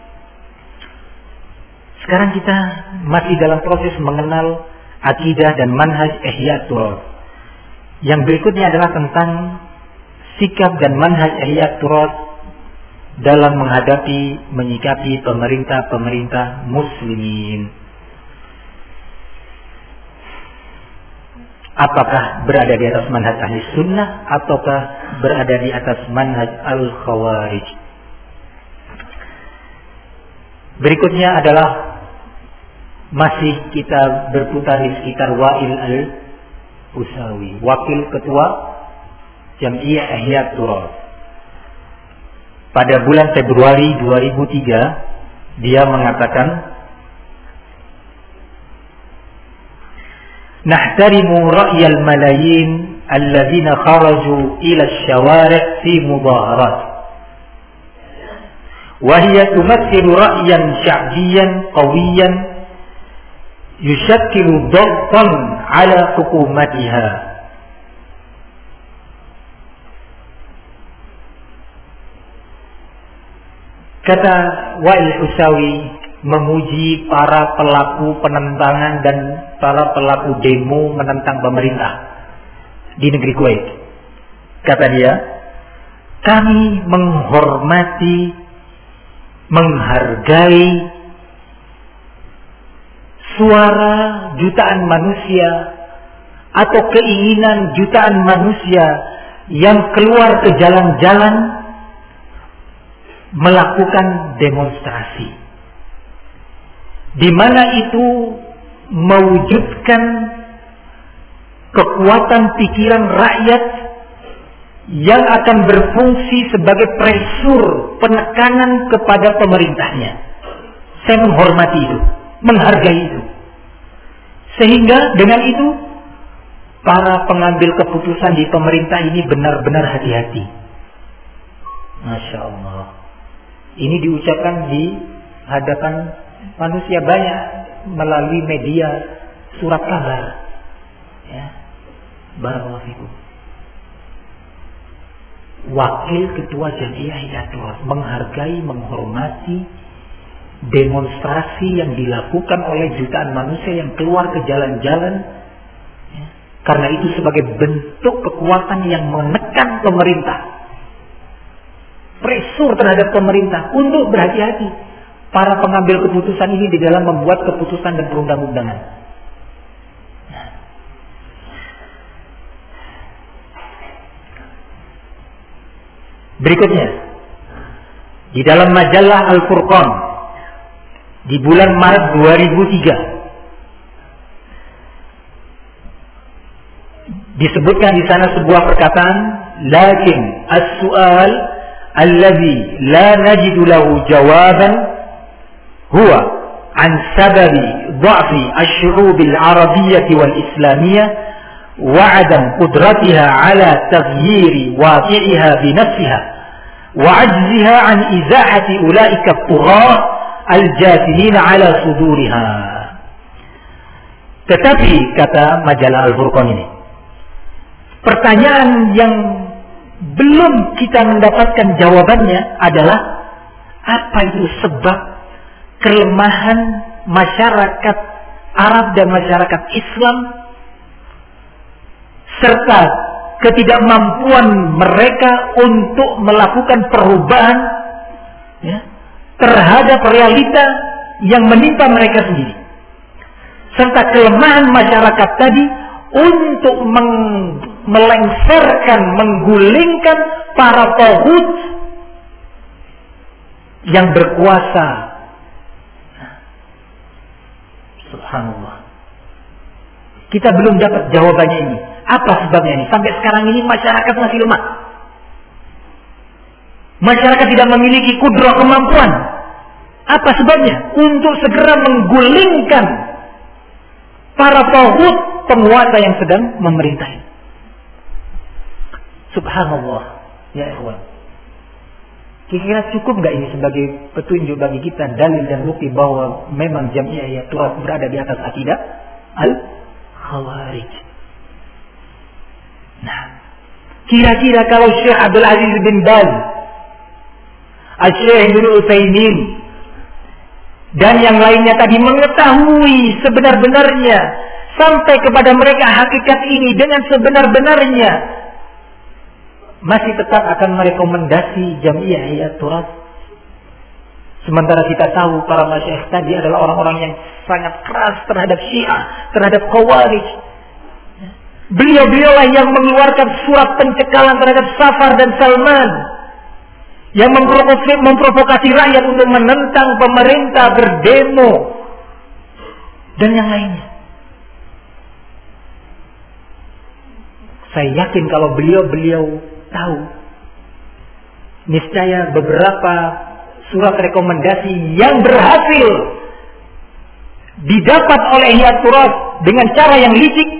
Sekarang kita masih dalam proses mengenal akidah dan manhaj Ihya Turas. Yang berikutnya adalah tentang sikap dan manhaj Ihya Turas dalam menghadapi, menyikapi pemerintah-pemerintah muslimin. Apakah berada di atas manhaj ahli sunnah ataukah berada di atas manhaj al-khawarij. Berikutnya adalah masih kita berputar di sekitar Wa'il al-Usawi, wakil ketua Jam'iyah Ihya Turas. Pada bulan Februari dua ribu tiga dia mengatakan, nahtarimu ra'yal malayin alladzina kharaju ila asy-syawari' fi mudhaharat wa hiya tumathilu ra'yan sya'biyan qawiyan yushakkilu dhagtan 'ala hukumatiha. Kata Wa'il Usawi memuji para pelaku penentangan dan para pelaku demo menentang pemerintah di negeri Kuwait. Kata dia, kami menghormati, menghargai suara jutaan manusia atau keinginan jutaan manusia yang keluar ke jalan-jalan melakukan demonstrasi, di mana itu mewujudkan kekuatan pikiran rakyat yang akan berfungsi sebagai presur penekanan kepada pemerintahnya. Saya menghormati itu, menghargai itu. Sehingga dengan itu para pengambil keputusan di pemerintah ini benar-benar hati-hati. Masya Allah. Ini diucapkan di hadapan manusia banyak melalui media surat kabar. Ya. Barakallahu fikum. Wakil Ketua Jamiah Hidayatul menghargai, menghormati demonstrasi yang dilakukan oleh jutaan manusia yang keluar ke jalan-jalan, ya, karena itu sebagai bentuk kekuatan yang menekan pemerintah, presur terhadap pemerintah untuk berhati-hati para pengambil keputusan ini di dalam membuat keputusan dan perundang-undangan. Berikutnya, di dalam majalah Al-Furqan di bulan Maret dua ribu tiga disebutkan di sana sebuah perkataan, lakin as-su'al alladhi la najidu lahu jawaban huwa an sababi dha'fi ash-shu'ub al-arabiyyah wal-islamiyyah وعدم قدرتها على تغيير واقعها بنفسها وعجزها عن إزاحة أولئك الطغاة الجاثمين على صدورها. Tetapi kata majalah Al-Furqan ini, pertanyaan yang belum kita mendapatkan jawabannya adalah apa itu sebab kelemahan masyarakat Arab dan masyarakat Islam serta ketidakmampuan mereka untuk melakukan perubahan, ya, terhadap realita yang menimpa mereka sendiri, serta kelemahan masyarakat tadi untuk meng- melengsarkan, menggulingkan para taghut yang berkuasa. Subhanallah. Kita belum dapat jawabannya ini. Apa sebabnya ini? Sampai sekarang ini masyarakat masih lemah. Masyarakat tidak memiliki kudrah, kemampuan. Apa sebabnya? Untuk segera menggulingkan para taghut penguasa yang sedang memerintah. Subhanallah. Ya ikhwan. Kira-kira cukup nggak ini sebagai petunjuk bagi kita, dalil dan bukti bahwa memang Jamiah Hidayatul berada di atas akidah Al-Khawarij. Nah, kira-kira kalau Syekh Abdul Aziz bin Baz, Syekh bin Utsaimin dan yang lainnya tadi mengetahui sebenar-benarnya, sampai kepada mereka hakikat ini dengan sebenar-benarnya, masih tetap akan merekomendasi Jamiah Hidayatul. Sementara kita tahu para masyayikh tadi adalah orang-orang yang sangat keras terhadap Syiah, terhadap Khawarij. Beliau-beliaulah yang mengeluarkan surat pencekalan terhadap Safar dan Salman, yang memprovokasi, memprovokasi rakyat untuk menentang pemerintah, berdemo, dan yang lainnya. Saya yakin kalau beliau-beliau tahu, niscaya beberapa surat rekomendasi yang berhasil didapat oleh Hidayatul dengan cara yang licik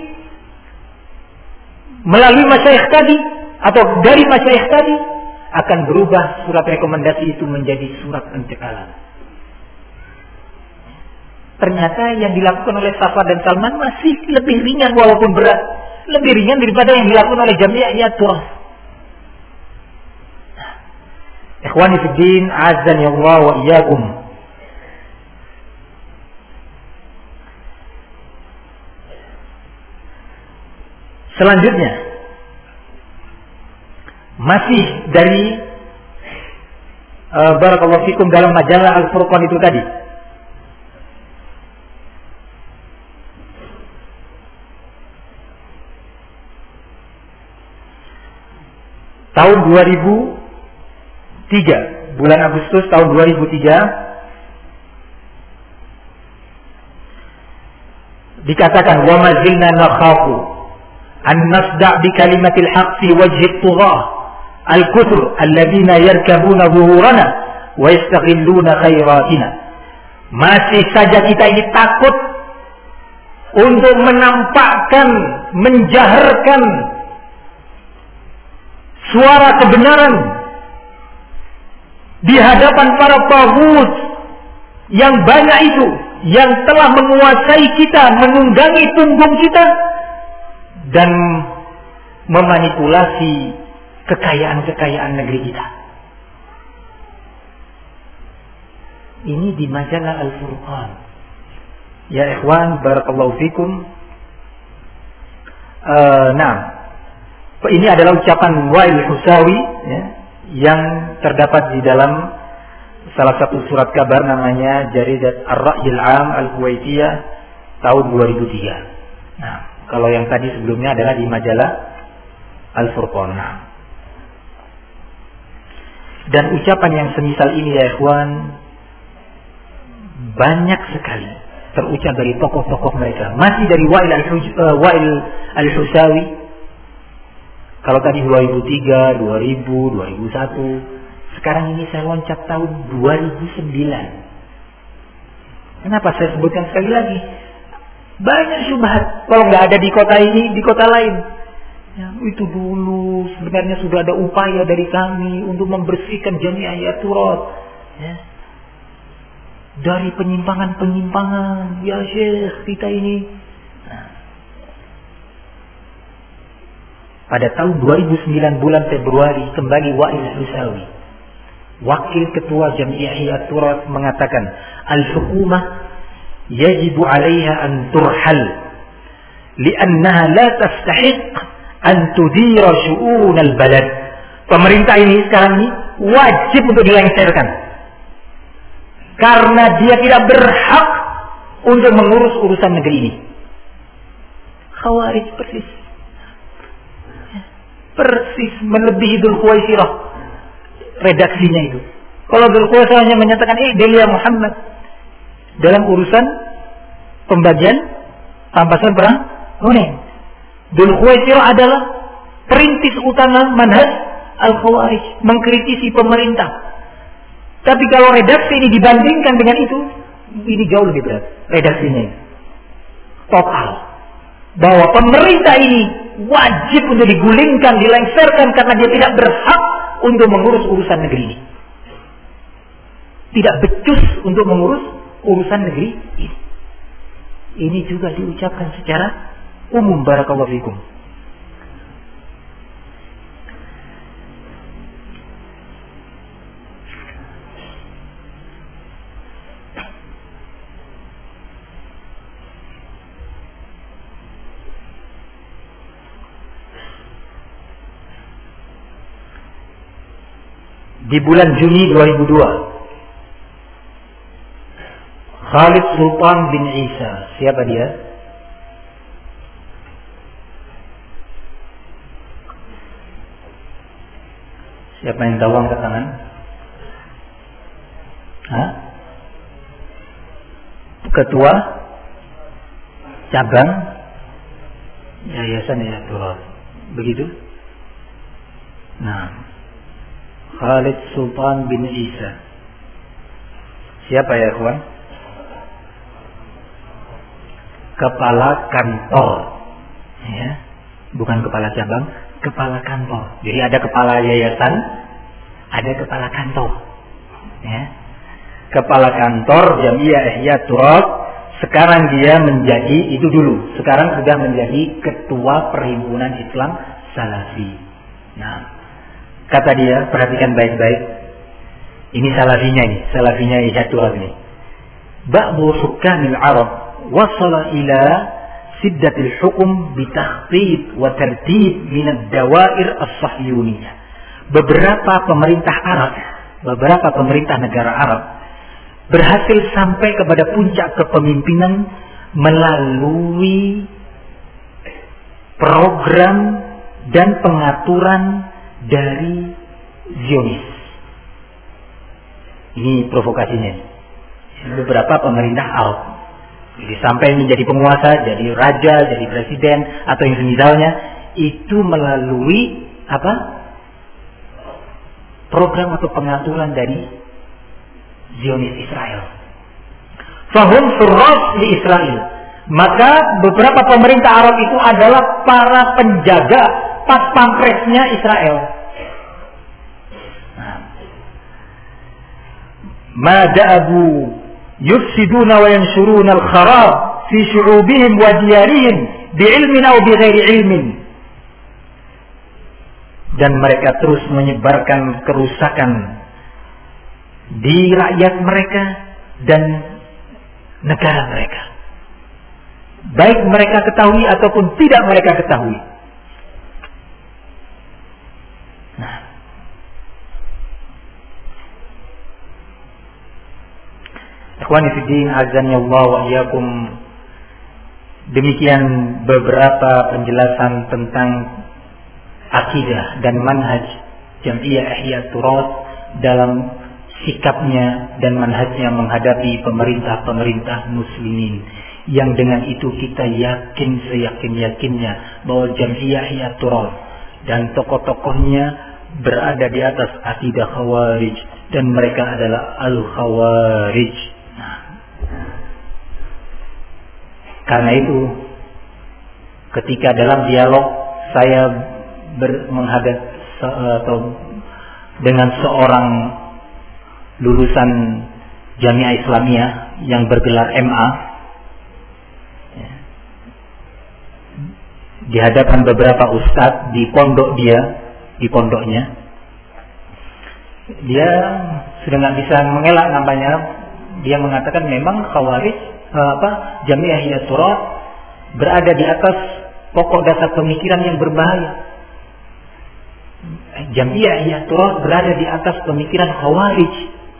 melalui masyayikh tadi atau dari masyayikh tadi, akan berubah surat rekomendasi itu menjadi surat pencekalan. Ternyata yang dilakukan oleh Safar dan Salman masih lebih ringan walaupun berat, lebih ringan daripada yang dilakukan oleh Jamiah Hidayatul. Ikhwani fi din, azani Allah wa iyyakum. Selanjutnya, masih dari uh, barakallahu fikum dalam majalah Al-Furqan itu tadi. Tahun dua ribu tiga bulan Agustus tahun dua ribu tiga dikatakan wa ma zilna nakhafu an nasda' bi kalimatil haqq fi wajhi at-tughah al-kuthur alladhina yarkabuna zuhurana wa yastaghilluna khairatina. Masih saja kita ini takut untuk menampakkan, menjaharkan suara kebenaran di hadapan para taghut yang banyak itu, yang telah menguasai kita, menunggangi punggung kita dan memanipulasi kekayaan-kekayaan negeri kita. Ini di majalah Al-Furqan. Ya ikhwan, barakallahu fikum. Uh, nah, ini adalah ucapan Wa'il Husawi, ya, yang terdapat di dalam salah satu surat kabar namanya Jaridat Ar-Ra'yil 'Am Al-Kuwaitiyah tahun dua ribu tiga. Nah, kalau yang tadi sebelumnya adalah di majalah Al-Furqan. Nah. Dan ucapan yang semisal ini ya ikhwan banyak sekali terucap dari tokoh-tokoh mereka. Masih dari Wa'il Al-Husawi. Kalau tadi dua ribu tiga, dua ribu, dua ribu satu, sekarang ini saya loncat tahun dua ribu sembilan. Kenapa saya sebutkan sekali lagi? Banyak syubhat. Kalau nggak ada di kota ini, di kota lain. Ya, itu dulu sebenarnya sudah ada upaya dari kami untuk membersihkan Jami'iyah Turat. Ya. Dari penyimpangan-penyimpangan, ya Syekh, kita ini. Nah. Pada tahun dua ribu sembilan bulan Februari kembali Wa'il Husawi, wakil ketua Jami'iyah Turat, mengatakan al-hukumah yajibu 'alaiha an turhal li'annaha la tastahiq an tudira syu'un al-balad. Pemerintah ini sekarang ini wajib untuk dilengserkan karena dia tidak berhak untuk mengurus urusan negeri ini. Khawarij persis persis melebihi Dzul Khuwaisirah redaksinya itu. Kalau Dzul Khuwaisirah hanya menyatakan eh Delia Muhammad dalam urusan pembagian rampasan perang Hunain. Dzul Khuwaisirah adalah perintis utama manhaj Al-Khawarij, mengkritisi pemerintah. Tapi kalau redaksi ini dibandingkan dengan itu, ini jauh lebih berat redaksinya. Total bahwa pemerintah ini wajib untuk digulingkan, dilengserkan karena dia tidak berhak untuk mengurus urusan negeri ini. Tidak becus untuk mengurus urusan negeri ini. Ini juga diucapkan secara umum, barakallahu fikum. Di bulan Juni dua ribu dua, Khalid Sultan bin Isa, siapa dia? Siapa yang tahu, angkat tangan? Hah? Ketua cabang Yayasan Yayasan Turat, begitu? Nah, Khalid Sultan bin Isa. Siapa ya kawan? Kepala kantor, ya, bukan kepala cabang, kepala kantor. Jadi ada kepala yayasan, ada kepala kantor, ya. Kepala kantor Jami'iyah Ihya Turat. Sekarang dia menjadi, itu dulu, sekarang sudah menjadi ketua Perhimpunan Islam Salafi. Nah, kata dia, perhatikan baik-baik. Ini salafinya ini, salafinya Ihya Turat ini. Ba'du hukamil Arab wasala ila siddatil hukum bitakhtit wa tertib min ad-dawair as-sahyuniyah. Beberapa pemerintah Arab, beberapa pemerintah negara Arab berhasil sampai kepada puncak kepemimpinan melalui program dan pengaturan dari Zionis. Ini provokasinya. Beberapa pemerintah Arab, jadi sampai menjadi penguasa, jadi raja, jadi presiden atau yang semisalnya, itu melalui apa? Program atau pengaturan dari Zionis Israel. Fahum surras di Israel. Maka beberapa pemerintah Arab itu adalah para penjaga pas pampresnya Israel. Mada'abu yufsiduna wa yansuruna al-kharab fi syu'ubihim wa diyarihim bi'ilmin aw bighairi ilmin. Dan mereka terus menyebarkan kerusakan di rakyat mereka dan negara mereka, baik mereka ketahui ataupun tidak mereka ketahui. Nah, ikhwani fi din, azani Allah wa iyyakum, demikian beberapa penjelasan tentang akidah dan manhaj Jam'iyah Ihya Turas dalam sikapnya dan manhajnya menghadapi pemerintah-pemerintah muslimin, yang dengan itu kita yakin seyakin-yakinnya bahwa Jam'iyah Ihya Turas dan tokoh-tokohnya berada di atas akidah Khawarij dan mereka adalah Al-Khawarij. Nah, karena itu ketika dalam dialog saya ber- menghadap atau dengan seorang lulusan Jamiah Islamiyah yang bergelar M A, di hadapan beberapa ustadz di pondok dia, di pondoknya, dia sudah nggak bisa mengelak nampaknya. Dia mengatakan memang Khawarij, apa, Jamiah Ihya Turas berada di atas pokok dasar pemikiran yang berbahaya. Jam'iyah Ihya Turas berada di atas pemikiran Khawarij.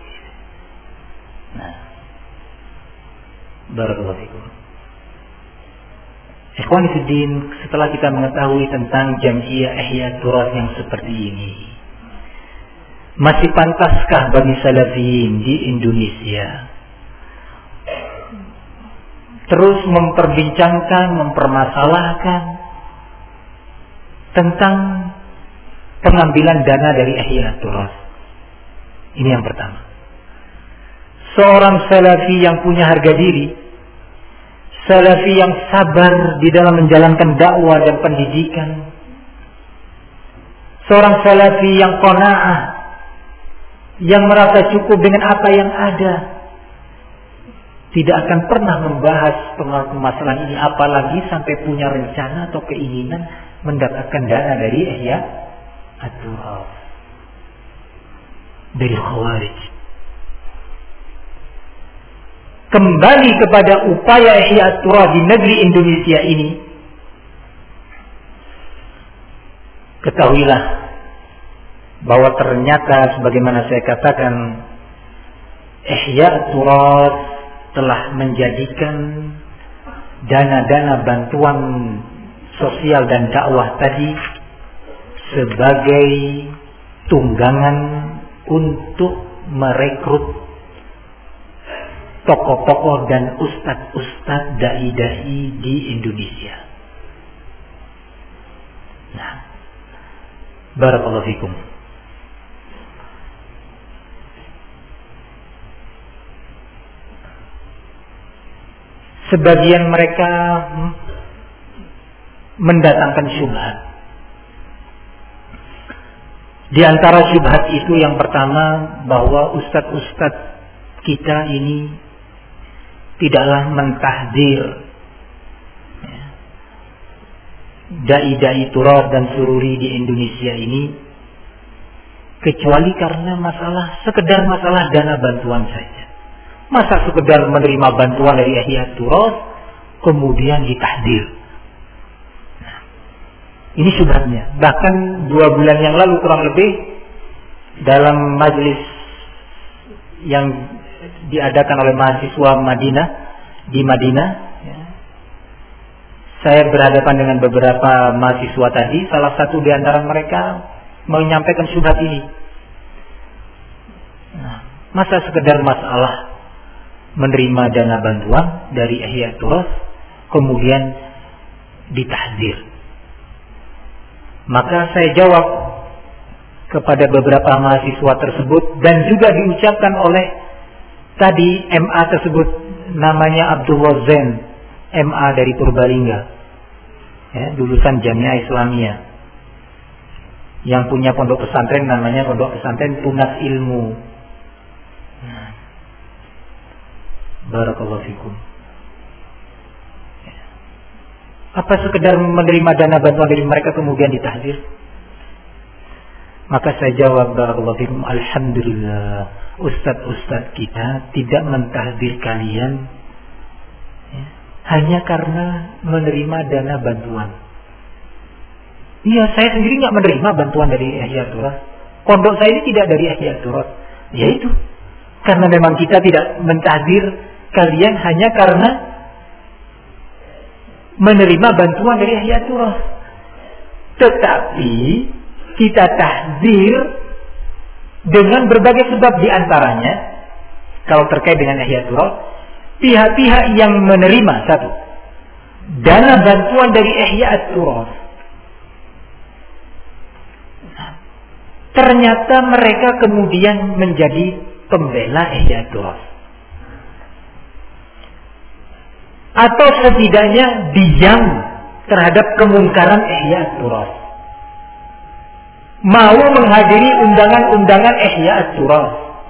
Nah, barakallahu fikum. Ikhwani fiddin, setelah kita mengetahui tentang Jam'iyah Ihya Turas yang seperti ini, masih pantaskah bagi salafiyin di Indonesia terus memperbincangkan, mempermasalahkan tentang pengambilan dana dari Ihya Turas? Ini yang pertama. Seorang salafi yang punya harga diri, salafi yang sabar di dalam menjalankan dakwah dan pendidikan, seorang salafi yang qanaah, yang merasa cukup dengan apa yang ada, tidak akan pernah membahas permasalahan ini, apalagi sampai punya rencana atau keinginan mendapatkan dana dari Ihya Turas, dari Khawarij. Kembali kepada upaya Ihya Turas di negeri Indonesia ini, ketahuilah bahwa ternyata sebagaimana saya katakan, Ihya Turas telah menjadikan dana-dana bantuan sosial dan dakwah tadi sebagai tunggangan untuk merekrut tokoh-tokoh dan ustadz-ustadz dai-dai di Indonesia. Nah, barakallahu fikum. Sebagian mereka mendatangkan syubhat. Di antara syubhat itu yang pertama, bahwa ustadz-ustadz kita ini tidaklah mentahdir dai-dai Turas dan Sururi di Indonesia ini kecuali karena masalah, sekedar masalah dana bantuan saja. Masa sekedar menerima bantuan dari Ihya Turas kemudian ditahdir? Nah, ini syubhatnya. Bahkan dua bulan yang lalu kurang lebih, dalam majelis yang diadakan oleh mahasiswa Madinah di Madinah, ya, saya berhadapan dengan beberapa mahasiswa tadi. Salah satu di antara mereka menyampaikan syubhat ini. Nah, Masa sekedar masalah menerima dana bantuan dari Ihya Turas kemudian ditahdzir. Maka saya jawab kepada beberapa mahasiswa tersebut dan juga diucapkan oleh tadi M A tersebut, namanya Abdullah Zain, M A dari Purbalingga, ya, lulusan Jamiah Islamiyah, yang punya pondok pesantren namanya Pondok Pesantren Tunas Ilmu. Nah, barakallahu fikum. Apa sekedar menerima dana bantuan dari mereka kemudian ditahdzir? Maka saya jawab, barakallahu fikum, alhamdulillah, ustadz-ustadz kita tidak mentahdzir kalian ya, hanya karena menerima dana bantuan. Iya, saya sendiri nggak menerima bantuan dari Ihya Turas. Pondok saya ini tidak dari Ihya Turas. Yaitu karena memang kita tidak mentahdzir kalian hanya karena menerima bantuan dari Ihya Turas. Tetapi kita tahdzir dengan berbagai sebab, di antaranya kalau terkait dengan Ihya Turas, pihak-pihak yang menerima satu dana bantuan dari Ihya Turas, ternyata mereka kemudian menjadi pembela Ihya Turas, atau setidaknya diam terhadap kemungkaran Ihya Turas, mau menghadiri undangan-undangan Ihya Turas,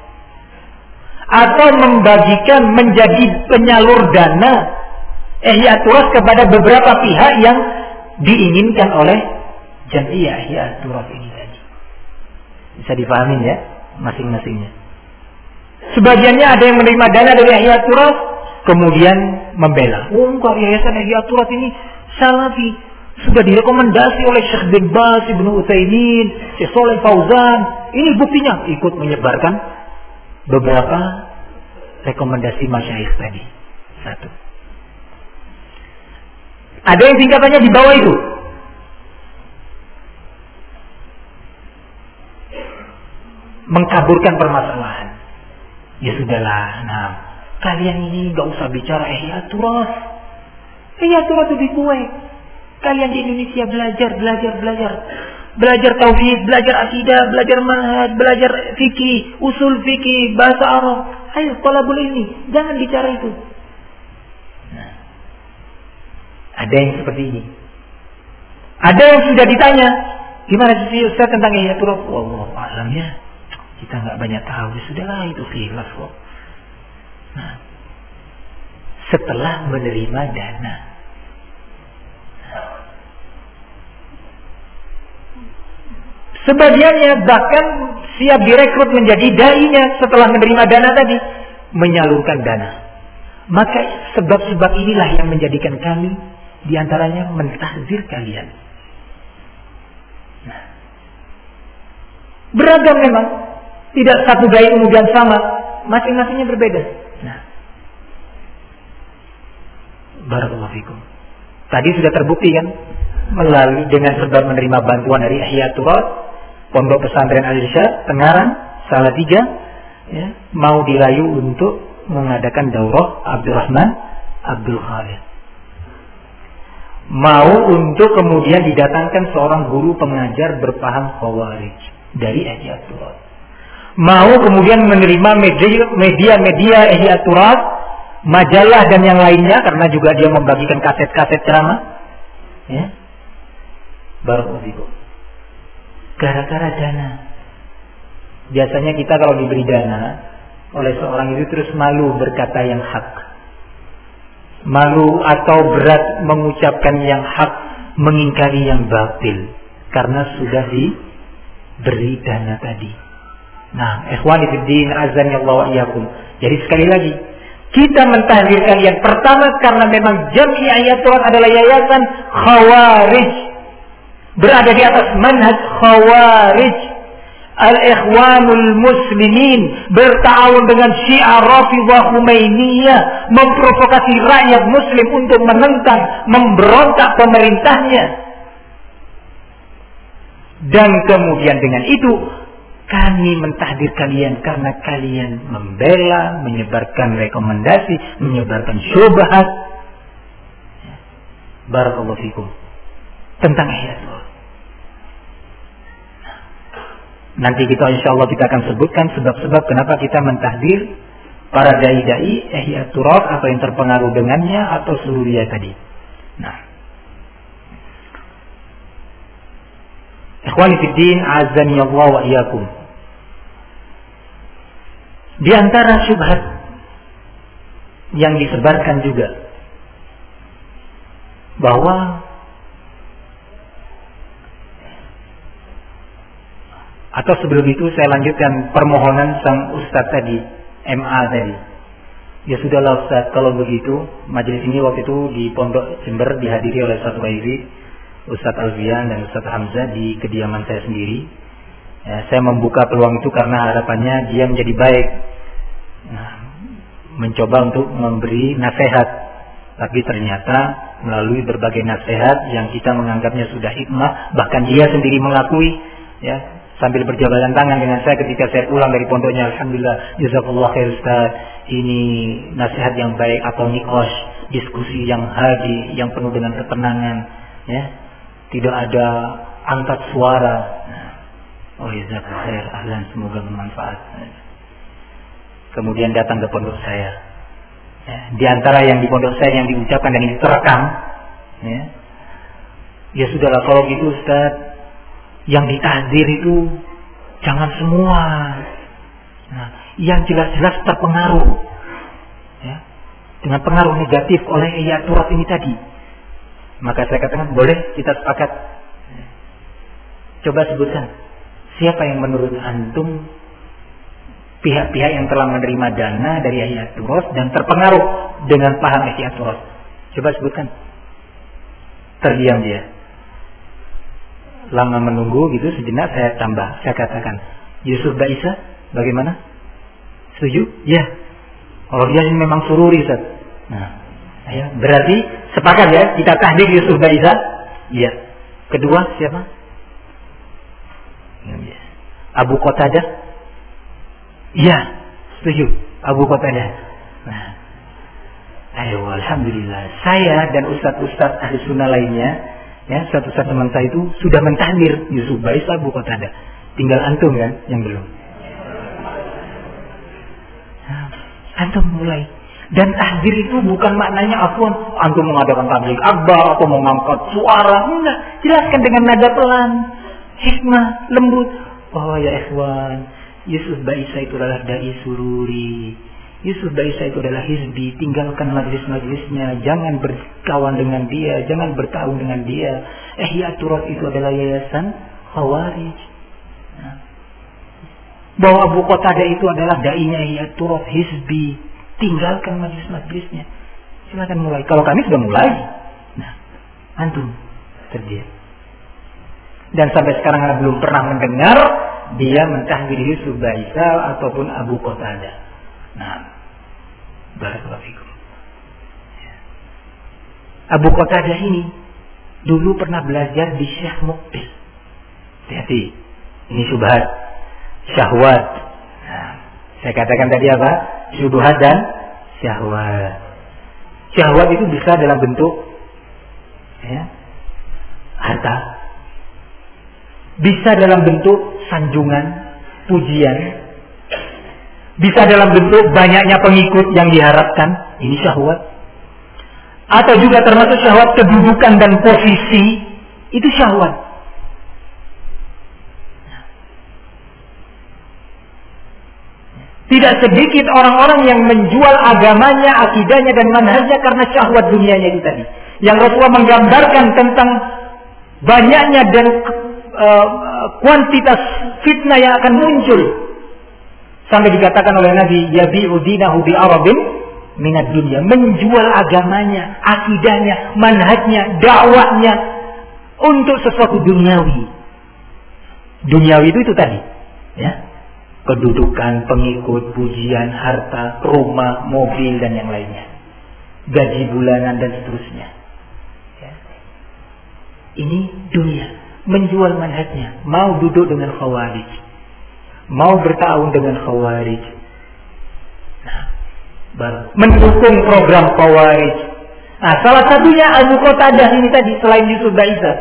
atau membagikan menjadi penyalur dana Ihya Turas kepada beberapa pihak yang diinginkan oleh Jamiah Ihya Turas ini tadi. Bisa dipahamin ya masing-masingnya. Sebagiannya ada yang menerima dana dari Ihya Turas kemudian membela. Oh, enggak, yayasan Ihya Turas ini salafi, sudah direkomendasi oleh Syekh bin Baz, Ibnu Utsaimin, Syekh Shalih Fauzan. Ini buktinya, ikut menyebarkan beberapa rekomendasi masyayikh tadi. Satu. Ada yang tingkatannya di bawah itu. Mengkaburkan permasalahan. Ya sudahlah, nah, kalian ini gak usah bicara Ihya Turas. Ihya Turas itu di Kuwait. Kalian di Indonesia belajar, belajar, belajar. Belajar tauhid, belajar akidah, belajar manhaj, belajar fikih, usul fikih, bahasa Arab. Ayo, thalabul ilmi, jangan bicara itu. Nah, ada yang seperti ini. Ada yang sudah ditanya, gimana sih Ustaz tentang Ihya Turas? Wallahu a'lam ya. Kita nggak banyak tahu, sudahlah itu khilaf kok. Nah, setelah menerima dana, sebagiannya bahkan siap direkrut menjadi dai-nya setelah menerima dana tadi, menyalurkan dana. Maka sebab-sebab inilah yang menjadikan kami diantaranya mentahdzir kalian. Nah, beragam memang, tidak satu dai kemudian sama, masing-masingnya berbeda. Nah, barakallahu fikum. Tadi sudah terbukti kan, melalui dengan sebab menerima bantuan dari Ihya Turas, Pondok Pesantren Al-Irsyad Tengaran Salatiga, ya, mau dirayu untuk mengadakan daurah Abdurrahman Abdul Khalid. Mau untuk kemudian didatangkan seorang guru pengajar berpaham Khawarij dari Ihya Turas. Mau kemudian menerima media-media Ihya Turas, majalah dan yang lainnya, karena juga dia membagikan kaset-kaset ceramah, ya. Barakallahu fikum. Gara-gara dana. Biasanya kita kalau diberi dana oleh seorang itu terus malu berkata yang hak, malu atau berat mengucapkan yang hak, mengingkari yang batil, karena sudah diberi dana tadi. Nah, ikhwani fiddin, azan ya Allah wa iyyakum. Jadi sekali lagi, kita mentahdzir kalian pertama karena memang Jamiah Ihya Turas adalah yayasan Khawarij, berada di atas manhaj Khawarij. Al-Ikhwanul Muslimin bertawun dengan Syiah Rafidhah Khomeiniyah, memprovokasi rakyat muslim untuk menentang, memberontak pemerintahnya. Dan kemudian dengan itu Kami mentahdir kalian karena kalian membela, menyebarkan rekomendasi, menyebarkan syubhat. Barakallahu fikum. Tentang Ihya'ullah. Nanti kita insya Allah kita akan sebutkan sebab-sebab kenapa kita mentahdir para dai-dai Ihya Turab, apa yang terpengaruh dengannya atau Sururiyah tadi. Nah, ikhwani fiddin, azani Allah wa iyyakum. Di antara syubhat yang disebarkan juga bahwa atau sebelum itu saya lanjutkan permohonan sang ustaz tadi, M A tadi. Ya sudahlah Ustaz, kalau begitu majelis ini waktu itu di Pondok Jember dihadiri oleh Ustaz Wairi, Ustaz Alfian dan Ustaz Hamzah di kediaman saya sendiri. Ya, saya membuka peluang itu karena harapannya dia menjadi baik. Nah, mencoba untuk memberi nasihat, tapi ternyata melalui berbagai nasihat yang kita menganggapnya sudah hikmah, bahkan dia sendiri mengakui, ya, sambil berjalan tangan dengan saya ketika saya pulang dari pondoknya, alhamdulillah, jazakallah khair Ustaz, ini nasihat yang baik, atau nikosh, diskusi yang hadi, yang penuh dengan ketenangan, ya, tidak ada angkat suara. Nah, oh jazakallah khair, ahlan, semoga bermanfaat. Kemudian datang ke pondok saya, ya, di antara yang di pondok saya yang diucapkan dan ini terekam, ya, ya sudahlah kalau gitu Ustaz, yang ditahdir itu jangan semua. Nah, yang jelas-jelas terpengaruh, ya, dengan pengaruh negatif oleh Ihya Turab ini tadi. Maka saya katakan boleh kita sepakat. Coba sebutkan siapa yang menurut antum pihak-pihak yang telah menerima dana dari Ihya Turab dan terpengaruh dengan paham Ihya Turab. Coba sebutkan. Terdiam dia. Lama menunggu gitu, sejenak saya tambah, saya katakan, Yusuf Baisa, bagaimana? Setuju? Ya. Oh dia memang sururi, Ustaz. Nah, ya, berarti sepakat ya, kita tahdir Yusuf Baisa? Iya. Kedua siapa? Ya. Abu Qatadah? Iya, setuju. Abu Qatadah. Nah, ayo, alhamdulillah. Saya dan ustaz-ustaz ahli sunnah lainnya, ya, satu-satu teman saya itu sudah mentahdir Yusuf Bais Abu Qatadah. Tinggal antum kan yang belum. Nah, antum mulai. Dan tahdir itu bukan maknanya afwan antum mengadakan tabligh akbar atau mengangkat suara. Enggak, jelaskan dengan nada pelan, hikmah, lembut. Oh ya ikhwan, Yusuf Baisa itu adalah dai sururi. Yusuf Baisa itu adalah hizbi, tinggalkan majlis-majlisnya, jangan berkawan dengan dia, jangan bertahun dengan dia. Ihya Turab itu adalah yayasan Khawarij. Nah. Bahwa Abu Qatadah itu adalah dai-nya Ihya Turab, hizbi, tinggalkan majlis-majlisnya. Silakan mulai. Kalau kami sudah mulai, nah, antum terdiam. Dan sampai sekarang belum pernah mendengar dia mentahdir Yusuf Baisa ataupun Abu Qatadah. Nah, barakallahu fikum. Abu Qatadah ini dulu pernah belajar di Syekh Muqbil. Hati-hati, ini syubhat, syahwat. Nah, saya katakan tadi apa? Syubhat dan syahwat. Syahwat itu bisa dalam bentuk, ya, harta, bisa dalam bentuk sanjungan, pujian, bisa dalam bentuk banyaknya pengikut yang diharapkan, ini syahwat. Atau juga termasuk syahwat kedudukan dan posisi, itu syahwat. Tidak sedikit orang-orang yang menjual agamanya, akidahnya dan manhajnya karena syahwat dunianya itu tadi. Yang Rasulullah menggambarkan tentang banyaknya dan uh, kuantitas fitnah yang akan muncul. Sampai dikatakan oleh Nabi, yabi'u dinahu bi arabin minad dunya, menjual agamanya, akidahnya, manhajnya, dakwahnya untuk sesuatu duniawi. Duniawi itu itu tadi, ya. Kedudukan, pengikut, pujian, harta, rumah, mobil dan yang lainnya. Gaji bulanan dan seterusnya. Ya. Ini dunia, menjual manhajnya, mau duduk dengan Khawarij. mau bertahun dengan Khawarij. Nah, baru mendukung program Khawarij. Nah, salah satunya Abu Qatadah ini tadi, selain Yusuf Baisa.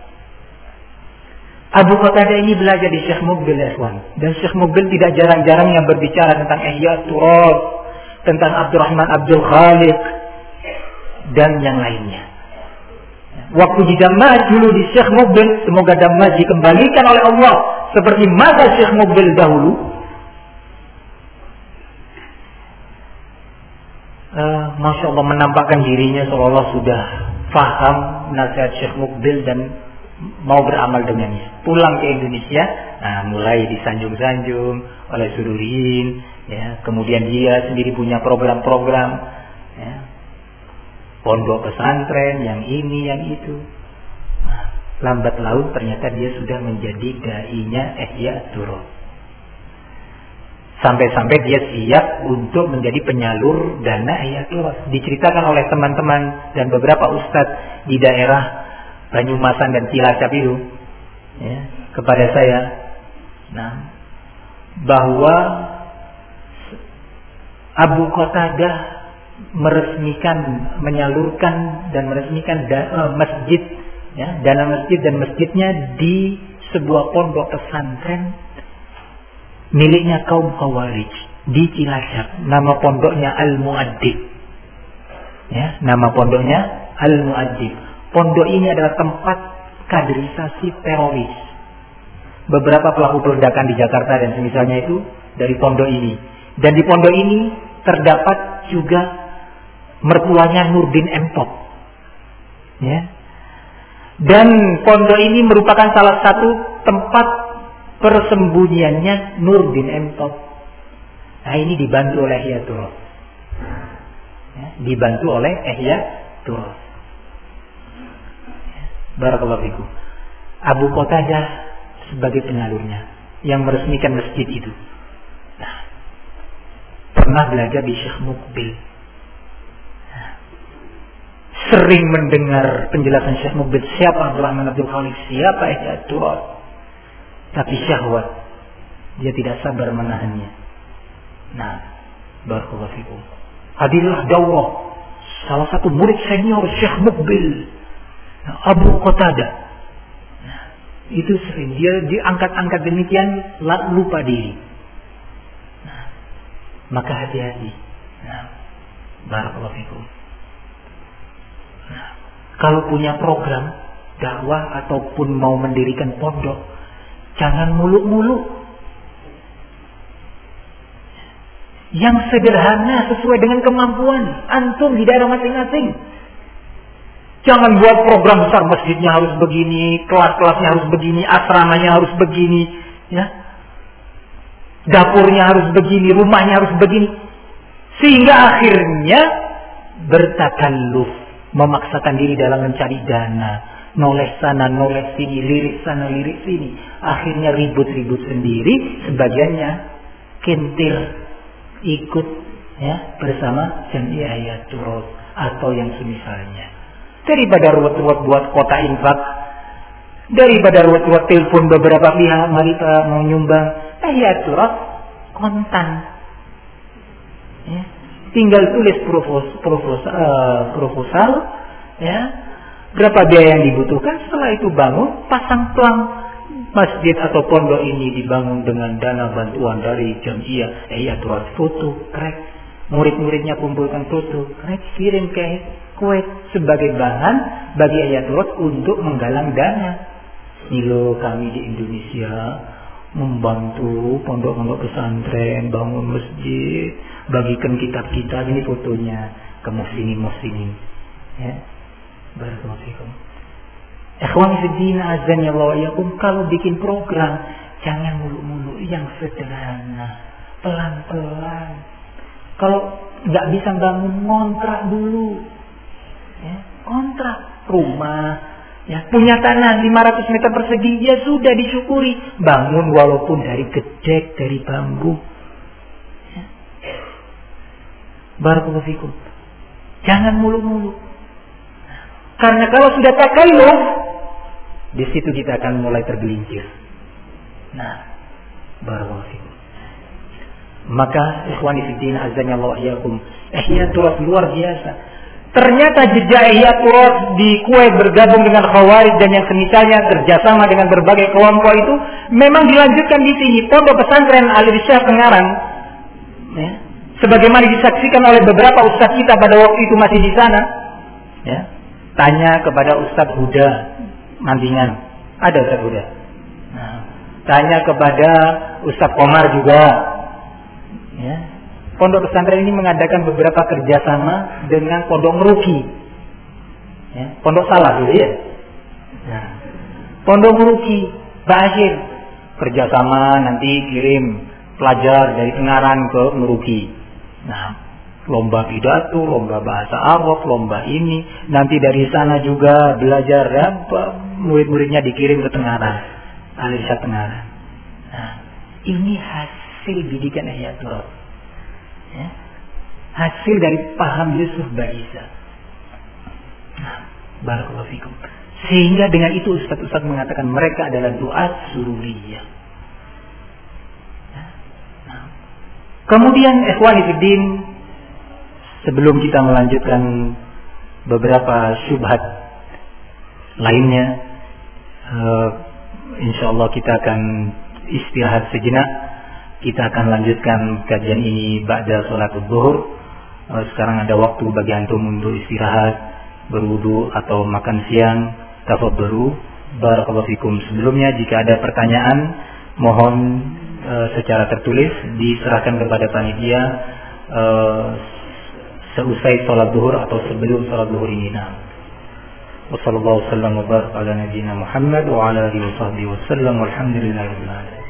Abu Qatadah ini belajar di Syekh Muqbil, ya ikhwan. Dan Syekh Muqbil tidak jarang-jarang yang berbicara tentang Ihya Turab, tentang Abdurrahman Abdul Khaliq, dan yang lainnya. Waktu di Damaj dulu di Syekh Muqbil, semoga Damaj dikembalikan oleh Allah seperti masa Syekh Muqbil dahulu. Uh, Masya Allah, menampakkan dirinya seolah-olah sudah faham nasihat Syekh Muqbil dan mau beramal dengannya. Pulang ke Indonesia, nah, mulai disanjung-sanjung oleh Sururiin, ya. Kemudian dia sendiri punya program-program, ya. Pondok pesantren, yang ini, yang itu. Nah, lambat laun ternyata dia sudah menjadi dai-nya Ihya Turab. Sampai-sampai dia siap untuk menjadi penyalur dana Ihya Turab. Diceritakan oleh teman-teman dan beberapa ustadz di daerah Banyumasan dan Cilacap itu, ya, kepada saya, nah, bahwa Abu Qatadah meresmikan, menyalurkan dan meresmikan da, uh, masjid, ya, dana masjid dan masjidnya di sebuah pondok pesantren miliknya kaum Khawarij di Cilacap. Nama pondoknya Al-Muaddib, ya, nama pondoknya Al-Muaddib. Pondok ini adalah tempat kaderisasi teroris. Beberapa pelaku peledakan di Jakarta dan semisalnya itu dari pondok ini. Dan di pondok ini terdapat juga mertuanya Nurdin Empok. Ya. Dan pondok ini merupakan salah satu tempat persembunyiannya Nurdin Empok. Nah, ini dibantu oleh Ihya Turab. Ya, dibantu oleh Ihya Turab. Barakallahu fikum. Abu Qatadah sebagai penyalurnya yang meresmikan masjid itu. Nah, pernah belajar di Syekh Muqbil. Nah, sering mendengar penjelasan Syekh Muqbil, siapa Abdurrahman Abdul Khaliq, siapa Ihya Turab. Tapi syahwat dia tidak sabar menahannya. Nah, barakallahu fikum. Hadirlah daurah salah satu murid senior Syekh Muqbil, Abu Qatadah. Nah, itu sering dia diangkat-angkat demikian, lupa diri. Nah, maka hati-hati. Nah, barakallahu fikum. Nah, kalau punya program dakwah ataupun mau mendirikan pondok, jangan muluk-muluk. Yang sederhana sesuai dengan kemampuan antum di daerah masing-masing. Jangan buat program besar, masjidnya harus begini, kelas-kelasnya harus begini, asramanya harus begini, ya. Dapurnya harus begini, rumahnya harus begini. Sehingga akhirnya bertakalluf, memaksakan diri dalam mencari dana, noleh sana, noleh sini, lirik sana, lirik sini. Akhirnya ribut-ribut sendiri, sebagiannya kentir ikut, ya, bersama Jamiah Ihya Turab atau yang semisalnya. Daripada ruwet-ruwet buat kota infak, daripada ruwet-ruwet telepon beberapa pihak, mari Pak mau nyumbang, Ihya Turab kontan, ya. Tinggal tulis proposal, proposal, uh, proposal, ya, berapa biaya yang dibutuhkan. Setelah itu bangun, pasang pelang, masjid atau pondok ini dibangun dengan dana bantuan dari Jamiah Ihya Turab, foto, krek, murid-muridnya kumpulkan foto, krek, kirim ke Kuwait sebagai bahan bagi Ihya Turab untuk menggalang dana. Ini loh, kami di Indonesia membantu pondok-pondok pesantren, bangun masjid, bagikan kitab-kitab, ini fotonya ke muslimin-muslimin. Ya, barakallahu fikum. Ikhwani fi din, azan ya Allah wa iyyakum, kalau bikin program jangan mulu-mulu, yang sederhana, pelan-pelan. Kalau nggak bisa bangun, ngontrak dulu. Ya, kontrak rumah, ya, punya tanah lima ratus meter persegi, ya sudah disyukuri, bangun walaupun dari gedek, dari bambu, ya. Barakallahu fikum. Jangan mulu-mulu, karena kalau sudah takalluf, di situ kita akan mulai tergelincir. Nah, Barakallahu fikum. Maka ikhwani fiddin azza wa iyyakum, ihya turas luar biasa. Ternyata jejak ihya turas di Kuwait bergabung dengan Khawarij dan yang semisalnya, kerjasama dengan berbagai kelompok itu memang dilanjutkan di sini. Pondok pesantren Al-Irsyad Tengaran, ya, sebagaimana disaksikan oleh beberapa ustaz kita pada waktu itu masih di sana, ya. Tanya kepada Ustaz Huda Mandingan, ada Ustaz Huda. Nah, tanya kepada Ustaz Komar juga, ya. Pondok pesantren ini mengadakan beberapa kerjasama dengan Pondok Meruki, ya. Pondok Salah dulu ya. Nah, Pondok Meruki, Bashir, kerjasama nanti kirim pelajar dari Tengaran ke Meruki. Nah, lomba pidato, lomba bahasa Arab, lomba ini. Nanti dari sana juga belajar, ya, murid-muridnya dikirim ke Tengaran, Al-Irsyad Tengaran. Nah, ini hasil bidikan Ihya Turas, ya, hasil dari paham Yusuf Ba'isa. Nah, barakallahu fikum. Sehingga dengan itu ustaz-ustaz mengatakan mereka adalah duat sururiyah. Nah, kemudian ikhwani fiddin, sebelum kita melanjutkan beberapa syubhat lainnya, uh, insyaallah kita akan istirahat sejenak. Kita akan lanjutkan kajian ini ba'da sholatul zuhur. Uh, sekarang ada waktu bagi antum untuk istirahat, berwudu atau makan siang. Tafadhalu, barakallahu fikum. Sebelumnya jika ada pertanyaan mohon uh, secara tertulis diserahkan kepada panitia uh, seusai sholat zuhur atau sebelum sholat zuhur ini. Nah, wa sallallahu wasallam wa baraka ala nabiyyina Muhammad wa ala alihi wa sahbihi wasallam walhamdulillahirabbil alamin.